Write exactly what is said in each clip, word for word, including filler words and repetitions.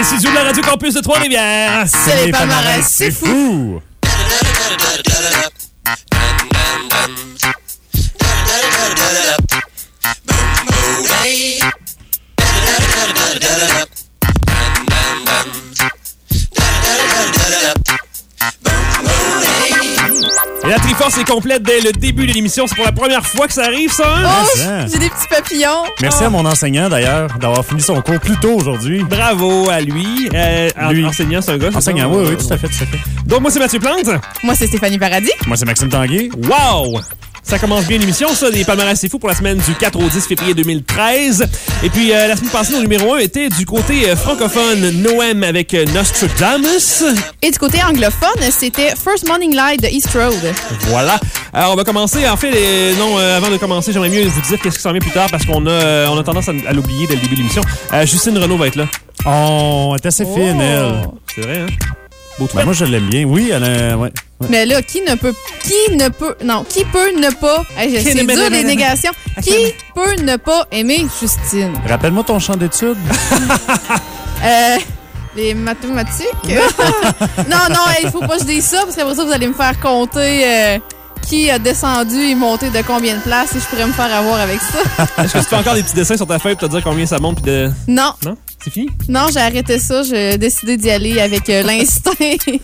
Les studios de la Radio Campus de Trois-Rivières. C'est les palmarès, c'est fou. Et la Triforce est complète dès le début de l'émission. C'est pour la première fois que ça arrive, ça, hein? Oh, j'ai des petits papillons. Merci oh. à mon enseignant, d'ailleurs, d'avoir fini son cours plus tôt aujourd'hui. Bravo à lui. Euh, lui. Enseignant, c'est un gars. Enseignant, oui, oui, tout à fait, tout à fait. Donc, moi, c'est Mathieu Plante. Moi, c'est Stéphanie Paradis. Moi, c'est Maxime Tanguay. Wow! Ça commence bien l'émission, ça, des palmarès c'est fou pour la semaine du quatre au dix février deux mille treize. Et puis, euh, la semaine passée, notre numéro un était du côté euh, francophone, Noem avec euh, Nostradamus. Et du côté anglophone, c'était First Morning Light de East Road. Voilà. Alors, on va commencer. En fait, les... non, euh, avant de commencer, j'aimerais mieux vous dire qu'est-ce qui s'en vient plus tard parce qu'on a, euh, on a tendance à, à l'oublier dès le début de l'émission. Euh, Justine Renaud va être là. Oh, elle est assez Oh. fine, elle. C'est vrai, hein? Beau Ben, moi, je l'aime bien. Oui, elle a... Ouais. Ouais. Mais là, qui ne peut... Qui ne peut... Non, qui peut ne pas... Hey, c'est ne- dur, les négations. Qui peut ne pas aimer Justine? Rappelle-moi ton champ d'études. Euh... Les mathématiques? non, non, il faut pas que je dise ça, parce qu'après ça, vous allez me faire compter... Euh... qui a descendu et monté de combien de places et je pourrais me faire avoir avec ça. Est-ce que tu fais encore des petits dessins sur ta feuille pour te dire combien ça monte puis de... Non. Non? C'est fini? Non, j'ai arrêté ça. J'ai décidé d'y aller avec euh, l'instinct.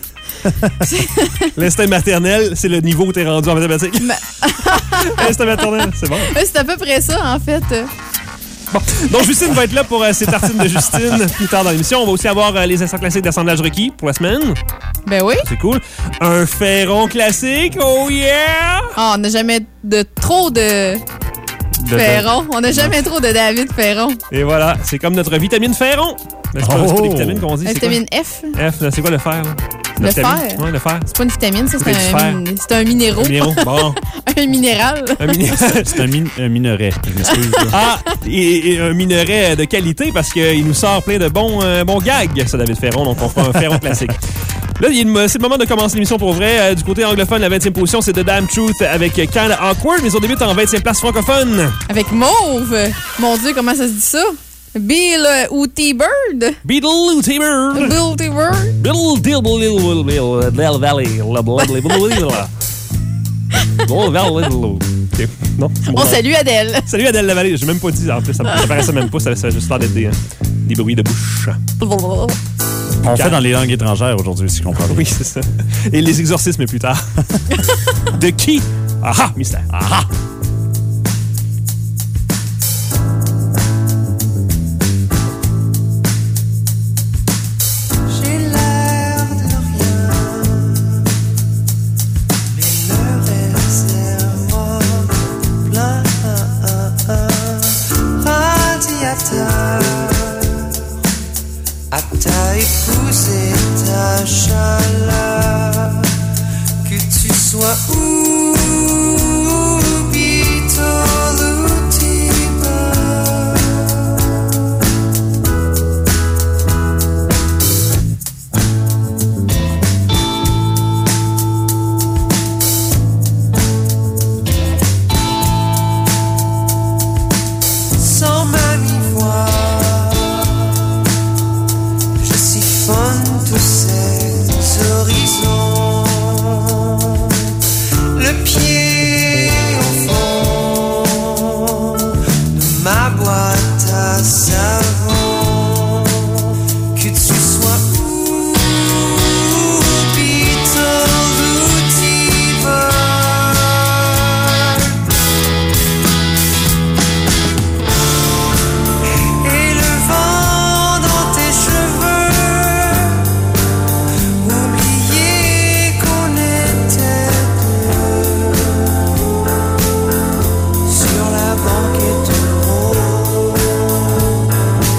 L'instinct maternel, c'est le niveau où t'es rendu en mathématiques. Ma... L'instinct maternel, c'est bon. C'est à peu près ça, en fait. Bon, donc Justine va être là pour euh, ces tartines de Justine plus tard dans l'émission. On va aussi avoir euh, les instants classiques d'assemblage requis pour la semaine. Ben oui. C'est cool. Un ferron classique, oh yeah! Oh, on n'a jamais de trop de... De- Ferron. On n'a jamais trop de David Ferron. Et voilà, c'est comme notre vitamine ferron. Mais c'est pas, Oh. c'est pas des vitamines qu'on dit. La c'est quoi? vitamine F. F, là, c'est quoi le fer? Là? Le La vitamine? fer? Ouais, le fer. C'est pas une vitamine, ça, c'est C'est un, du fer. c'est un minéraux. Minéraux. Bon. un minéral. Un minéral. C'est un, min- un minerai. Je m'excuse. là. Ah, et, et un minerai de qualité parce qu'il nous sort plein de bons, euh, bons gags, ça, David Ferron. Donc, on fera un ferron classique. Là, il y a une- c'est le moment de commencer l'émission pour vrai. Euh, du côté anglophone, la vingtième position, c'est The Damn Truth avec Kinda Awkward. Mais on débute en vingtième place francophone. Avec Mauve. Mon Dieu, comment ça se dit ça? Bill ou T-Bird? Beetle ou Tamer. Bill T-Bird? Bill Dill Bill Bill Bill Valley. Ok, non. c'est bon. On salue Adèle. Salut Adèle Lavallée. J'ai même pas dit. En plus, ça, ça paraissait même pas. Ça, ça a juste l'air d'être des, des bruits de bouche. On fait dans les langues étrangères aujourd'hui, si je comprends bien. Oui, c'est ça. Et les exorcismes plus tard. De qui? Ah ah, mystère. Ah ah. J'ai l'air de rien, mais le réservoir plein. Radiateur, apte à épouser ta chaleur, que tu sois où, Beetle ou T-Bird. Sans même y voir, je siphonne tous ces horizons. Le pied au fond de ma boîte à savon, que tu sois où, Beetle ou T-Bird. Et le vent dans tes cheveux, oublier qu'on était deux sur la banquette ronde.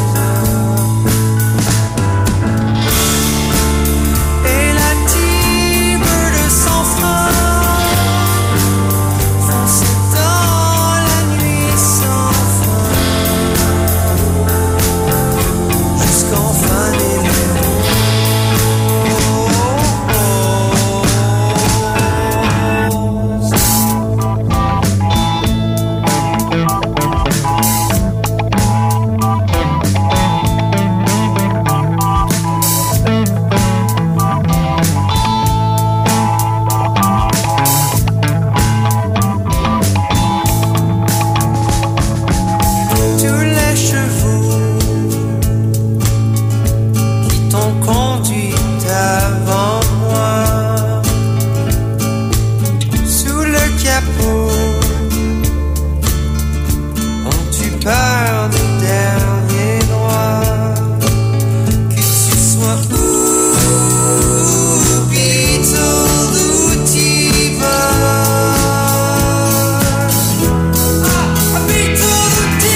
peur du dernier droit. Que tu sois où, Beatles, où t'y vas. Ah, Beatles, où t'y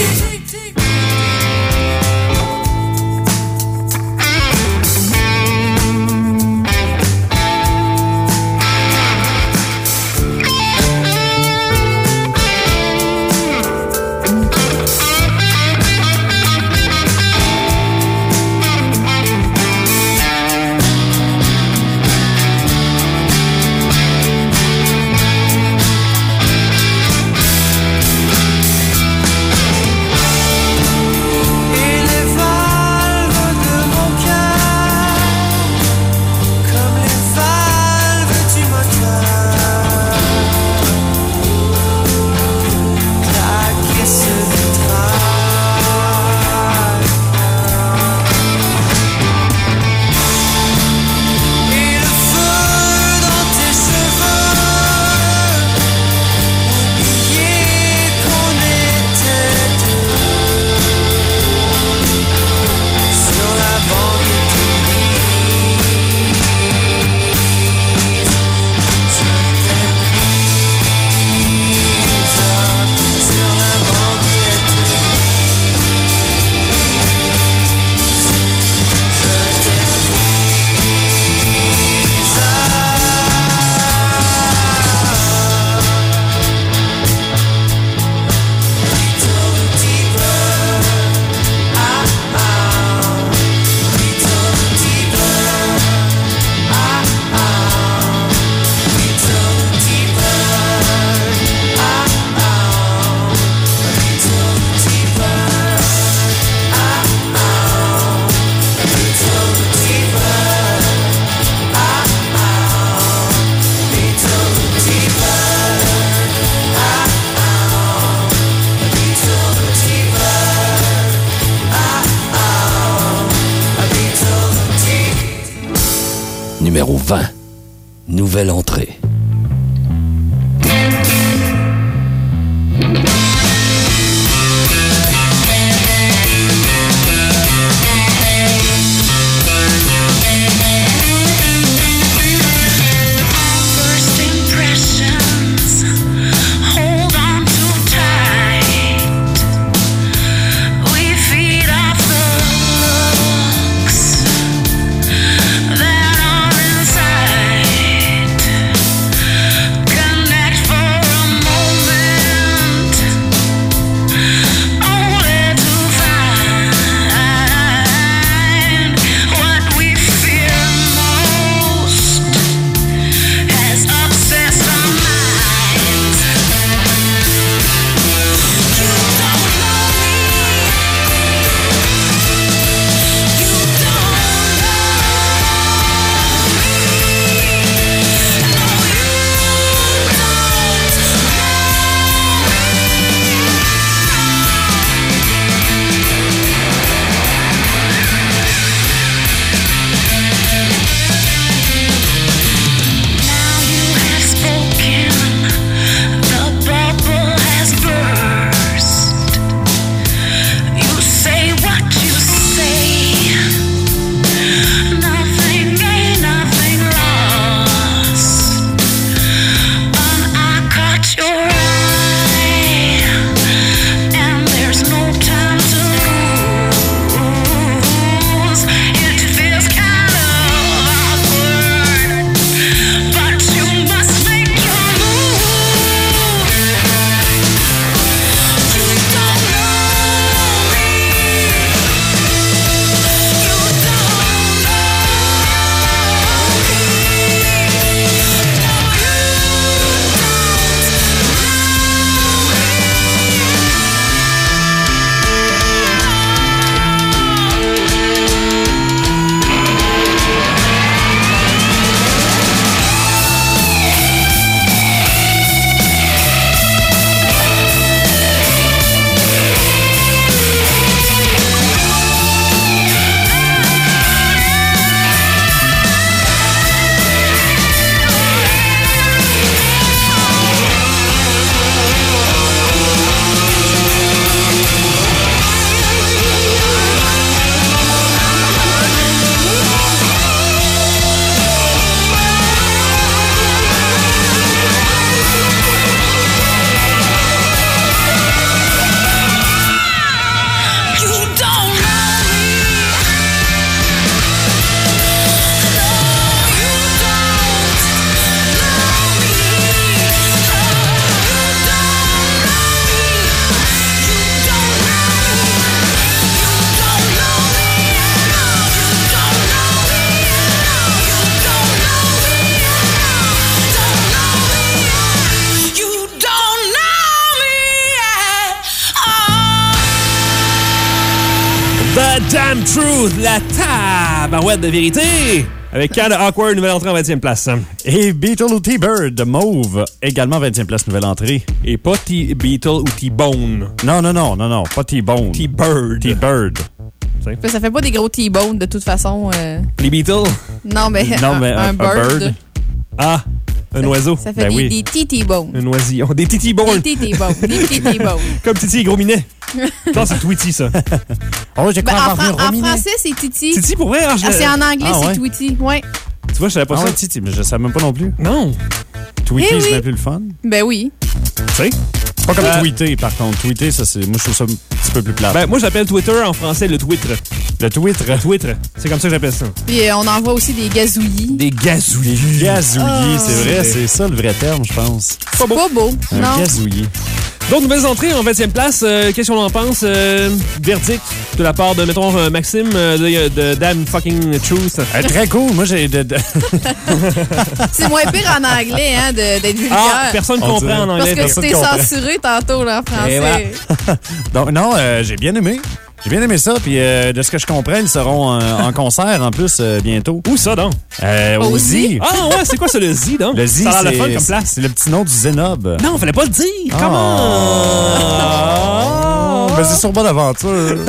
Numéro vingt. Nouvelle entrée. First impressions, hold on too tight. We feed off the looks that are inside. Connect for a moment. The Damn Truth, la tabarouette de vérité. Avec Kinda Awkward, nouvelle entrée en vingtième place. Et Beetle ou T-Bird de Mauve, également vingtième place, nouvelle entrée. Et pas T-Beetle ou T-Bone. Non, non, non, non, non, pas T-Bone. T-Bird. T-Bird. Ça fait pas des gros T-bones de toute façon. euh. Les Beatles? Non, mais, Non, un, mais un- un un bird. bird. Ah, un oiseau. Ça fait Ben des, oui. des T-T-bones. Un oisillon. Des Titi-Bones. Des T-T-bones. Des T-T-bones. Comme Titi et Gros Minet. Non, c'est Tweety, ça. Oh, j'ai Ben, cru en, avoir vu fran- en Rominet. français, c'est Titi. Titi, pour vrai? hein, je- Ah, c'est en anglais, Ah, c'est ouais. Tweety. Ouais. Tu vois, je savais pas Ah ça. ouais, Titi, mais je savais même pas non plus. Non. Tweeter, Eh oui. c'est bien plus le fun. Ben oui. Tu sais? Pas comme Euh, tweeter, par contre. Tweeter, ça, c'est, moi, je trouve ça un petit peu plus plat. Ben, moi, j'appelle Twitter en français le Twitter. le Twitter. Twitter. C'est comme ça que j'appelle ça. Puis euh, on envoie aussi des gazouillis. Des gazouillis. Des gazouillis, c'est vrai, C'est- c'est ça le vrai terme, je pense. Pas beau. Pas beau. Un Non. gazouillis. D'autres nouvelles entrées en vingtième place. Euh, Qu'est-ce qu'on en pense? Euh, verdict de la part de, mettons, euh, Maxime euh, de, de Damn Fucking Truth. Euh, très cool. Moi, j'ai... De, de- C'est moins pire en anglais, hein, de- d'être vulgaire. Ah, personne On comprend dirait. en Parce anglais. que tu personne t'es comprend. censuré tantôt, là, en français. Et voilà. Donc, non, euh, j'ai bien aimé. J'ai bien aimé ça. Puis, euh, de ce que je comprends, ils seront euh, en concert, en plus, euh, bientôt. Où ça, donc? Euh, Au au Z? Z. Ah, ouais, c'est quoi ça, le Z, donc? Le Z, Ça a l'air le fun c'est, comme place. c'est le petit nom du Zénob. Non, fallait pas le dire. Ah. Comment? Ben, c'est sur Bonaventure.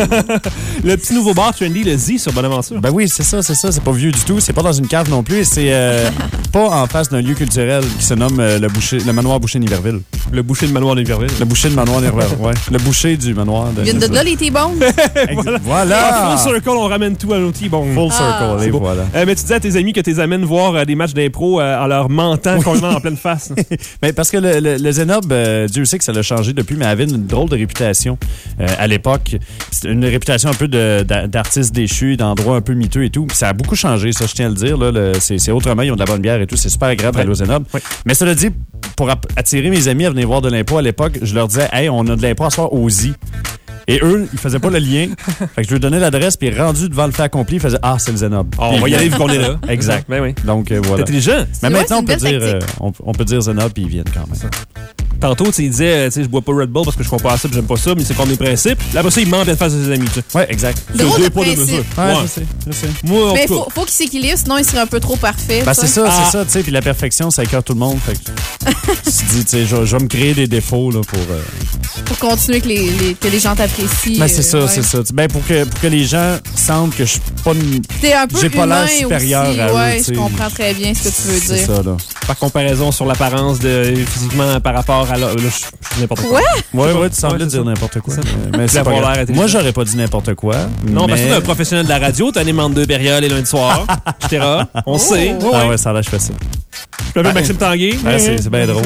Le petit nouveau bar trendy, le Z sur Bonaventure. Ben oui, c'est ça, c'est ça. C'est pas vieux du tout. C'est pas dans une cave non plus. Et c'est euh, pas en face d'un lieu culturel qui se nomme euh, le, boucher, le manoir Boucher-Niverville. Le boucher de manoir d'Iverville. Le boucher de manoir Niverville, ouais. Le boucher du manoir de Ils viennent de là, les T-bones. Ex- Voilà. Ah, full circle, on ramène tout à l'outil. Bon. Full circle, Ah. et C'est beau. voilà. Euh, mais tu disais à tes amis que tes amènes voir euh, des matchs d'impro euh, en leur mentant complètement en pleine face. Mais parce que le, le, le Zénob, euh, Dieu sait que ça l'a changé depuis, mais avait une drôle de réputation euh, à l'époque. C'était une réputation un peu de- d'a- d'artiste déchu, d'endroit un peu miteux et tout. Puis ça a beaucoup changé, ça, je tiens à le dire. Là, le- c'est, c'est autrement, ils ont de la bonne bière et tout. C'est super agréable Ouais. d'aller au Zénob. Ouais. Mais cela dit, pour ap- attirer mes amis à venir voir de l'impro à l'époque, je leur disais, hey, on a de l'impro à soir au Z. Et eux, ils faisaient pas le lien. Fait que je lui donnais l'adresse, puis rendu devant le fait accompli, ils faisaient ah, c'est le Zénob. Oh, Puis on va y ils aller viennent. vu qu'on est là. Exact. Ben oui. Donc euh, T'es voilà. intelligent. Mais Ouais, maintenant, c'est on peut, une belle dire, euh, tactique. on, on peut dire Zénob, puis ils viennent quand même. Tantôt, tu sais, il disait, euh, tu sais, je bois pas Red Bull parce que je comprends pas ça, puis j'aime pas ça, mais c'est comme mes principes. Là, après ça, il ment bien de face de ses amis, tu sais. Ouais, exact. Drôle C'est de deux poids, deux principe. mesures. Ouais, Ouais. je sais, je sais. Moi, en Mais tout faut, cas. faut qu'il s'équilibre, sinon il serait un peu trop parfait. Ben, ça. c'est ça, Ah. c'est ça, tu sais. Puis la perfection, ça écœure tout le monde. Fait que tu te dis, tu sais, je, je vais me créer des défauts, là, pour. euh, Pour continuer que les, les- que les gens t'apprécient. Ben, c'est ça, euh, ouais. c'est ça. Ben, pour que, pour que les gens sentent que je suis pas une. T'es un peu J'ai pas l'air humain supérieur aussi. à eux, Ouais, tu sais. je comprends très bien ce que tu veux C'est dire. ça, là. Par comparaison sur l'apparence de physiquement par rapport à. Là, je je dis n'importe quoi. Ouais? Ouais, ouais, tu semblais Ouais, c'est dire ça. n'importe quoi. Ça. Mais, mais c'est avoir pas l'air grave. intelligent. Moi, j'aurais pas dit n'importe quoi. Non, parce que mais... t'es un professionnel de la radio, t'animes entre deux périodes les lundis soirs, et cetera. On sait. Oh. Ah ouais, ça là, je fais ça. Je m'appelle Maxime Tanguay. Ouais, c'est, c'est bien drôle.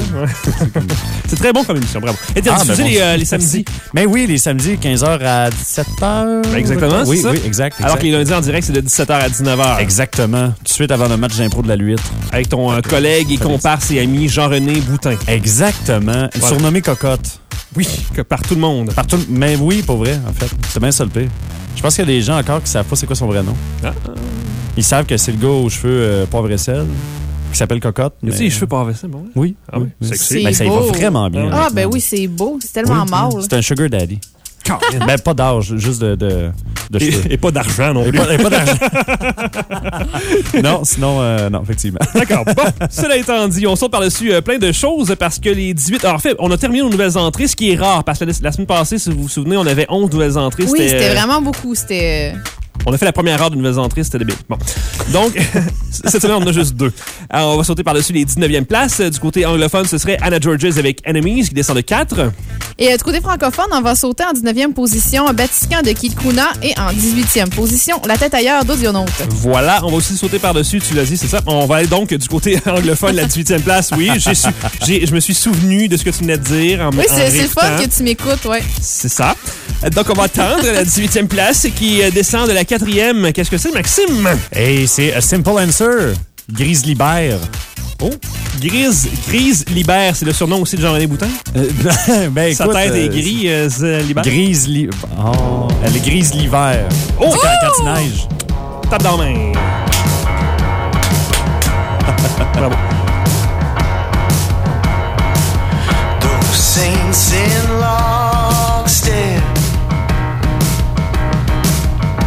C'est très bon comme émission, bravo. Et t'as Ah, diffusé ben bon. les, euh, les samedis. Mais oui, les samedis, quinze heures à dix-sept heures. Ben exactement, Oui, c'est ça. oui, exact. Alors que exact. les lundis en direct, c'est de dix-sept heures à dix-neuf heures. Exactement. Tout de suite avant le match d'impro de la Lutte. Avec ton euh, collègue et comparse et ami Jean-René Boutin. Exactement. Voilà. Surnommé Cocotte. Oui, que par tout le monde. Par tout- Mais oui, pour vrai, en fait. C'est bien ça le pire. Je pense qu'il y a des gens encore qui savent pas c'est quoi son vrai nom. Ah. Ils savent que c'est le gars aux cheveux euh, poivre et sel, qui s'appelle Cocotte. Tu mais- sais, les cheveux pas c'est bon. Oui. Ah oui, oui. sexy. Ben, ça y va beau. vraiment bien. Ah, ben honnêtement. oui, c'est beau. C'est tellement Oui, mâle. C'est un sugar daddy. Ben, pas d'âge, juste de, de, de cheveux. Et, et pas d'argent non Et plus. pas, et pas d'argent. non, sinon, euh, non, effectivement. D'accord. Bon, cela étant dit, on saute par-dessus euh, plein de choses parce que les dix-huit... Alors, en fait, on a terminé nos nouvelles entrées, ce qui est rare parce que la, la semaine passée, si vous vous souvenez, on avait onze nouvelles entrées. Oui, c'était euh, vraiment beaucoup. C'était. On a fait la première heure de nouvelles entrées, c'était débile. Bon. Donc, cette semaine, on en a juste deux. Alors, on va sauter par-dessus les dix-neuvième places. Du côté anglophone, ce serait Anna Georges avec Enemies qui descend de quatre. Et euh, du côté francophone, on va sauter en dix-neuvième position Batiscan de Kid Kuna et en dix-huitième position La tête ailleurs d'Audionaute. Voilà, on va aussi sauter par-dessus, tu l'as dit, c'est ça. On va aller donc du côté anglophone, la dix-huitième place. Oui, j'ai su, j'ai, je me suis souvenu de ce que tu venais de dire. En, Oui, en c'est c'est le fun réécoutant. que tu m'écoutes, ouais. C'est ça. Donc, on va attendre la dix-huitième place qui euh, descend de la quatrième. Qu'est-ce que c'est, Maxime? Et c'est a simple answer. Grizzly Bear. Oh, Grise, Grise Libère, c'est le surnom aussi de Jean-René Boutin. Euh, ben, Sa écoute, tête est euh, gris, euh, z- Libère. Grizzly. Oh, elle est grise l'hiver. Oh! C'est quand, quand il neige. Tape dans la main. Bravo. Those saints in lockstep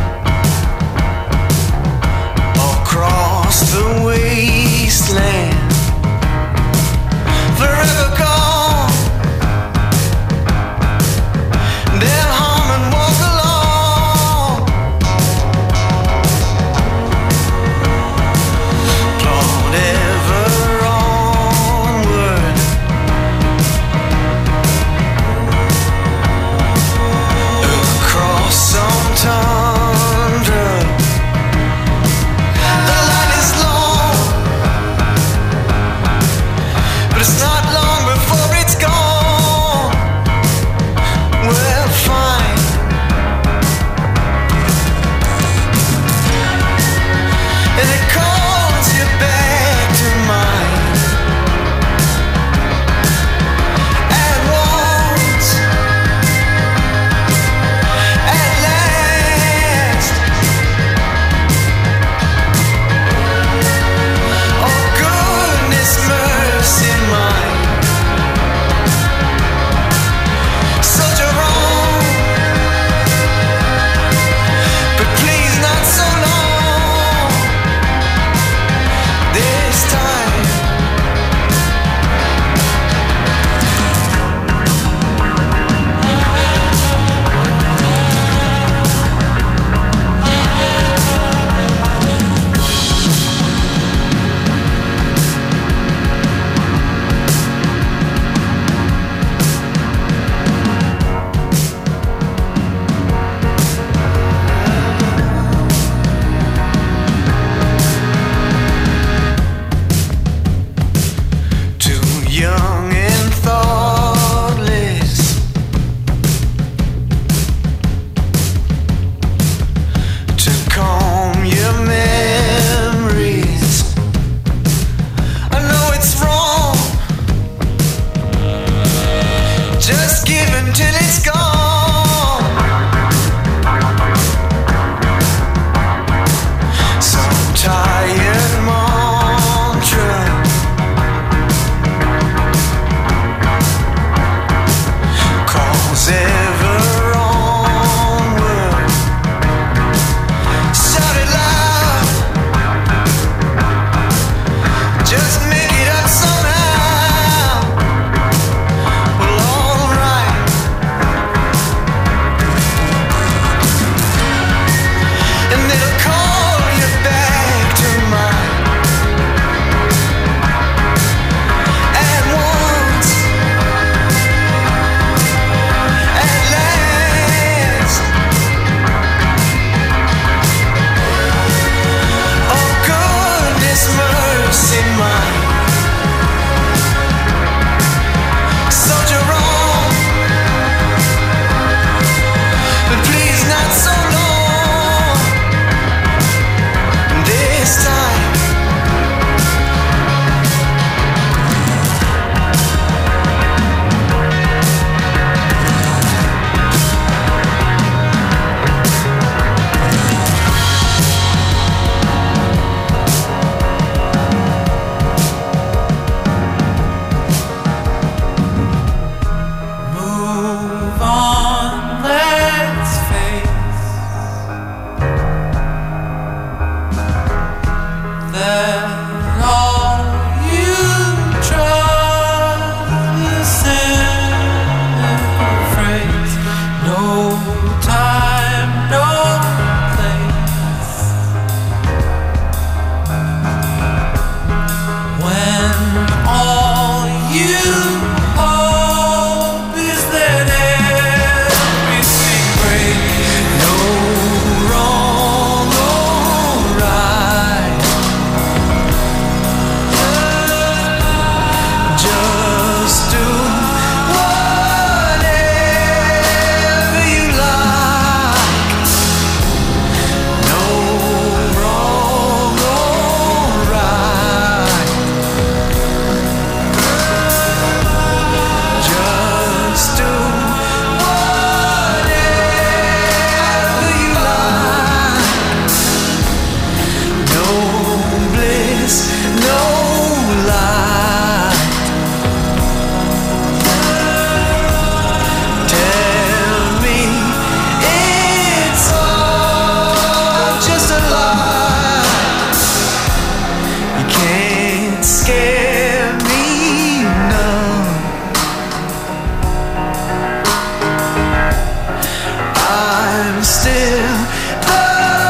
I'm still the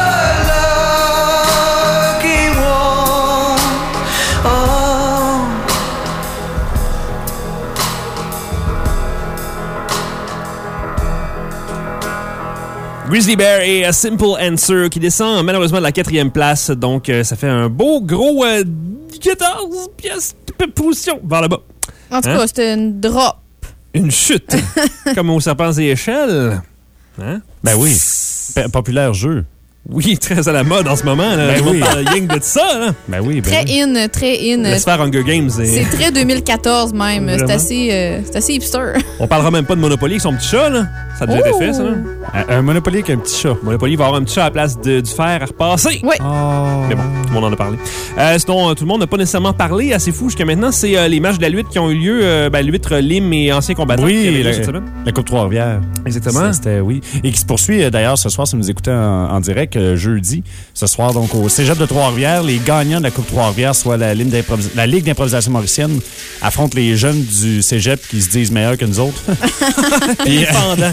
lucky one. Oh. Grizzly Bear et A Simple Answer qui descend malheureusement de la quatrième place. Donc, euh, ça fait un beau gros euh, quatorze pièces de position vers le bas. En tout Hein? cas, c'était une drop. Une chute. Comme aux serpents et échelles. Hein? Ben oui. P- populaire jeu. Oui, très à la mode en ce moment. Là. Ben Tout le monde oui. parle rien que de ça. Là. Ben oui, ben Très oui. in, très in. Laisse faire Hunger Games. et- C'est très deux mille quatorze même. C'est Vraiment? assez, euh, c'est assez hipster. On parlera même pas de Monopoly avec son petit chat. Là. Ça a déjà été Oh! fait, ça. Là. Un, un Monopoly avec un petit chat. Monopoly va avoir un petit chat à la place de- du fer à repasser. Oui. Oh. Mais bon, tout le monde en a parlé. Euh, sinon, euh, tout le monde n'a pas nécessairement parlé. Assez fou jusqu'à maintenant, c'est euh, les matchs de la lutte qui ont eu lieu. Euh, ben, lutte Lim et anciens combattants. qui avaient Oui, lieu la, cette semaine. la Coupe Trois-Rivières. Exactement. Ça, C'était, oui. Et qui se poursuit euh, d'ailleurs ce soir, si vous nous écoutez en, en direct, euh, jeudi. Ce soir, donc, au Cégep de Trois-Rivières, les gagnants de la Coupe Trois-Rivières, soit la, ligne d'improvis- la Ligue d'improvisation mauricienne, affrontent les jeunes du Cégep qui se disent meilleurs que nous autres. Puis, Pendant.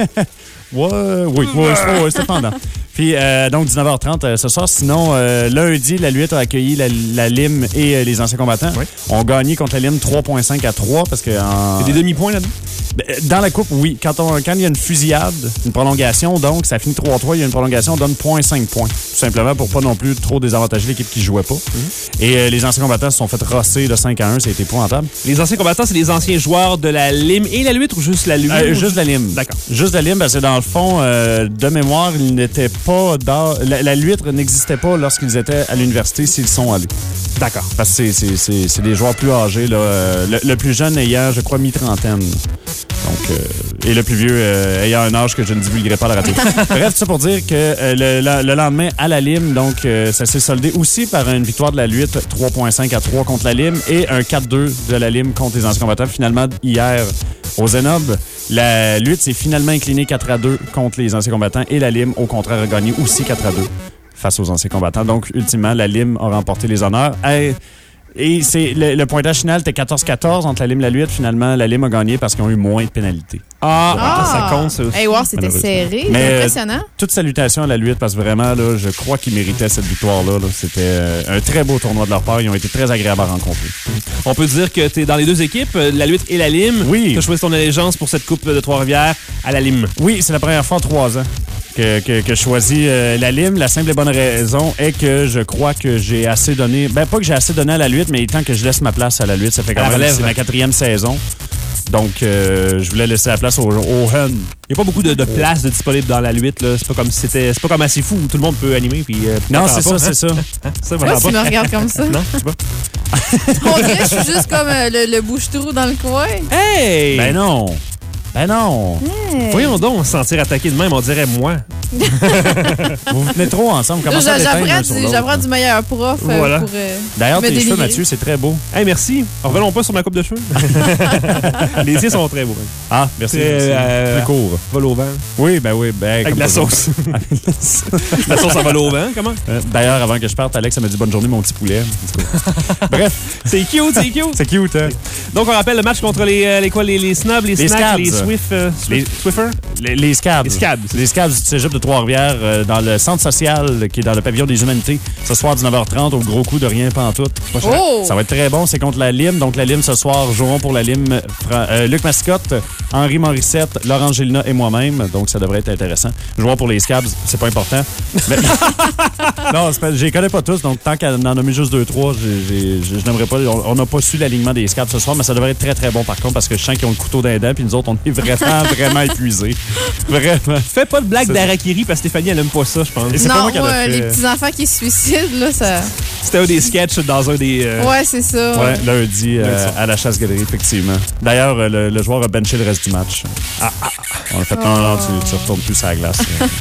ouais, oui, ouais, c'est- ouais, c'était pendant. Puis, euh, donc, dix-neuf heures trente euh, ce soir. Sinon, euh, lundi, la Lutte a accueilli la, la Lime et euh, les anciens combattants. Oui. On gagné contre la Lime trois virgule cinq à trois parce que en- Il y a des demi-points là-dedans. Ben, dans la coupe, oui. Quand, on, quand il y a une fusillade, une prolongation, donc, ça finit trois à trois, il y a une prolongation, on donne zéro virgule cinq points. Tout simplement pour pas non plus trop désavantager l'équipe qui jouait pas. Et euh, les anciens combattants se sont fait rosser de cinq à un, ça a été épouvantable. Les anciens combattants, c'est les anciens joueurs de la Lime et la lutte ou juste la lutte? Euh, juste la lime. D'accord. Juste la lime, parce que dans le fond, euh, de mémoire, ils n'étaient pas dans. La, la luître n'existait pas lorsqu'ils étaient à l'université s'ils sont allés. D'accord. Parce que c'est- c'est c'est- c'est des joueurs plus âgés, là. Euh, Le, le plus jeune ayant, je crois, mi-trentaine. Donc, euh, et le plus vieux euh, ayant un âge que je ne divulguerai pas à la radio. Bref, tout ça pour dire que euh, le, la- le lendemain, à la Lime, donc, euh, ça s'est soldé aussi par une victoire de la Lutte, trois virgule cinq à trois contre la Lime, et un quatre deux de la Lime contre les anciens combattants. Finalement, hier, au Zénob, la Lutte s'est finalement inclinée quatre à deux contre les anciens combattants, et la Lime, au contraire, a gagné aussi quatre à deux face aux anciens combattants. Donc, ultimement, la Lime a remporté les honneurs. Et, et c'est le, le pointage final était quatorze quatorze entre la Lime et la Lutte. Finalement, la Lime a gagné parce qu'ils ont eu moins de pénalités. Ah, ça compte, ça aussi. Hey, wow, c'était Malheureusement. serré. Mais, C'est euh, impressionnant. Toute salutation à la Lutte parce que vraiment, là, je crois qu'ils méritaient cette victoire-là. là. C'était euh, un très beau tournoi de leur part. Ils ont été très agréables à rencontrer. On peut dire que tu es dans les deux équipes, euh, la lutte et la Lime. Oui. Tu as choisi ton allégeance pour cette Coupe de Trois-Rivières à la Lime. Oui, c'est la première fois en trois ans que, que, que je choisis euh, la Lime. La simple et bonne raison est que je crois que j'ai assez donné... Ben, pas que j'ai assez donné à la Lutte, mais il est temps que je laisse ma place à la Lutte. Ça fait quand À la même... relève. C'est ma quatrième saison. Donc, euh, je voulais laisser la place au, au Hun. Il n'y a pas beaucoup de, de place de disponible dans la lutte. Là. C'est pas comme si c'était. C'est pas comme assez fou où tout le monde peut animer. Puis, euh, Non, t'entends c'est ça, pas, c'est ça. hein? Ça, Pourquoi vraiment tu me pas. regardes comme ça? Non, je sais pas. On dirait que je suis juste comme euh, le, le bouche-trou dans le coin. Hey! Ben non! Ben non! Hey. Voyons donc se sentir attaqué de même, on dirait moi. Vous vous tenez trop ensemble. Là, Commencez à j'a- l'éteindre J'apprends un sur du, l'autre. j'apprends du meilleur prof euh, Voilà. pour euh, D'ailleurs, me tes cheveux, délivrer. Mathieu, c'est très beau. Hey, merci. Revenons pas sur ma coupe de cheveux. Les tiens sont très beaux. Ah, merci. Très, merci. euh, Plus court. Vol au vent. Oui, ben oui. Ben, Avec comme de la toujours. sauce. La sauce en vol au vent, comment? Euh, D'ailleurs, avant que je parte, Alex m'a dit bonne journée, mon petit poulet. En tout cas. Bref, C'est cute, c'est cute. c'est cute, hein? Donc, on rappelle le match contre les, euh, les quoi, les, les snobs, les, Les snacks, Scabs. les Swift, euh, Les- Swift- Swiffer. Les, les scabs. Les scabs. Les scabs du Cégep de Trois-Rivières euh, dans le centre social qui est dans le pavillon des humanités. Ce soir, dix-neuf heures trente, au gros coup de rien pantoute. Pas cher. Oh! Ça va être très bon. C'est contre la Lime. Donc, la Lime, ce soir, joueront pour la Lime Fra- euh, Luc Mascotte, Henri Morissette, Laurent Gélina et moi-même. Donc, ça devrait être intéressant. Joueront pour les scabs, c'est pas important. Mais- non, c'est pas- je les connais pas tous. Donc, tant qu'elle en a mis juste deux, trois, j'ai- j'ai- je je n'aimerais pas. On on n'a pas su l'alignement des scabs ce soir, mais ça devrait être très, très bon par contre parce que je sens qu'ils ont le couteau dans les dents. Puis nous autres, on est vraiment, vraiment épuisés. Vraiment. Fais pas de blague C'est- d'Arakiri parce que Stéphanie, elle aime pas ça, je pense. Et c'est Non, pas moi qui moi, l'a fait. les petits-enfants qui se suicident, là, ça... C'était un des sketchs dans un des. euh, Ouais, c'est ça. Ouais, lundi euh, Lundi soir. à la chasse-galerie, effectivement. D'ailleurs, euh, le, le joueur a benché le reste du match. Ah, ah, On a fait, non, non, tu, tu retournes plus à la glace.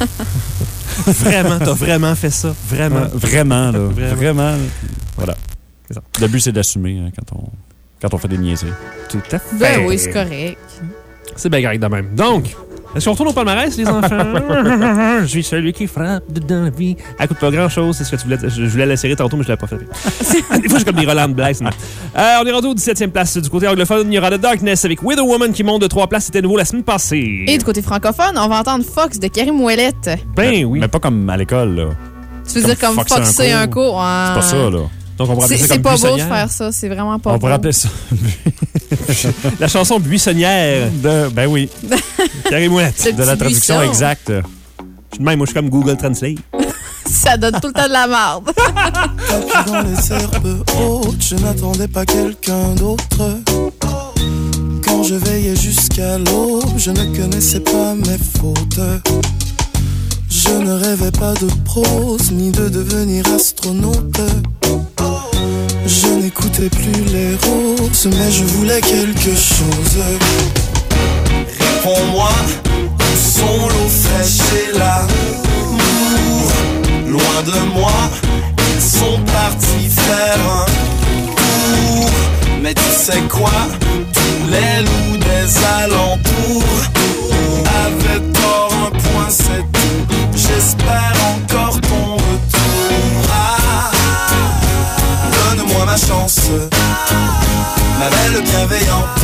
Vraiment, t'as vraiment fait ça. Vraiment. Ouais, vraiment, là. Vraiment. Vraiment. là. Voilà. C'est ça. Le but, c'est d'assumer hein, quand, on, quand on fait des niaiseries. Tout à fait. Ben oui, c'est correct. C'est bien correct de même. Donc, Est-ce qu'on retourne au palmarès, les enfants? Je suis celui qui frappe dans la vie. Elle coûte pas grand-chose, c'est ce que tu voulais. Je je voulais la serrer tantôt, mais je l'ai pas fait. Des fois, j'ai comme des relents de blagues. sinon. Euh, on est rendu au dix-septième place. Du côté anglophone, il y aura The Darkness avec With a Woman qui monte de trois places. C'était nouveau la semaine passée. Et du côté francophone, on va entendre Fox de Karim Ouellette. Ben oui. Mais pas comme à l'école, là. Tu veux dire comme Foxer Foxer un coup? C'est pas ça, là. Donc, on pourrait appeler C'est ça c'est comme pas beau de buissonnière. faire ça, c'est vraiment pas On beau. pourrait appeler ça. La chanson Buissonnière De, ben oui, Karim Ouellette. C'est de la petit traduction buisson. exacte. Je suis de même, moi, je suis comme Google Translate. Ça donne tout le temps de la marde. Tapis dans les herbes hautes, je n'attendais pas quelqu'un d'autre. Quand je veillais jusqu'à l'aube, je ne connaissais pas mes fautes. Je ne rêvais pas de prose, ni de devenir astronaute. Je n'écoutais plus les roses, mais je voulais quelque chose. Réponds-moi, où sont l'eau fraîche et l'amour? Loin de moi, ils sont partis faire un tour. Mais tu sais quoi, tous les loups des alentours avaient tort, un point c'est tout. J'espère encore ton retour. Ah, donne-moi ma chance, ma belle bienveillante.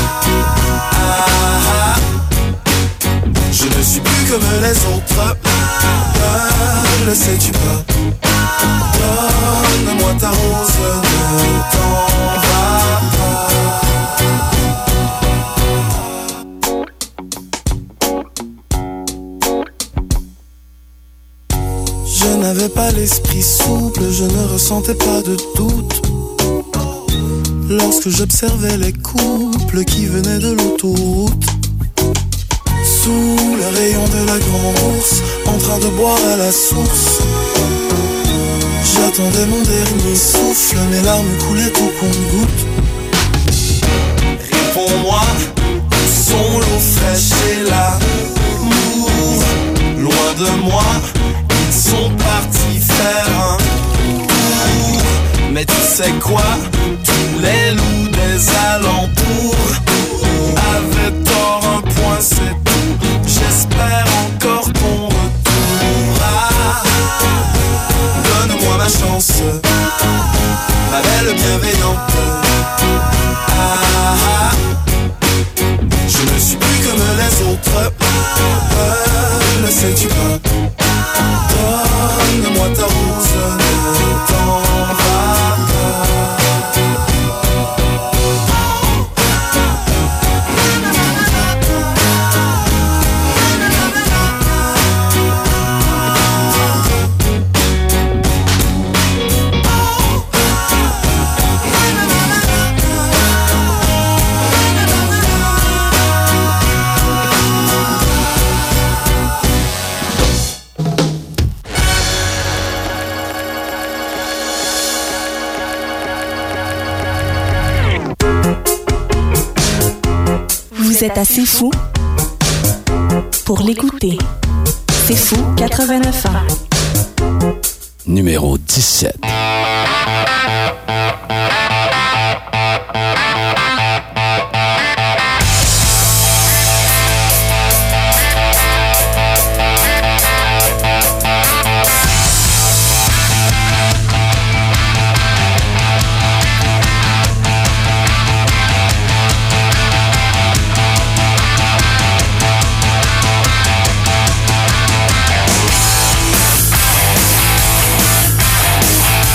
Ah, je ne suis plus comme les autres. Ah, le sais-tu pas? Donne-moi ta rose, ne t'en va pas. Je n'avais pas l'esprit souple, je ne ressentais pas de doute. Lorsque j'observais les couples qui venaient de l'autoroute, sous le rayon de la grande ours, en train de boire à la source, j'attendais mon dernier souffle, mes larmes coulaient au compte-gouttes. Réponds-moi, où sont l'eau fraîche et l'amour? Loin de moi, ils sont partis faire un tour. Mais tu sais quoi, tous les loups des alentours avaient tort, un point c'est tout. J'espère encore ton retour. Ah, donne-moi ma chance, ma belle bienveillante. Ah, je ne suis plus comme les autres. Ne sais-tu pas? Donne-moi ta rose, ne t'en va pas. Vous êtes assez fou pour l'écouter. C'est fou quatre-vingt-neuf ans. Numéro dix-sept. We'll be right back.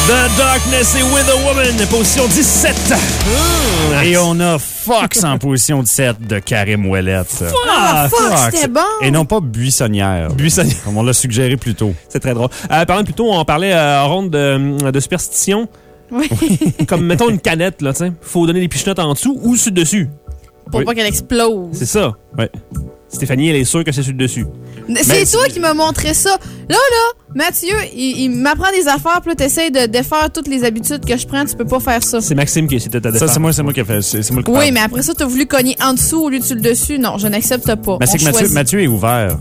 The Darkness et With a Woman, position dix-sept. Mmh, Et on a Fox en position dix-sept de Karim Ouellette. Ah, fuck, c'était bon. Et non pas Buissonnière. Buissonnière. Comme on l'a suggéré plus tôt. C'est très drôle. Euh, parlant plus tôt, on parlait euh, en ronde de, de superstition. Oui. Comme, mettons, une canette, là, tu sais. Faut donner des pichenottes en dessous ou sur le dessus. Pour Oui. pas qu'elle explose. C'est ça. Ouais. Stéphanie, elle est sûre que c'est sur le dessus. C'est Mais toi qui m'as montré ça. Là, là, Mathieu, il, il m'apprend des affaires, puis là, t'essayes de défaire toutes les habitudes que je prends. Tu peux pas faire ça. C'est Maxime qui a essayé de te Ça, défendre. c'est moi, c'est moi qui ai fait. C'est c'est moi le coupable. Oui, mais après ça, t'as voulu cogner en dessous au lieu de sur le dessus. Non, je n'accepte pas. Mais c'est On que Mathieu, choisit. Mathieu est ouvert.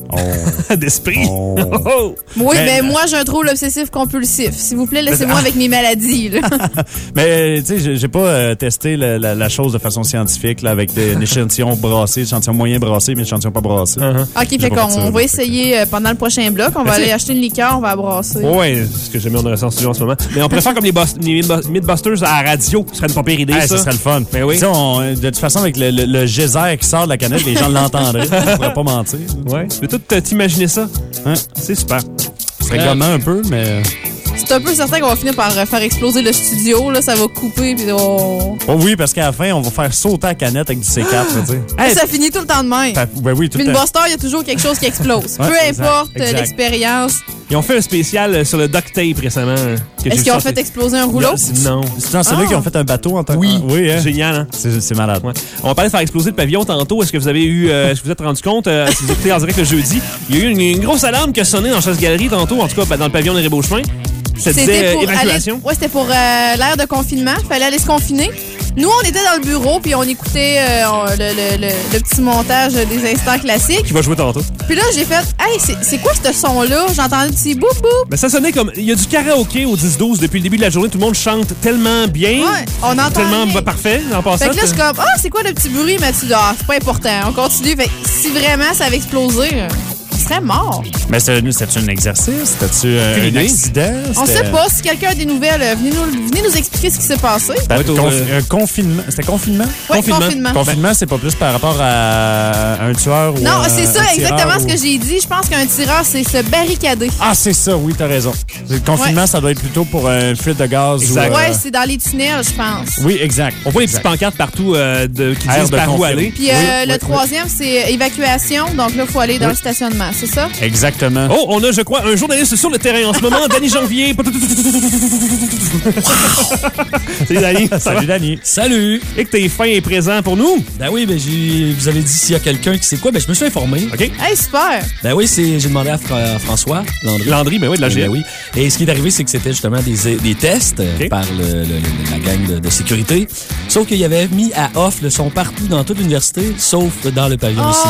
On... D'esprit. on- Oh. Oui, Mais- mais moi, j'ai un trouble obsessif compulsif. S'il vous plaît, laissez-moi avec mes maladies. Là. Mais tu sais, j'ai- j'ai pas euh, testé la, la, la chose de façon scientifique là, avec des, des échantillons brassés, échantillons moyens brassés, mais échantillons pas brassés. Uh-huh. OK, J'ai fait pas fait ça, qu'on va fait essayer euh, pendant le prochain bloc. On va Mais aller tu sais- acheter une liqueur, on va la brasser. Ouais, c'est ce que jamais on aurait senti en ce moment. Mais on préfère comme les, boss, les Mythbusters à la radio. Ce serait une pas pire idée, Hey, ça. ça serait le fun. Ben oui. Tu sais, on- de toute façon, avec le, le, le geyser qui sort de la canette, les gens l'entendraient. On pourrait pas mentir. Ouais. Tu peux tout euh, t'imaginer ça. Hein? C'est super. C'est gommant un peu, mais... C'est un peu certain qu'on va finir par euh, faire exploser le studio. Là, ça va couper. Puis on... Oh oui, parce qu'à la fin, on va faire sauter la canette avec du C quatre, tu sais. Hey, Ça finit tout le temps de même. Ça- Ben oui, tout Puis le une temps. Buster, il y a toujours quelque chose qui explose. Ouais, Peu exact, importe euh, exact. l'expérience. ils ont fait un spécial euh, sur le duct tape récemment. euh, que Est-ce j'ai qu'ils ont sorti. fait exploser un rouleau? Non. C'est dans celui-là Ah. qui ont fait un bateau en tant que... Oui, oui hein? Génial, hein? C'est c'est malade. Ouais. On va parler de faire exploser le pavillon tantôt. Est-ce que vous avez eu, euh, est-ce que vous êtes rendu compte, euh, si vous écoutez en direct le jeudi, il y a eu une, une grosse alarme qui a sonné dans Chasse-Galerie tantôt, en tout cas ben, dans le pavillon de Ré-Beauchemin. Ça disait C'était euh, pour évacuation. aller- ouais, c'était pour euh, l'ère de confinement. Fallait aller se confiner. Nous, on était dans le bureau, puis on écoutait euh, on- le, le- le- le petit montage des instants classiques. Qui va jouer tantôt. Puis là, j'ai fait, hey, c'est- c'est quoi ce son-là? J'entendais des petits boum boum. Mais ça sonnait comme. Il y a du karaoké au dix douze depuis le début de la journée. Tout le monde chante tellement bien. Ouais, on entend Tellement rien. bah, parfait en passant. Fait que là, je suis comme, ah, c'est quoi le petit bruit? Mais tu dis, ah, c'est pas important. On continue. Fait que si vraiment ça avait explosé, euh, il serait mort. Mais c'était c'était un exercice? C'était-tu euh, Aucune un idée. accident? On C'était- sait pas. Si quelqu'un a des nouvelles, euh, venez nous, venez nous expliquer ce qui s'est passé. C'était Ouais, conf- euh, un confinement. C'était confinement? Ouais, Confinement. confinement. Confinement, c'est pas plus par rapport à un tueur ou Non, à c'est ça, un exactement tireur ce ou- que j'ai dit. Je pense qu'un tireur, c'est se barricader. Ah, c'est ça, oui, t'as raison. Le confinement, Ouais. ça doit être plutôt pour un fuite de gaz. Exact. Ou, euh, Ouais, c'est dans les tunnels, je pense. Oui, exact. On voit les petites Exact. pancartes partout euh, de, qui Air disent de par où confirme. aller. Puis euh, Oui, le oui, troisième, c'est évacuation. Donc là, il faut aller dans Oui. le stationnement, c'est ça? Exactement. Oh, on a, je crois, un journaliste sur le terrain en ce moment, Danny Janvier. Salut Danny. Ça va? Salut, Danny. Salut! Et que t'es fin et présent pour nous. Ben oui, ben j'ai, vous avez dit s'il y a quelqu'un qui sait quoi, ben je me suis informé. OK. Hey, super! Ben oui, c'est, j'ai demandé à, Fra- à François Landry. Landry, ben oui, de la Ben G. oui. Et ce qui est arrivé, c'est que c'était justement des, des tests euh, OK. par le, le- le- la gang de, de sécurité. Sauf qu'il avait mis à off le son partout dans toute l'université, sauf dans le pavillon ici.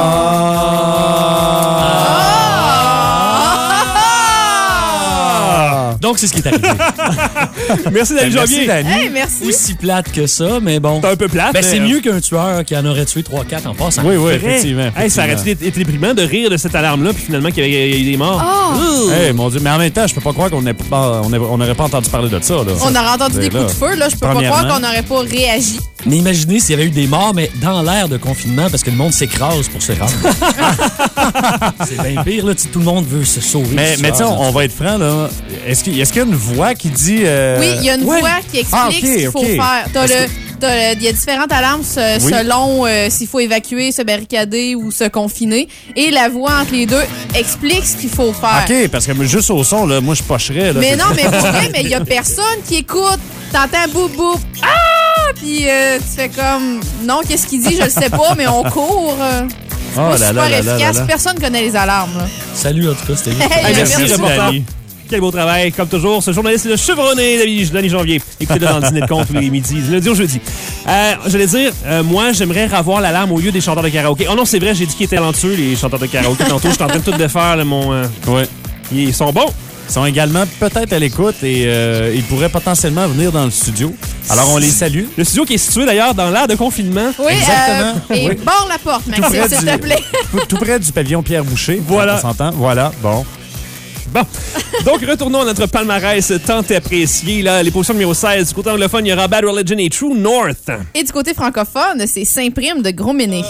Donc c'est ce qui est arrivé. Merci Danny Ben, merci, Janvier. Danny. Hey, merci! Aussi plate que ça, mais bon. C'est un peu plate. Ben c'est mais, euh, mieux qu'un tueur qui en aurait tué trois quatre en passant. Oui, oui, Vrai. effectivement. Hey, ça aurait effectivement. été déprimant de rire de cette alarme-là, puis finalement qu'il y avait- il y a eu des morts. Oh! Hey, mon Dieu, mais en même temps, je peux pas croire qu'on n'ait pas, on ait- on n'aurait pas entendu parler de ça. Là. On aurait entendu Ben des coups là, de feu, là. Je peux pas premièrement. croire qu'on n'aurait pas réagi. Mais imaginez s'il y avait eu des morts, mais dans l'ère de confinement, parce que le monde s'écrase pour se rendre. C'est bien pire, là. tu- Tout le monde veut se sauver. Mais, du mais tu sais, tueur, on, on va être franc, là. Est-ce qu'il est-ce qu'il y a une voix qui dit. euh, Oui, il y a une ouais. voix qui explique Ah, ok, ce qu'il faut ok. faire. T'as Parce le- t'as le- Il y a différentes alarmes se- Oui. selon euh, s'il faut évacuer, se barricader ou se confiner. Et la voix entre les deux explique ce qu'il faut faire. OK, parce que juste au son, là, moi, je pocherais. Là, Mais C'est- non, mais pour vrai, mais il y a personne qui écoute. T'entends boum boum. Ah! Puis euh, tu fais comme. Non, qu'est-ce qu'il dit? Je le sais pas, mais on court. euh. C'est Oh pas là super là là là efficace. là. Personne connaît les alarmes. là. Salut, en tout cas, c'était Hey, Hey, merci. merci, reporter. Danny. Quel beau travail, comme toujours. Ce journaliste est le chevronné, Danny Danny Janvier. Écoutez-le dans le dîner de compte tous les midis, du lundi au jeudi. Euh, J'allais dire, euh, moi, j'aimerais revoir l'alarme au lieu des chanteurs de karaoké. Oh non, c'est vrai, j'ai dit qu'ils étaient talentueux, les chanteurs de karaoké. Tantôt, je suis en train de tout défaire, là, mon... euh, Ouais. Ils sont bons. Ils sont également peut-être à l'écoute et euh, ils pourraient potentiellement venir dans le studio. Alors, on les salue. Le studio qui est situé, d'ailleurs, dans l'aire de confinement. Oui, Exactement. euh, et Oui. barre la porte, Maxime, près s'il du- te plaît. Tout- Tout près du pavillon Pierre Boucher. Voilà. On s'entend? Voilà. Bon. Bon. Donc, retournons à notre palmarès tant apprécié. Là, les positions numéro seize. Du côté anglophone, il y aura Bad Religion et True North. Et du côté francophone, c'est Saint-Prime de Gros-Méné.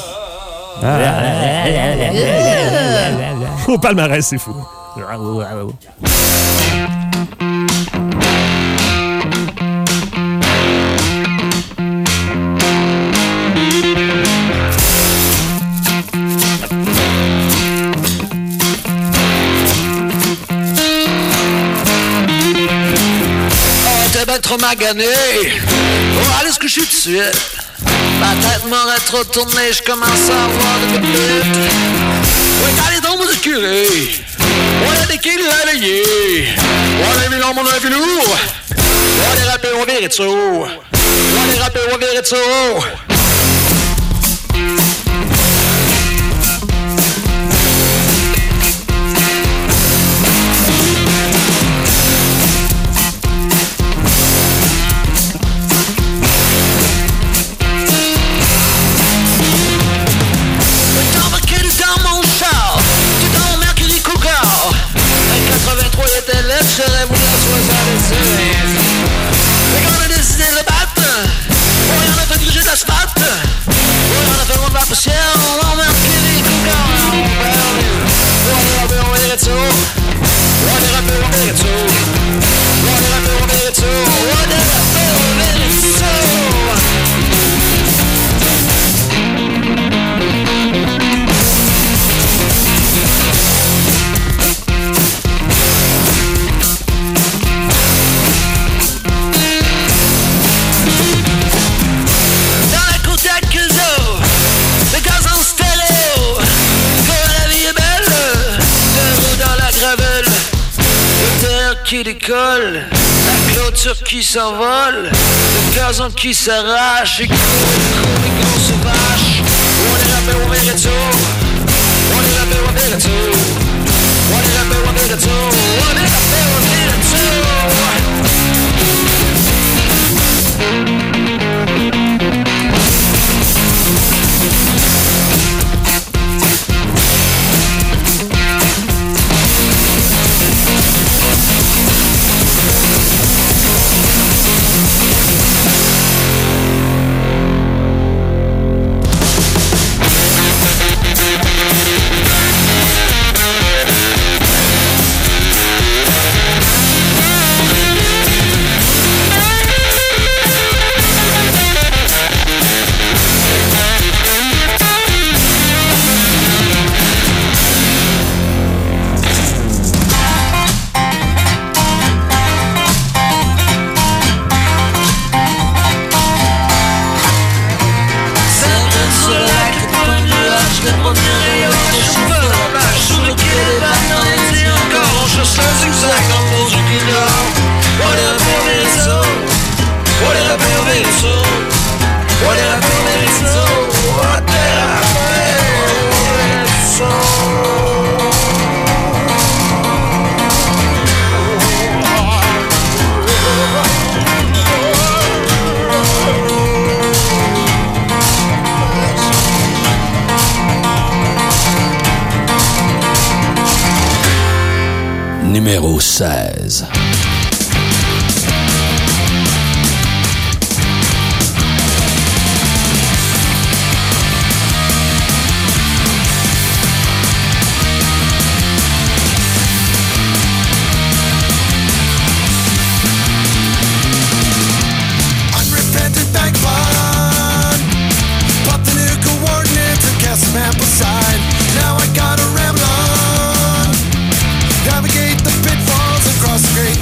Au palmarès, c'est fou. Trop magané, on va aller se coucher tout de suite. Ma tête m'aurait trop tourné, je commence à avoir de pépite. Ouais, quand les tombes de curé, on a des kills à veiller. On a vu l'homme, on a vu lourd. On les rappels, on verrait de ça. On les rappels, on verrait de ça. J'aurais voulu la soixante-seize. Mais quand on a décidé de le battre, on y en a fait gruger de l'asphalte. On y en a fait rouler de la poussière. On a marqué les coucans. On est rappelé, on verrait de ça. On est rappelé, on verrait de ça. On est rappelé, on verrait de ça. On est rappelé, on verrait de ça. Qui décolle, la clôture qui s'envole, le gazon qui s'arrache, et court, court, les grosses vaches. On est rappelé, on verrait tout. On est rappelé, on verrait tout. On est rappelé, on verrait tout. On est rappelé, on verrait tout. Numéro seize. Unrepentant bank fund. Pop the new coordinates and cast a map aside. Now I gotta ramble on. Navigate the pitfalls across the great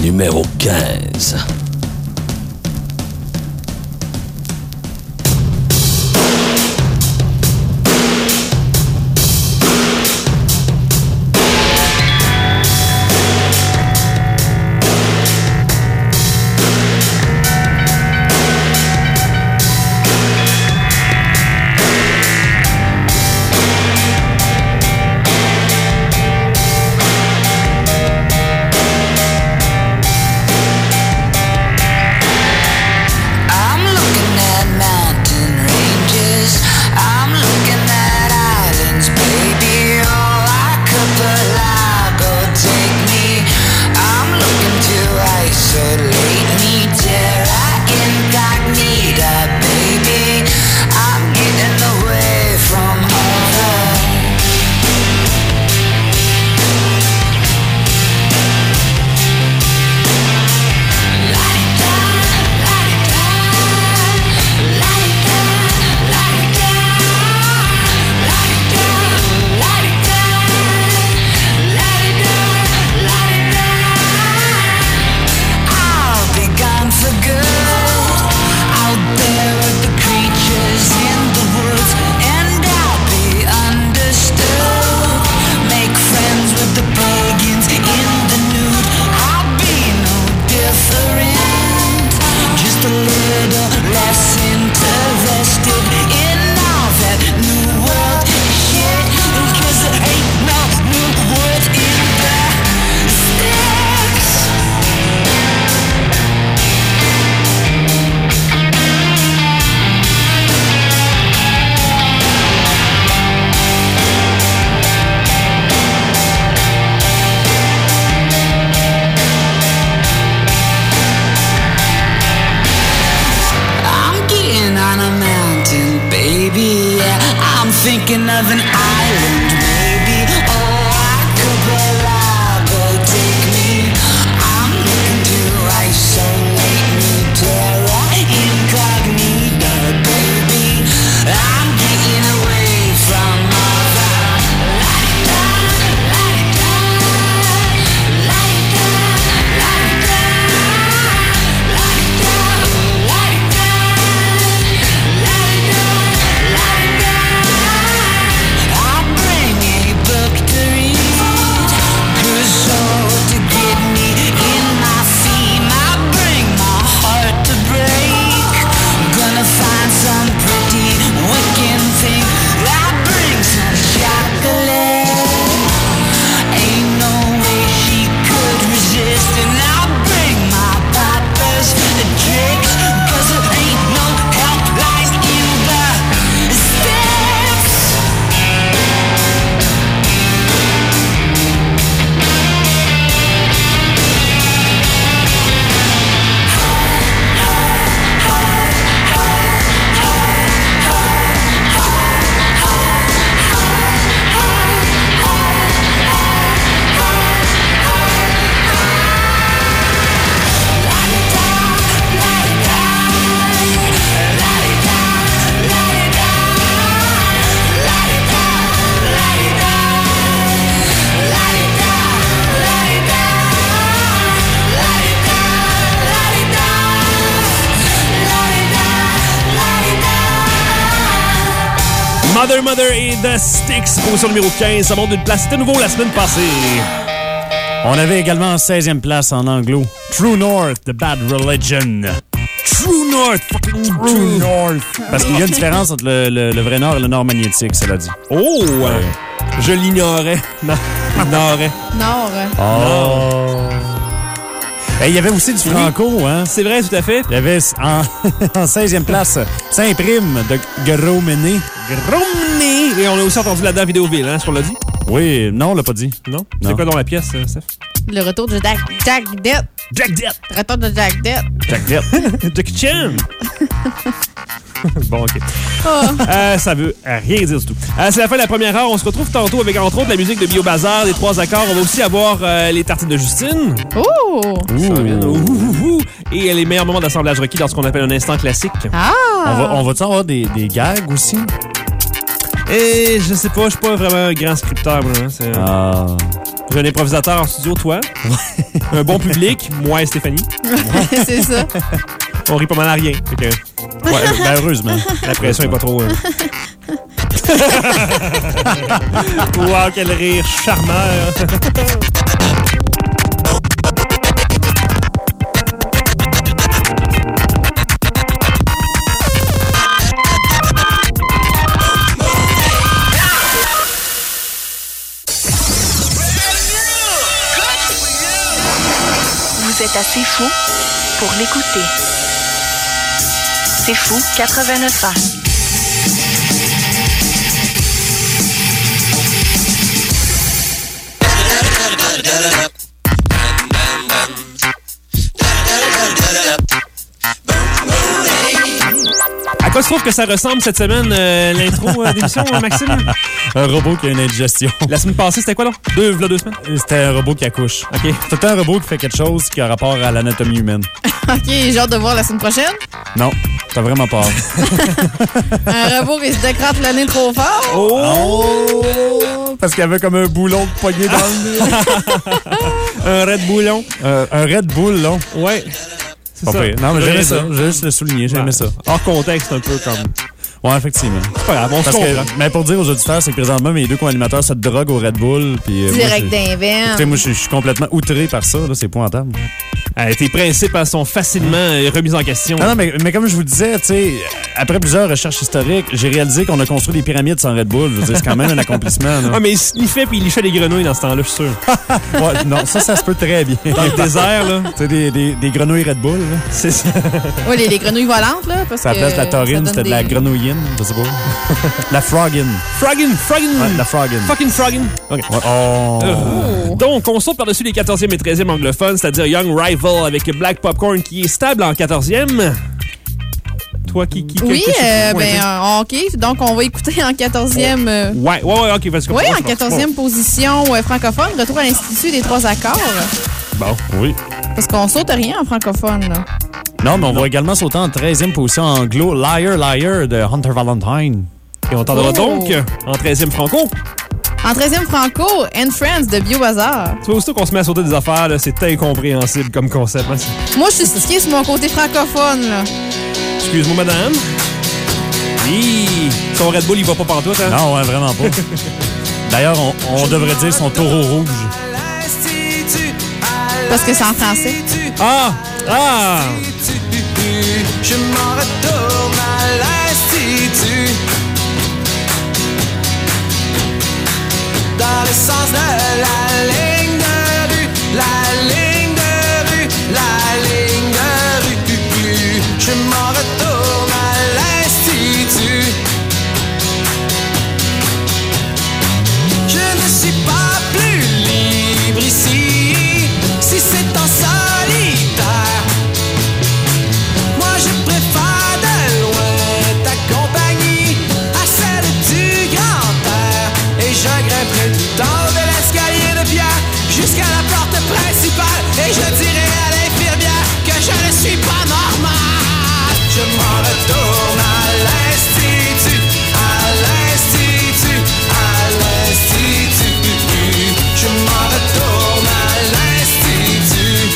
numéro quinze. Thinking of an island, maybe. Oh, archipelago, take me. I'm looking to isolate me, terra incognita, baby. I'm getting away from all that. La-di-da, la-di-da, la-di-da, la-di-da, la-di-da, la-di-da, la-di-da, la-di-da. I'll bring a book to read, Crusoe to get me in my theme. I'll bring my heart to break, gonna find some pretty wicked thing. I'll bring some chocolate, ain't no way she could resist. And I'll bring my papa's tricks, cause there ain't no helpline in the sticks. Mother Mother et The Styx, position numéro quinze. Ça monte d'une place. C'était nouveau la semaine passée. On avait également en seizième place en anglo True North, The Bad Religion. True North, fucking True North. Parce qu'il y a une différence entre le, le, le vrai Nord et le Nord magnétique, cela dit. Oh! Euh, je l'ignorais. Non, j'ignorais. Nord. Oh! Il y avait aussi du franco, hein? C'est vrai, tout à fait. Il y avait en, en seizième place Saint-Prime de Grommené. Grommené! Et on a aussi entendu là-dedans Vidéoville, hein, ce qu'on l'a dit? Oui, non, on l'a pas dit. Non? Non. C'est quoi dans la pièce, euh, Steph? Le retour de Jack, Jack Depp. Jack Depp! Le retour de Jack Depp. Jack Depp. Jackie Chan! Bon, OK. Oh. Euh, ça veut rien dire du tout. Euh, c'est la fin de la première heure. On se retrouve tantôt avec, entre autres, la musique de BioBazar, les trois accords. On va aussi avoir euh, les tartines de Justine. Oh! Ça vient. Ouh, ouh, ouh. Et les meilleurs moments d'assemblage requis dans ce qu'on appelle un instant classique. Ah! On va, on va-tu avoir des, des gags aussi? Et je sais pas, je suis pas vraiment un grand scripteur, moi. Hein, c'est... Ah. J'ai un improvisateur en studio, toi. Un bon public, moi et Stéphanie. C'est ça. On rit pas mal à rien. Fait que... Ouais, ben heureusement. La pression est pas trop... Hein. Wow, quel rire charmeur. Vous êtes assez fou pour l'écouter. C'est fou quatre-vingt-neuf ans. À quoi se trouve que ça ressemble cette semaine, euh, l'intro euh, d'émission, euh, Maxime? Un robot qui a une indigestion. La semaine passée, c'était quoi, là? Deux, là, deux semaines? C'était un robot qui accouche. OK. C'est un robot qui fait quelque chose qui a rapport à l'anatomie humaine. OK, j'ai hâte de voir la semaine prochaine. Non, t'as vraiment pas hâte. Un robot qui se décrate le nez trop fort. Oh! Parce qu'il y avait comme un boulon de poignet dans le nez. Un Red Bullon. Euh, un Red Bull long. Ouais. C'est Pas ça. pire. Non, mais J'aurais j'aimais ça. ça. Je vais juste le souligner, j'aimais Ouais. ça. Hors contexte, un peu comme... Ouais, effectivement. C'est pas grave, on se Parce comprend. que, mais pour dire aux auditeurs, c'est que présentement, mes deux co-animateurs se droguent au Red Bull. Puis, euh, moi, Direct je- d'invent. Écoutez, moi, je je suis complètement outré par ça. là, C'est épouvantable. Euh, tes principes hein, sont facilement euh, remis en question. Non, non, mais, mais comme je vous le disais, tu sais, après plusieurs recherches historiques, j'ai réalisé qu'on a construit des pyramides sans Red Bull. Je veux dire, c'est quand même un accomplissement. là. Ah, mais il sniffait puis il lichait les grenouilles dans ce temps-là, je suis sûr. Ouais, non, ça, ça se peut très bien. Dans le désert, là. Tu sais, des, des, des grenouilles Red Bull. là. C'est ça. Oui, les, les grenouilles volantes, là. Parce Ça que place la taurine, ça donne c'était de la des- grenouilline, je sais pas. La froggin. Froggin, froggin. Ouais, la froggin. Fucking froggin. OK. Oh. Oh. Donc, on saute par-dessus les quatorzième et treizième anglophones, c'est-à-dire Young Rival avec Black Popcorn qui est stable en quatorzième. Toi, qui... qui Oui, que- que- euh, ouais, ben, euh, OK. Donc, on va écouter en quatorzième... euh, Ouais, ouais, ouais, OK. Vas-y, Oui, continue, en je pense. quatorzième position euh, francophone, retour à l'Institut des trois accords. Bon, oui. Parce qu'on saute rien en francophone, là. Non, mais on va également sauter en treizième position anglo, Liar Liar de Hunter Valentine. Et on t'entendra Oh. donc en treizième franco. En treizième franco, And Friends de Biobazar. Tu vois, aussitôt qu'on se met à sauter des affaires, là, c'est incompréhensible comme concept. hein. Moi, je suis stické sur mon côté francophone, là. Excuse-moi, madame. Oui, son Red Bull, il va pas pantoute, hein? Non, ouais, vraiment pas. D'ailleurs, on, on devrait dire son taureau rouge. Parce que c'est en français. Ah! Ah! Je m'en retourne à l'Institut. Dans le sens de la ligne de rue, la ligne de rue, la ligne de rue. Je m'en retourne à l'Institut. Je ne suis pas plus libre ici, si c'est en solitaire. Moi je préfère de loin ta compagnie à celle du grand air. Et je grimperai tout en haut de l'escalier de pierre jusqu'à la porte principale. Et je dirai à l'infirmière que je ne suis pas normal. Je m'en retourne à l'Institut, à l'Institut, à l'Institut. Je m'en retourne à l'Institut.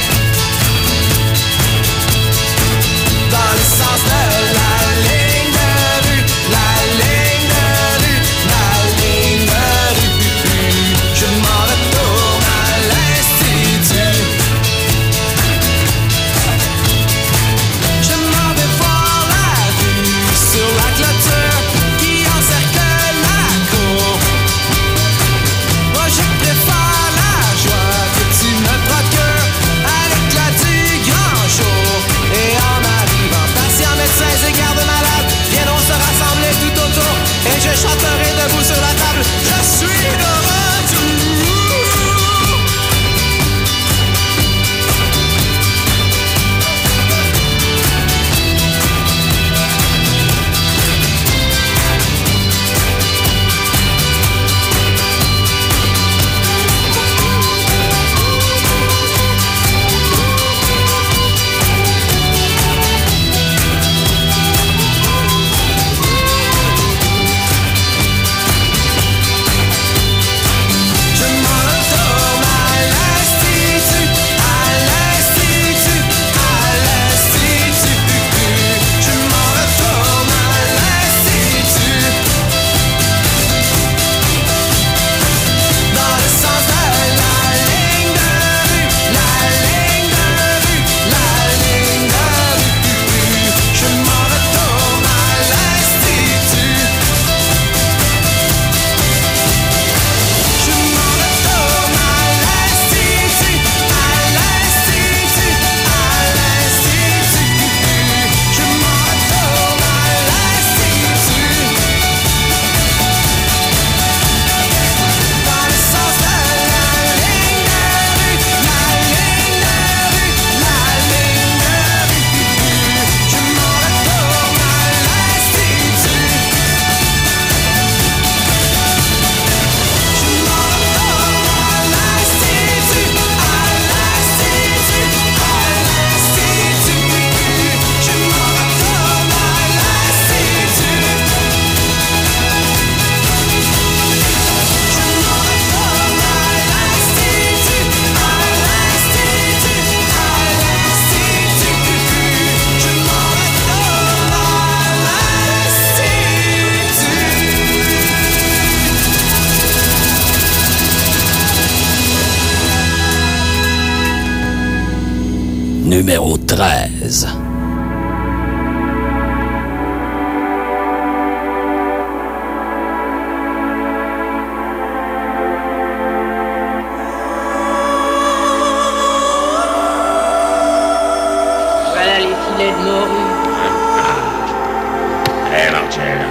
Dans le sens de la ligne de rue, la ligne de rue, la ligne de rue. Je m'en retourne à l'Institut. Numéro treize. Voilà les filets de morue. Eh, Marcel.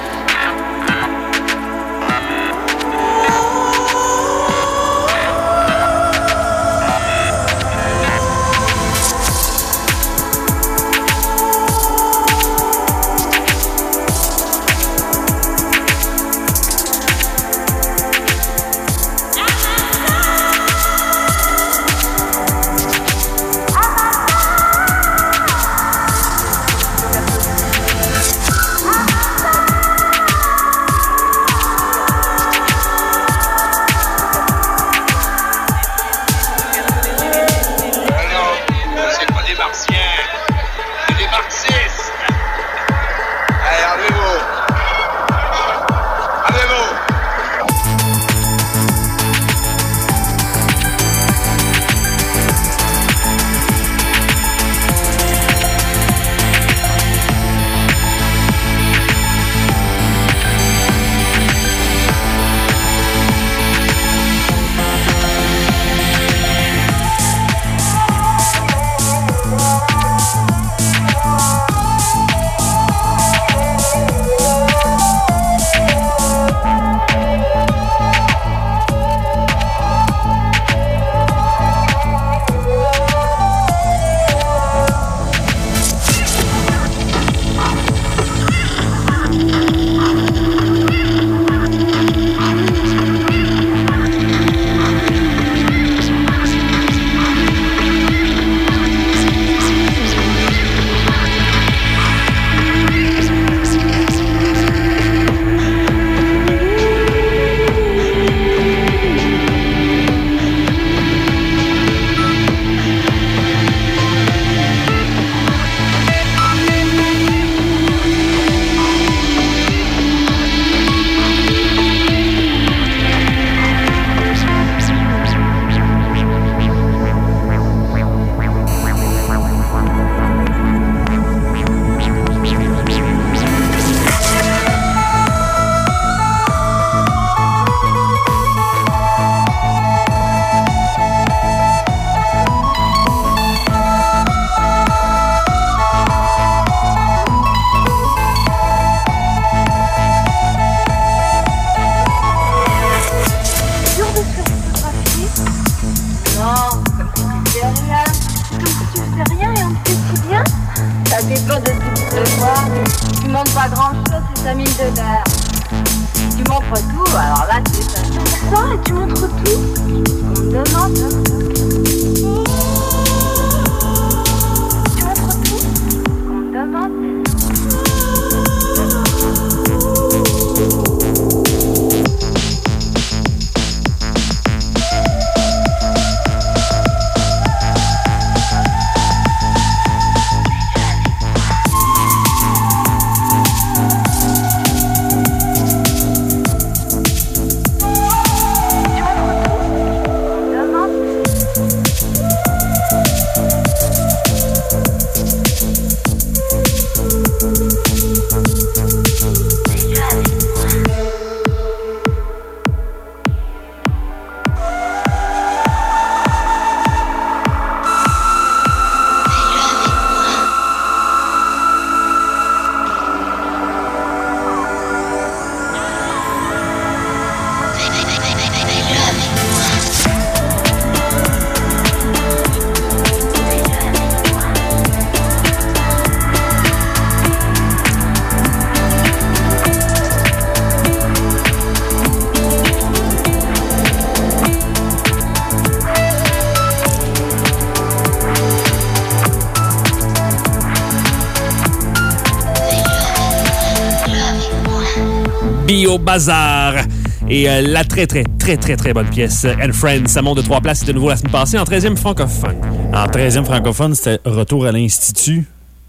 Bio Bazar. Et euh, la très, très, très, très, très bonne pièce, And Friends, ça monte de trois places, c'était de nouveau la semaine passée, en treizième francophone. En treizième francophone, c'était Retour à l'Institut.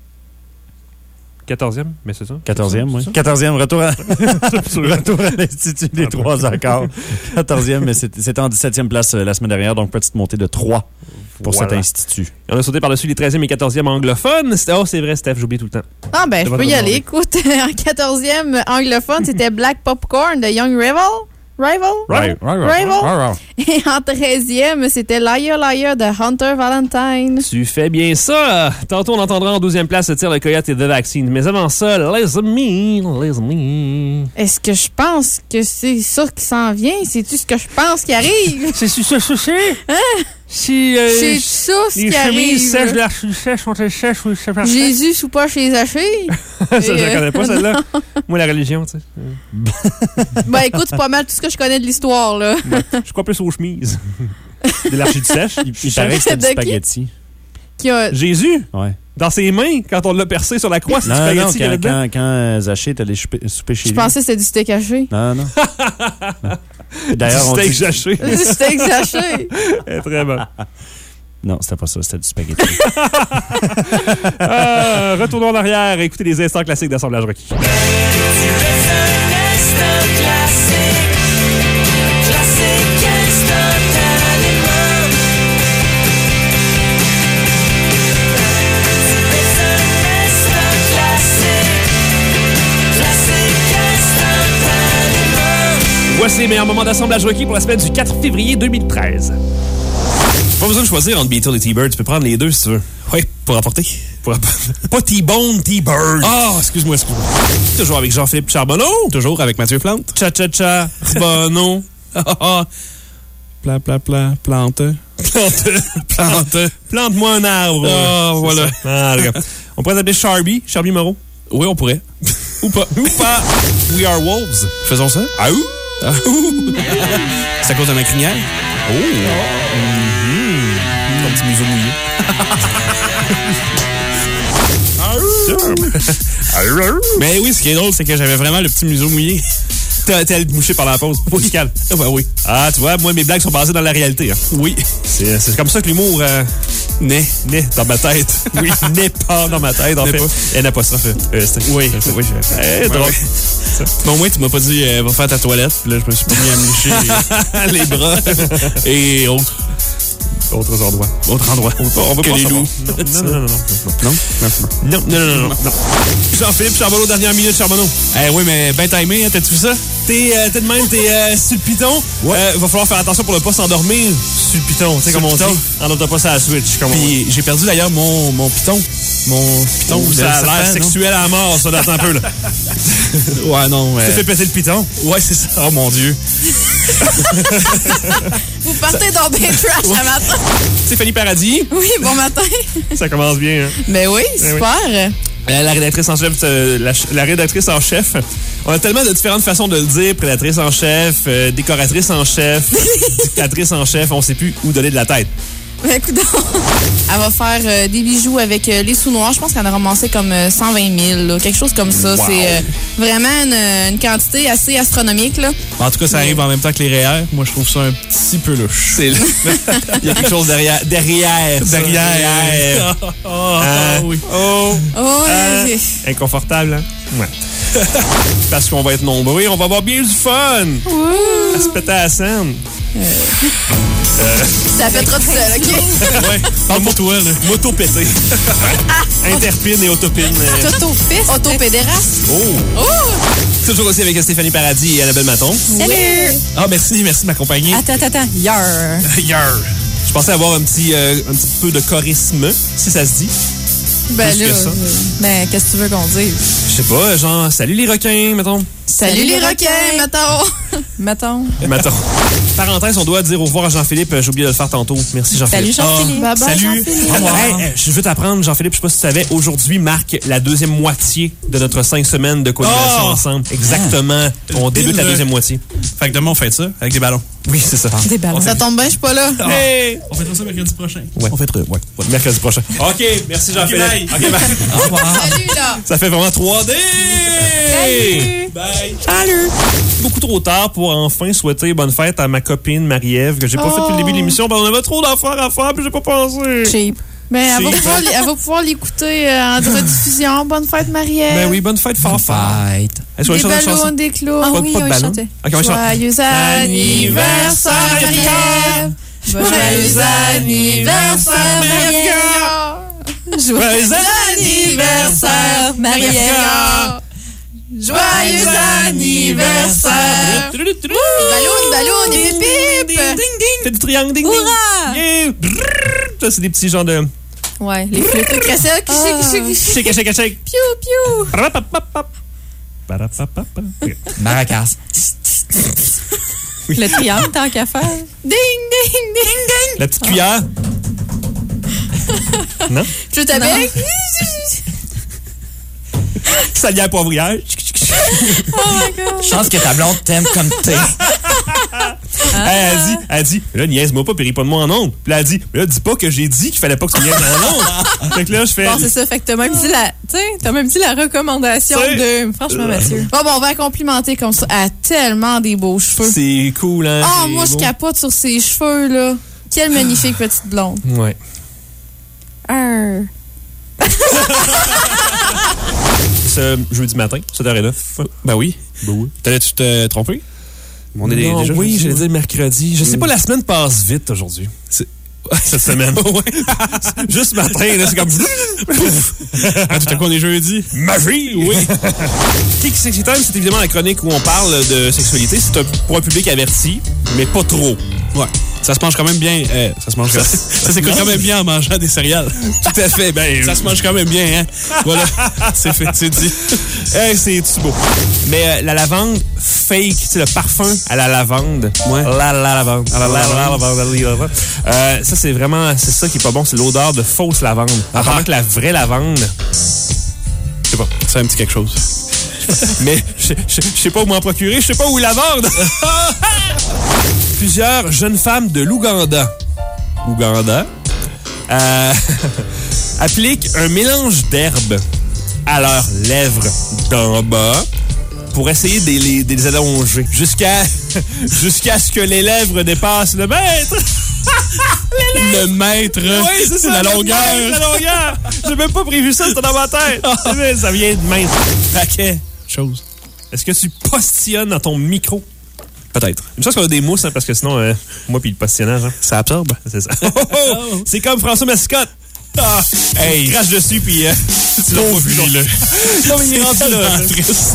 quatorzième, mais c'est ça? quatorzième, oui. Ça? quatorzième, retour à, retour à l'Institut des trois accords. quatorzième, mais c'était en dix-septième place la semaine dernière, donc petite montée de trois. pour Voilà. cet institut. On a sauté par-dessus les treizième et quatorzième anglophones. C'était- Oh, c'est vrai, Steph, j'oublie tout le temps. Ah, ben, je Devant peux y le aller. monde. Écoute, en quatorzième anglophone, c'était Black Popcorn de Young Rival. Rival? Right, right, right, Rival? right, right. Et en treizième, c'était Liar Liar de Hunter Valentine. Tu fais bien ça. Tantôt, on entendra en douzième place le tir Le Coyote et The Vaccine. Mais avant ça, les amis, les amis. Est-ce que je pense que c'est ça qui s'en vient? C'est-tu ce que je pense qui arrive? C'est ça, ça, c'est? Hein? Si euh, C'est ça ce les qui chemises sèches arrive. de l'archi sèche sont-elles sèches ou c'est pas Jésus sous pas chez les hachés? Ça, je la Et, connais euh, pas, celle-là. Moi, la religion, tu sais. Ben écoute, c'est pas mal tout ce que je connais de l'histoire, là. Je crois plus aux chemises. De l'archi sèche. Il, il paraît que c'était du De qui? spaghetti. Qui a... Jésus, Ouais. dans ses mains, quand on l'a percé sur la croix, c'est du Non, non, spaghetti qu'il y quand, avait dedans. quand, quand euh, Zaché est allé souper, souper chez Je lui. pensais que c'était du steak haché. Non, non. non. D'ailleurs, on Du steak dit... jaché. Du steak haché. Eh, Très bon. Non, c'était pas ça, c'était du spaghetti. Ah, retournons en arrière et écoutez les instants classiques d'Assemblage Rocky. Voici les meilleurs moments d'Assemblage Rocky pour la semaine du quatre février deux mille treize. Pas besoin de choisir entre Beatles et T-Bird. Tu peux prendre les deux si tu veux. Oui, pour apporter. Pour app- Pas T-Bone, T-Bird. Ah, excuse-moi, excuse-moi. Toujours avec Jean-Philippe Charbonneau. Toujours avec Mathieu Plante. Cha-cha-cha. Bono. Pla, pla, pla, plante. Plante. Plante. Plante-moi un arbre. Ah, C'est voilà. ça. Ah, regarde. On pourrait t'appeler Charby. Charby Moreau. Oui, on pourrait. Ou pas. Ou pas. We are wolves. Faisons ça. Ah ouh. Ah, ouh. C'est à cause de ma crinière. Oh. Ton petit museau mouillé. Mais oui, ce qui est drôle, c'est que j'avais vraiment le petit museau mouillé. T'as t'as mouché par la pause. Musicale. Ah ben oui. Ah, tu vois, moi, mes blagues sont basées dans la réalité. Hein. Oui. C'est c'est comme ça que l'humour euh, Né. naît dans ma tête. Oui, n'est pas dans ma tête, en N'est fait. pas. Il y a un apostrophe. Euh, c'était- Oui. Euh, oui. Eh, Ouais, drôle. ouais. Bon, au moins, tu m'as pas dit, euh, va faire ta toilette. Puis là, je me suis pas mis à me licher les, les bras et autres, Autres endroits. autres endroits. On veut que pas les savoir. loups. Non, non, non, non. Non? Non, Non. non, non, non, non. non. Jean-Philippe Charbonneau, dernière minute, Charbonneau. Eh oui, mais ben timé, hein, t'as-tu vu ça? T'es euh, t'es de même, t'es euh, sur le piton. Ouais. Euh, va falloir faire attention pour ne pas s'endormir sur le piton. Tu sais, Sur comme le on piton. dit. En autant pas ça à la Switch. Comme on dit. Puis j'ai perdu d'ailleurs mon, mon piton. Mon piton. Oh, de ça a l'air serpent, sexuel à la mort, ça date un peu, là. non? Ouais, non. Tu euh, t'es fait péter le piton. Ouais, c'est ça. Oh mon Dieu. Vous partez dans des trash ce matin. Stéphanie Paradis, Oui, bon matin. ça commence bien. Hein? Ben oui, super. Euh, La rédactrice en chef, euh, la, ch- la rédactrice en chef. On a tellement de différentes façons de le dire. Prédatrice en chef, euh, décoratrice en chef, dictatrice en chef. On sait plus où donner de la tête. Ben, écoute donc. Elle va faire euh, des bijoux avec euh, les sous noirs. Je pense qu'elle a ramassé comme euh, cent vingt mille, là, quelque chose comme ça. Wow. C'est euh, vraiment une, une quantité assez astronomique, là. En tout cas, ça arrive en même temps que les R E E R. Moi, je trouve ça un petit peu louche. C'est Il y a quelque chose derrière. Derrière. ça. Derrière. Oh, Hein? oui. Oh. Oh, Hein? ouais. Inconfortable, hein? Ouais. Parce qu'on va être nombreux et on va avoir bien du fun. À se péter à la scène. Ça fait trop de seul, OK? Ouais. Parle pour toi, là. Moto pété. Interpine et autopine. euh. Autofist. Autopédéraste. Oh. Oh! Toujours aussi avec Stéphanie Paradis et Annabelle Maton. Salut! Ah, merci, merci de m'accompagner. Attends, attends, attends. Yar. Yar. Je pensais avoir un petit, euh, un petit peu de chorisme, si ça se dit. Ben Plus là, que ça. euh, ben qu'est-ce que tu veux qu'on dise? Je sais pas, genre, salut les requins, mettons. Salut, les requins, mettons. mettons. Mettons. Parenthèse, on doit dire au revoir à Jean-Philippe. J'ai oublié de le faire tantôt. Merci Jean-Philippe. Salut Jean-Philippe. Ah, Bye bye, salut. Jean-Philippe. Hey, hey, je veux t'apprendre, Jean-Philippe, je sais pas si tu savais, aujourd'hui marque la deuxième moitié de notre cinq semaines de coordination Oh! ensemble. Exactement. On débute la Pile, deuxième moitié. Fait que demain, on fait ça avec des ballons. Oui, c'est ça. Des ballons. Ça tombe bien, je suis pas là. Hey! On fait ça mercredi prochain. Ouais. On fait ouais. Ouais, mercredi prochain. OK, merci Jean-Philippe. bye. OK, bye. Au revoir. Salut, là. Ça fait vraiment trois D! Salut. Bye. Salut! Beaucoup trop tard pour enfin souhaiter bonne fête à ma copine Marie-Ève, que j'ai pas Oh. fait depuis le début de l'émission, parce qu'on avait trop d'affaires à faire, puis j'ai pas pensé. Cheap. Ben, elle va Cheap. pouvoir, elle va pouvoir l'écouter euh, en rediffusion. Bonne fête, Marie-Ève. Ben oui, bonne fête fort fort. Fête. Est-ce qu'on Des chante une chanson? ballons, des clous. Pas- Ah pas oui, de on va ballons? chanter. Ok, on va chanter. Joyeux anniversaire, Marie-Ève. Joyeux anniversaire, Maria! Joyeux anniversaire, Maria! Joyeux anniversaire! Ballon, ballon, et pip, pip! Fais du triangle, ding, ding! Hurrah! Yeah. Ça, c'est des petits genres de... Ouais, les flûtes crasses qui shake, shake, shake. Shake, shake, shake. Piou, piou! Parapapapap. Parapapapap. Ok. Maracas. Le triangle, tant qu'à faire. Ding, ding, ding, ding! La petite cuillère. Non? Je t'avais. Salière poivrière. Oh my God! Je pense que ta blonde t'aime comme t'es. Ah. Elle a dit, elle a dit, là, niaise-moi pas, puis ris pas de moi en ondes. Puis là, elle a dit, là, dis pas que j'ai dit qu'il fallait pas que tu niaises en ondes. Fait que là, je fais. Bon, c'est ça. Fait que t'as même dit la, tu sais, t'as même dit la recommandation T'sais. de, franchement, Mathieu. Bon, bon, on va la complimenter comme ça. Elle a tellement des beaux cheveux. C'est cool, hein? Oh, c'est moi, je beau. capote sur ses cheveux, là. Quelle magnifique petite blonde. Ouais. Arr. Ce jeudi matin, sept heures neuf. Ben oui. Ben oui. T'allais-tu te tromper? On est Non, déjà oui, jeudi, j'allais ouais. dire mercredi. Je sais pas, la semaine passe vite aujourd'hui. C'est- Cette semaine. Ouais. Juste ce matin, là, c'est comme. Ah, tout à coup, on est jeudi. Magie! Oui! Kick Sexy Time, c'est évidemment la chronique où on parle de sexualité. C'est un, pour un public averti, mais pas trop. Ouais. Ça se mange quand même bien. Euh, ça se mange ça, ça s'écoute quand même bien en mangeant des céréales. Tout à fait. Ben, Ça se mange quand même bien, hein? Voilà. C'est fait, c'est dit. hey, c'est tout beau. Mais euh, la lavande fake, tu sais, le parfum à la lavande. Ouais. La, la lavande. La, la, la, la, lavande, la, la, lavande. Euh, ça, c'est vraiment, c'est ça qui est pas bon, c'est l'odeur de fausse lavande. Ah. Apparemment que la vraie lavande, Je sais pas. C'est un petit quelque chose. mais je je- je sais pas où m'en procurer, je sais pas où la vendre. Plusieurs jeunes femmes de l'Ouganda, Ouganda, euh, appliquent un mélange d'herbes à leurs lèvres d'en bas pour essayer de les, de les allonger jusqu'à jusqu'à ce que les lèvres dépassent le mètre. Le maître. Oui, c'est ça. La le longueur. mètre, La longueur. J'ai même pas prévu ça, c'était dans ma tête. Mais ça vient de mètre. Paquet. Chose. Est-ce que tu postillonnes dans ton micro? Peut-être. Une chance qu'on a des mousses, hein, parce que sinon, euh, moi puis le postillonnage, hein, Ça absorbe. c'est ça. Oh, oh, oh! C'est comme François Mascotte. Ah, hey, il crache dessus, puis euh, tu l'as pas vu, lui, là. Non, mais il est rendu là. Tellement triste.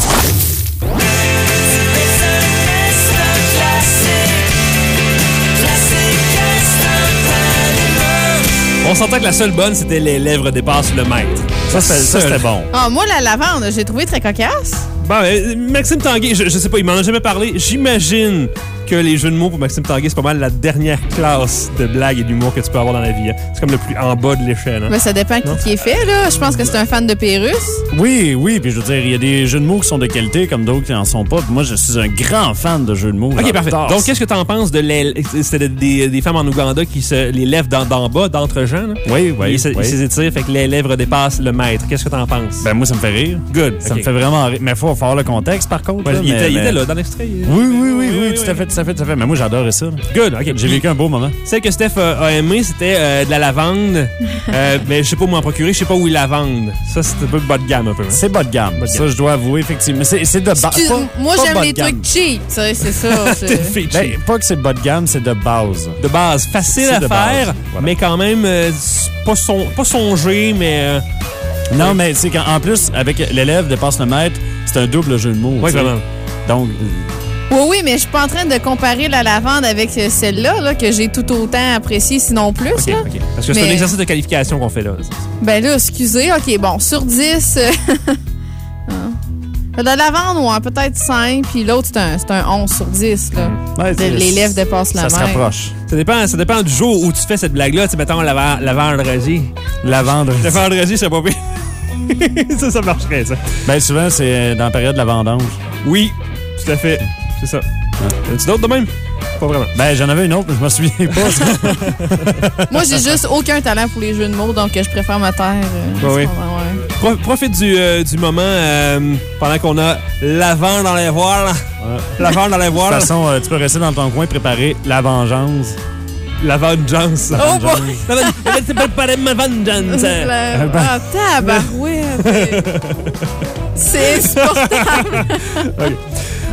On s'entend que la seule bonne, c'était les lèvres dépassent le mètre. Ça, c'était ça, c'était bon. Ah, moi, la lavande, j'ai trouvé très cocasse. Bon, euh, Maxime Tanguay, je, je sais pas, il m'en a jamais parlé. J'imagine que les jeux de mots pour Maxime Tanguay, c'est pas mal la dernière classe de blagues et d'humour que tu peux avoir dans la vie. Hein. C'est comme le plus en bas de l'échelle. Hein. Mais ça dépend qui, qui est fait, là. Je pense que c'est un fan de Pérus. Oui, oui, puis je veux dire, il y a des jeux de mots qui sont de qualité comme d'autres qui n'en sont pas. Puis moi, je suis un grand fan de jeux de mots. OK, parfait. J'adore Donc, ça. qu'est-ce que t'en penses de les... C'était des, des femmes en Ouganda qui se les lèvent d'en d'en bas, d'entre-gens, là? Oui, oui, Ils se- oui. ils s'étirent, fait que les lèvres dépassent le mètre. Qu'est-ce que t'en penses? Ben, moi, ça me fait rire. Good. Ça OK. me fait vraiment rire. Mais il faut avoir le contexte, par contre. Ouais, là, il, mais- était, il mais- était là, dans l'extrait. il- Oui, oui, oui, oui, oui, tout oui. à fait, tout à fait, tout à fait. Mais moi, j'adorais ça. là. Good, OK. J'ai vécu un beau moment. Celle que Steph a, a aimé, c'était euh, de la lavande. euh, mais je sais pas où m'en procurer, je sais pas où ils la vendent. Ça, c'est un peu bas de gamme, un peu. hein. C'est bas de gamme. Bas de Ça, gamme. je dois avouer, effectivement. Mais C'est c'est de base. Excuse- moi, j'aime les trucs cheap, tu sais, c'est ça. c'est- Fait Ben, cheap. pas que c'est bas de gamme, c'est de base. De base, facile C'est à de faire, base, voilà. mais quand même euh, pas, son, pas songé, mais... euh, Non, mais c'est qu'en plus, avec l'élève dépasse le maître, c'est un double jeu de mots. ouais, tu sais. vraiment. Donc, Oui, oui, mais je suis pas en train de comparer la lavande avec celle-là, là, que j'ai tout autant appréciée, sinon plus. OK, là. OK. Parce que c'est Mais- un exercice de qualification qu'on fait là. Ben là, excusez. OK, bon, sur dix... euh, hein. De la lavande, ouais, peut-être cinq, puis l'autre, c'est un, c'est un onze sur dix, là. ouais, De- c'est- les lèvres dépassent la Ça se mer. rapproche. Ça dépend, ça dépend du jour où tu fais cette blague-là. Tu sais, mettons, la, va- la vendredi. La vendredi. Le vendredi, c'est pas pire. ça, ça marcherait, ça. Ben, souvent, c'est dans la période de la vendange. Oui, tout à fait. C'est ça. As-tu d'autres de même? Pas vraiment. Ben, j'en avais une autre, mais je me souviens pas. ça. Moi, j'ai juste aucun talent pour les jeux de mots, donc je préfère ma terre. euh, en Ouais, ce oui. moment, ouais. Pro- profite du, euh, du moment euh, pendant qu'on a l'avant dans les voiles. L'avant dans les De toute voiles. façon, euh, tu peux rester dans ton coin, préparer la vengeance. La vengeance. Oh, boy! La ven- C'est préparer ma vengeance. La- Ah, tabarouette! C'est insupportable!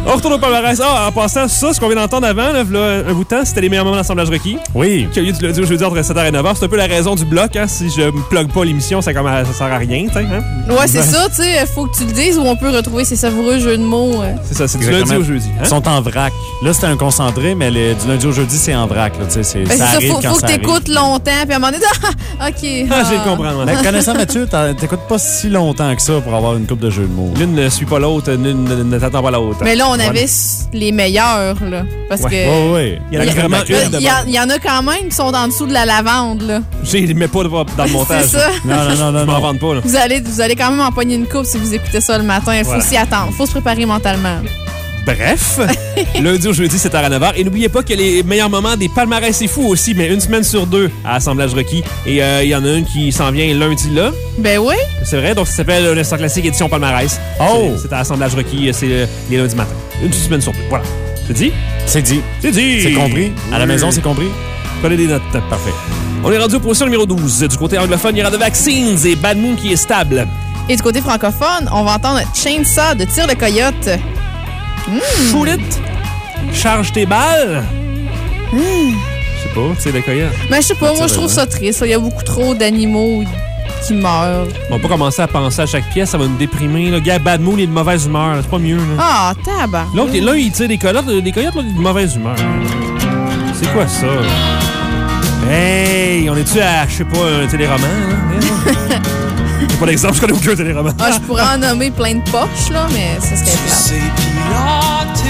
On retourne au palmarès. Ah, en passant, ça, ce qu'on vient d'entendre avant, là, là, un bout de temps, c'était les meilleurs moments d'assemblage requis. Oui. Qui a lieu du lundi au jeudi entre sept heures et neuf heures. C'est un peu la raison du bloc. Hein. Si je me plug pas l'émission, ça, comme, ça sert à rien. Hein. Ouais, c'est ça. Tu sais, faut que tu le dises où on peut retrouver ces savoureux jeux de mots. Euh. C'est ça, c'est du lundi au jeudi. Hein? Ils sont en vrac. Là, c'était un concentré, mais les, du lundi au jeudi, c'est en vrac. Là, c'est, ben, ça c'est arrive ça, faut, quand faut ça que t'écoutes longtemps, puis à un moment donné, ah, OK. Ah, Ah. j'ai le comprendre. Ben, connaissant Mathieu, t'écoutes pas si longtemps que ça pour avoir une coupe de jeux de mots. L'une ne suit pas l'autre, l'une ne, ne t'attend pas l'autre. Mais là, on avait voilà. les meilleurs, là. Parce ouais. que. Ouais, ouais. Il y en a, vraiment une. Il y, a, il y en a quand même qui sont en dessous de la lavande, là. Je les mets pas dans le montage. C'est ça. Non, non, non, non. Je m'en vante pas, là. Vous allez, vous allez quand même empoigner une coupe si vous écoutez ça le matin. Il faut voilà. s'y attendre. Il faut se préparer mentalement. Bref, lundi au jeudi, sept heures à neuf heures. Et n'oubliez pas que les meilleurs moments des palmarès, c'est fou aussi, mais une semaine sur deux à Assemblage requis. Et il euh, y en a une qui s'en vient lundi là. Ben oui. C'est vrai, donc ça s'appelle l'Instant Classique édition palmarès. Oh! C'est à Assemblage requis, c'est euh, les lundis matin. Une semaine sur deux. Voilà. C'est dit? C'est dit. C'est dit. C'est compris. À la maison, c'est compris. Prenez des notes. Parfait. On est rendu aux positions numéro douze. Du côté anglophone, il y aura The Vaccines et Bad Moon qui est stable. Et du côté francophone, on va entendre Chainsaw de Tire le Coyote. Mmh. Shoot it! Charge tes balles! Mmh. Je sais pas, Tire le Coyote. Mais je sais pas, moi je trouve ça triste. Il y a beaucoup trop d'animaux qui meurent. On va pas commencer à penser à chaque pièce, ça va nous déprimer. Le gars, Bad Moon, il est de mauvaise humeur. C'est pas mieux. Là. Ah, tabac. L'autre, là, il tire des coyotes, des coyotes, là, il est de mauvaise humeur. C'est quoi ça? Hey, on est-tu à, je sais pas, un téléroman? Hein? C'est pas l'exemple, je connais aucun téléroman. Ah, je pourrais en nommer plein de poches, là, mais ça serait plate. C'est piloter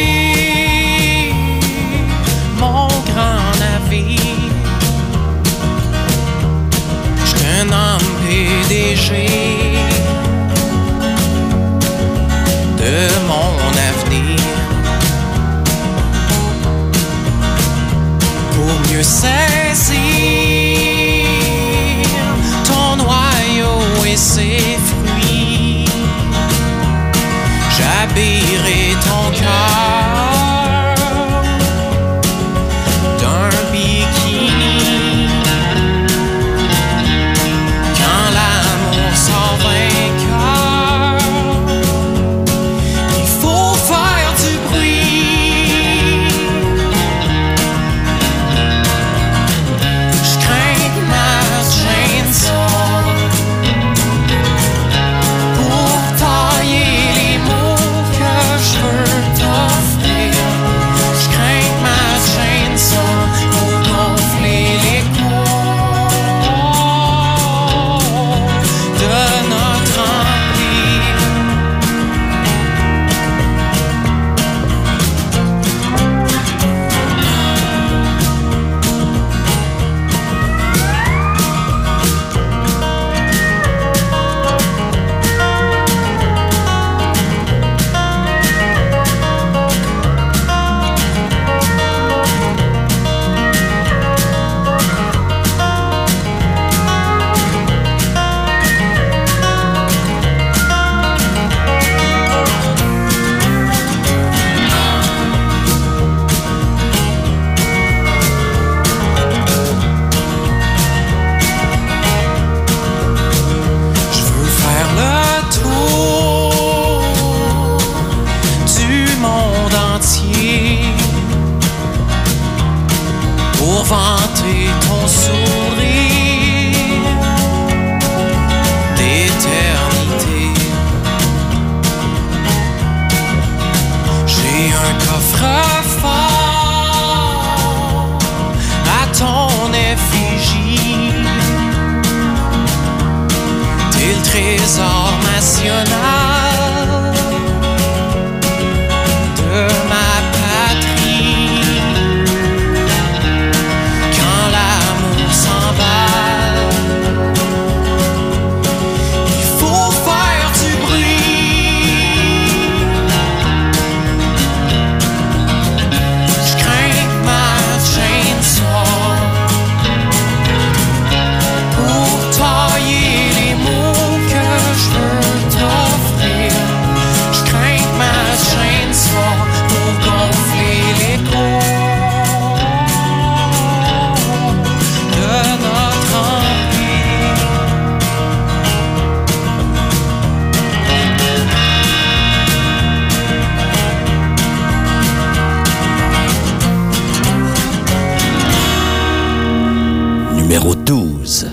mon grand navire. Je suis un homme P D G de mon avenir. Pour mieux saisir ton noyau et ses fruits, j'habillerai ton cœur d'un bikini. Quand l'amour s'en vainqueur, il faut faire du bruit. Je crains ma chainsaw pour tailler les mots que je veux t'offrir. Je crains ma chainsaw pour gonfler les cours de notre empire. Je veux faire le tour du monde entier pour vanter ton sourire d'éternité. J'ai un coffre-fort à ton effigie. T'es le trésor national de ma patrie. Quand l'amour s'emballe, il faut faire du bruit. Je crains ma chainsaw pour tailler les mots que je veux t'offrir. numéro douze.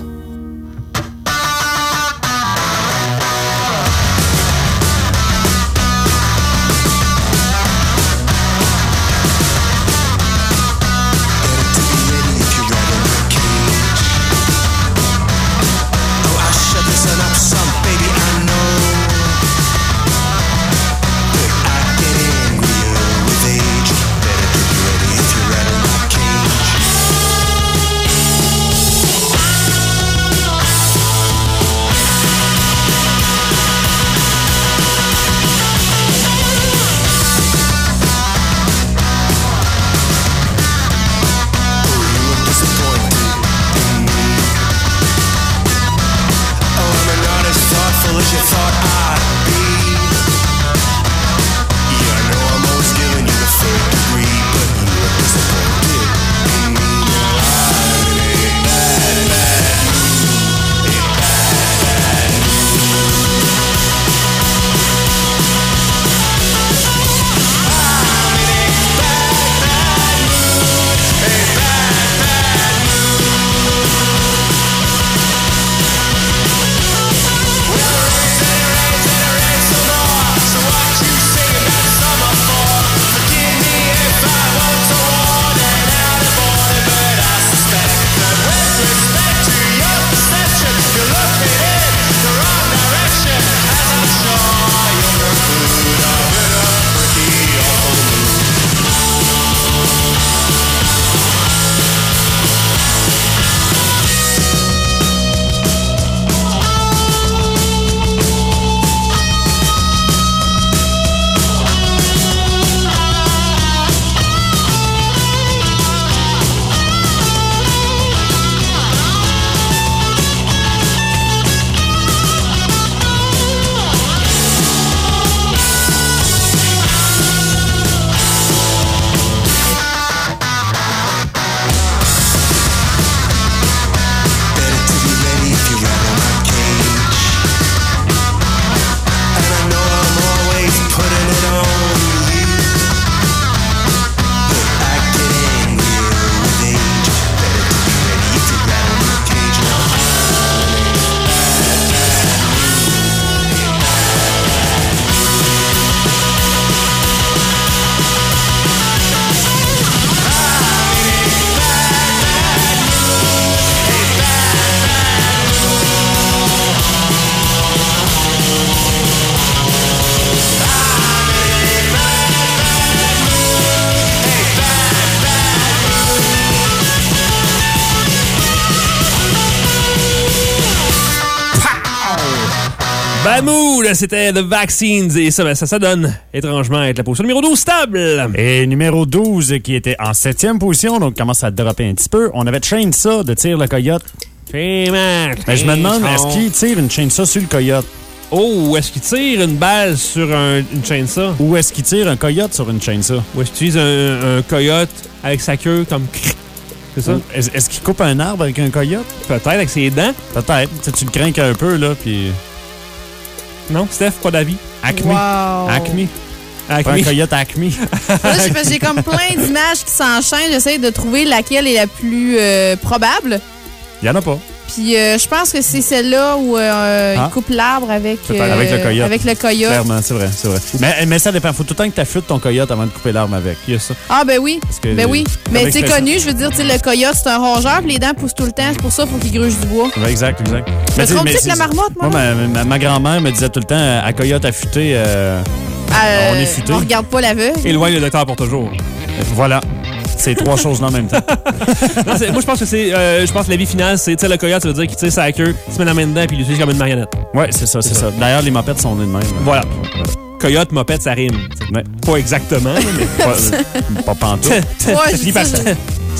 Bamoud, c'était The Vaccines et ça, ben, ça, ça donne étrangement être la position numéro douze stable. Et numéro douze qui était en septième position, donc commence à dropper un petit peu. On avait Chainsaw de Tire le Coyote. Ben, je me demande, est-ce qu'il tire une chainsaw sur le coyote? Oh, est-ce qu'il tire une balle sur un, une chainsaw? Ou est-ce qu'il tire un coyote sur une chainsaw? Ou est-ce qu'il utilise un, un coyote avec sa queue comme... C'est ça? Est-ce, est-ce qu'il coupe un arbre avec un coyote? Peut-être, avec ses dents. Peut-être. Tu, sais, tu le crains un peu, là, puis... Non, Steph, pas d'avis. Acme. Wow. Acme. Acme. Un coyote Acme. Là, j'ai, j'ai comme plein d'images qui s'enchaînent. J'essaie de trouver laquelle est la plus euh, probable. Il y en a pas. Puis euh, je pense que c'est celle-là où euh, ah. il coupe l'arbre avec, euh, avec le coyote. Avec le coyote. Clairement, c'est vrai, c'est vrai. Mais, mais ça dépend. Faut tout le temps que tu affûtes ton coyote avant de couper l'arbre avec. Il y a ça. Ah, ben oui. Que, ben oui. Mais c'est connu, je veux dire, le coyote, c'est un rongeur, puis les dents poussent tout le temps. C'est pour ça qu'il faut qu'il gruge du bois. Ouais, exact, exact. Mais tu sais que la marmotte, moi? Moi, ma, ma, ma grand-mère me disait tout le temps, à coyote affûté, euh, euh, on est futé. On regarde pas l'aveugle. Éloigne le docteur pour toujours. Voilà. C'est trois choses en même temps. Non, moi, je pense que c'est. Euh, je pense que la vie finale, c'est. Tu sais, le coyote, ça veut dire qu'il tire sa queue, il se met la main dedans, puis il l'utilise comme une marionnette. Ouais, c'est ça, c'est, c'est ça. ça. D'ailleurs, les mopettes sont nées de même. Voilà. voilà. Coyote, mopette, ça rime. Ouais. Pas exactement, mais. Pas, euh, pas pantoute. Ouais,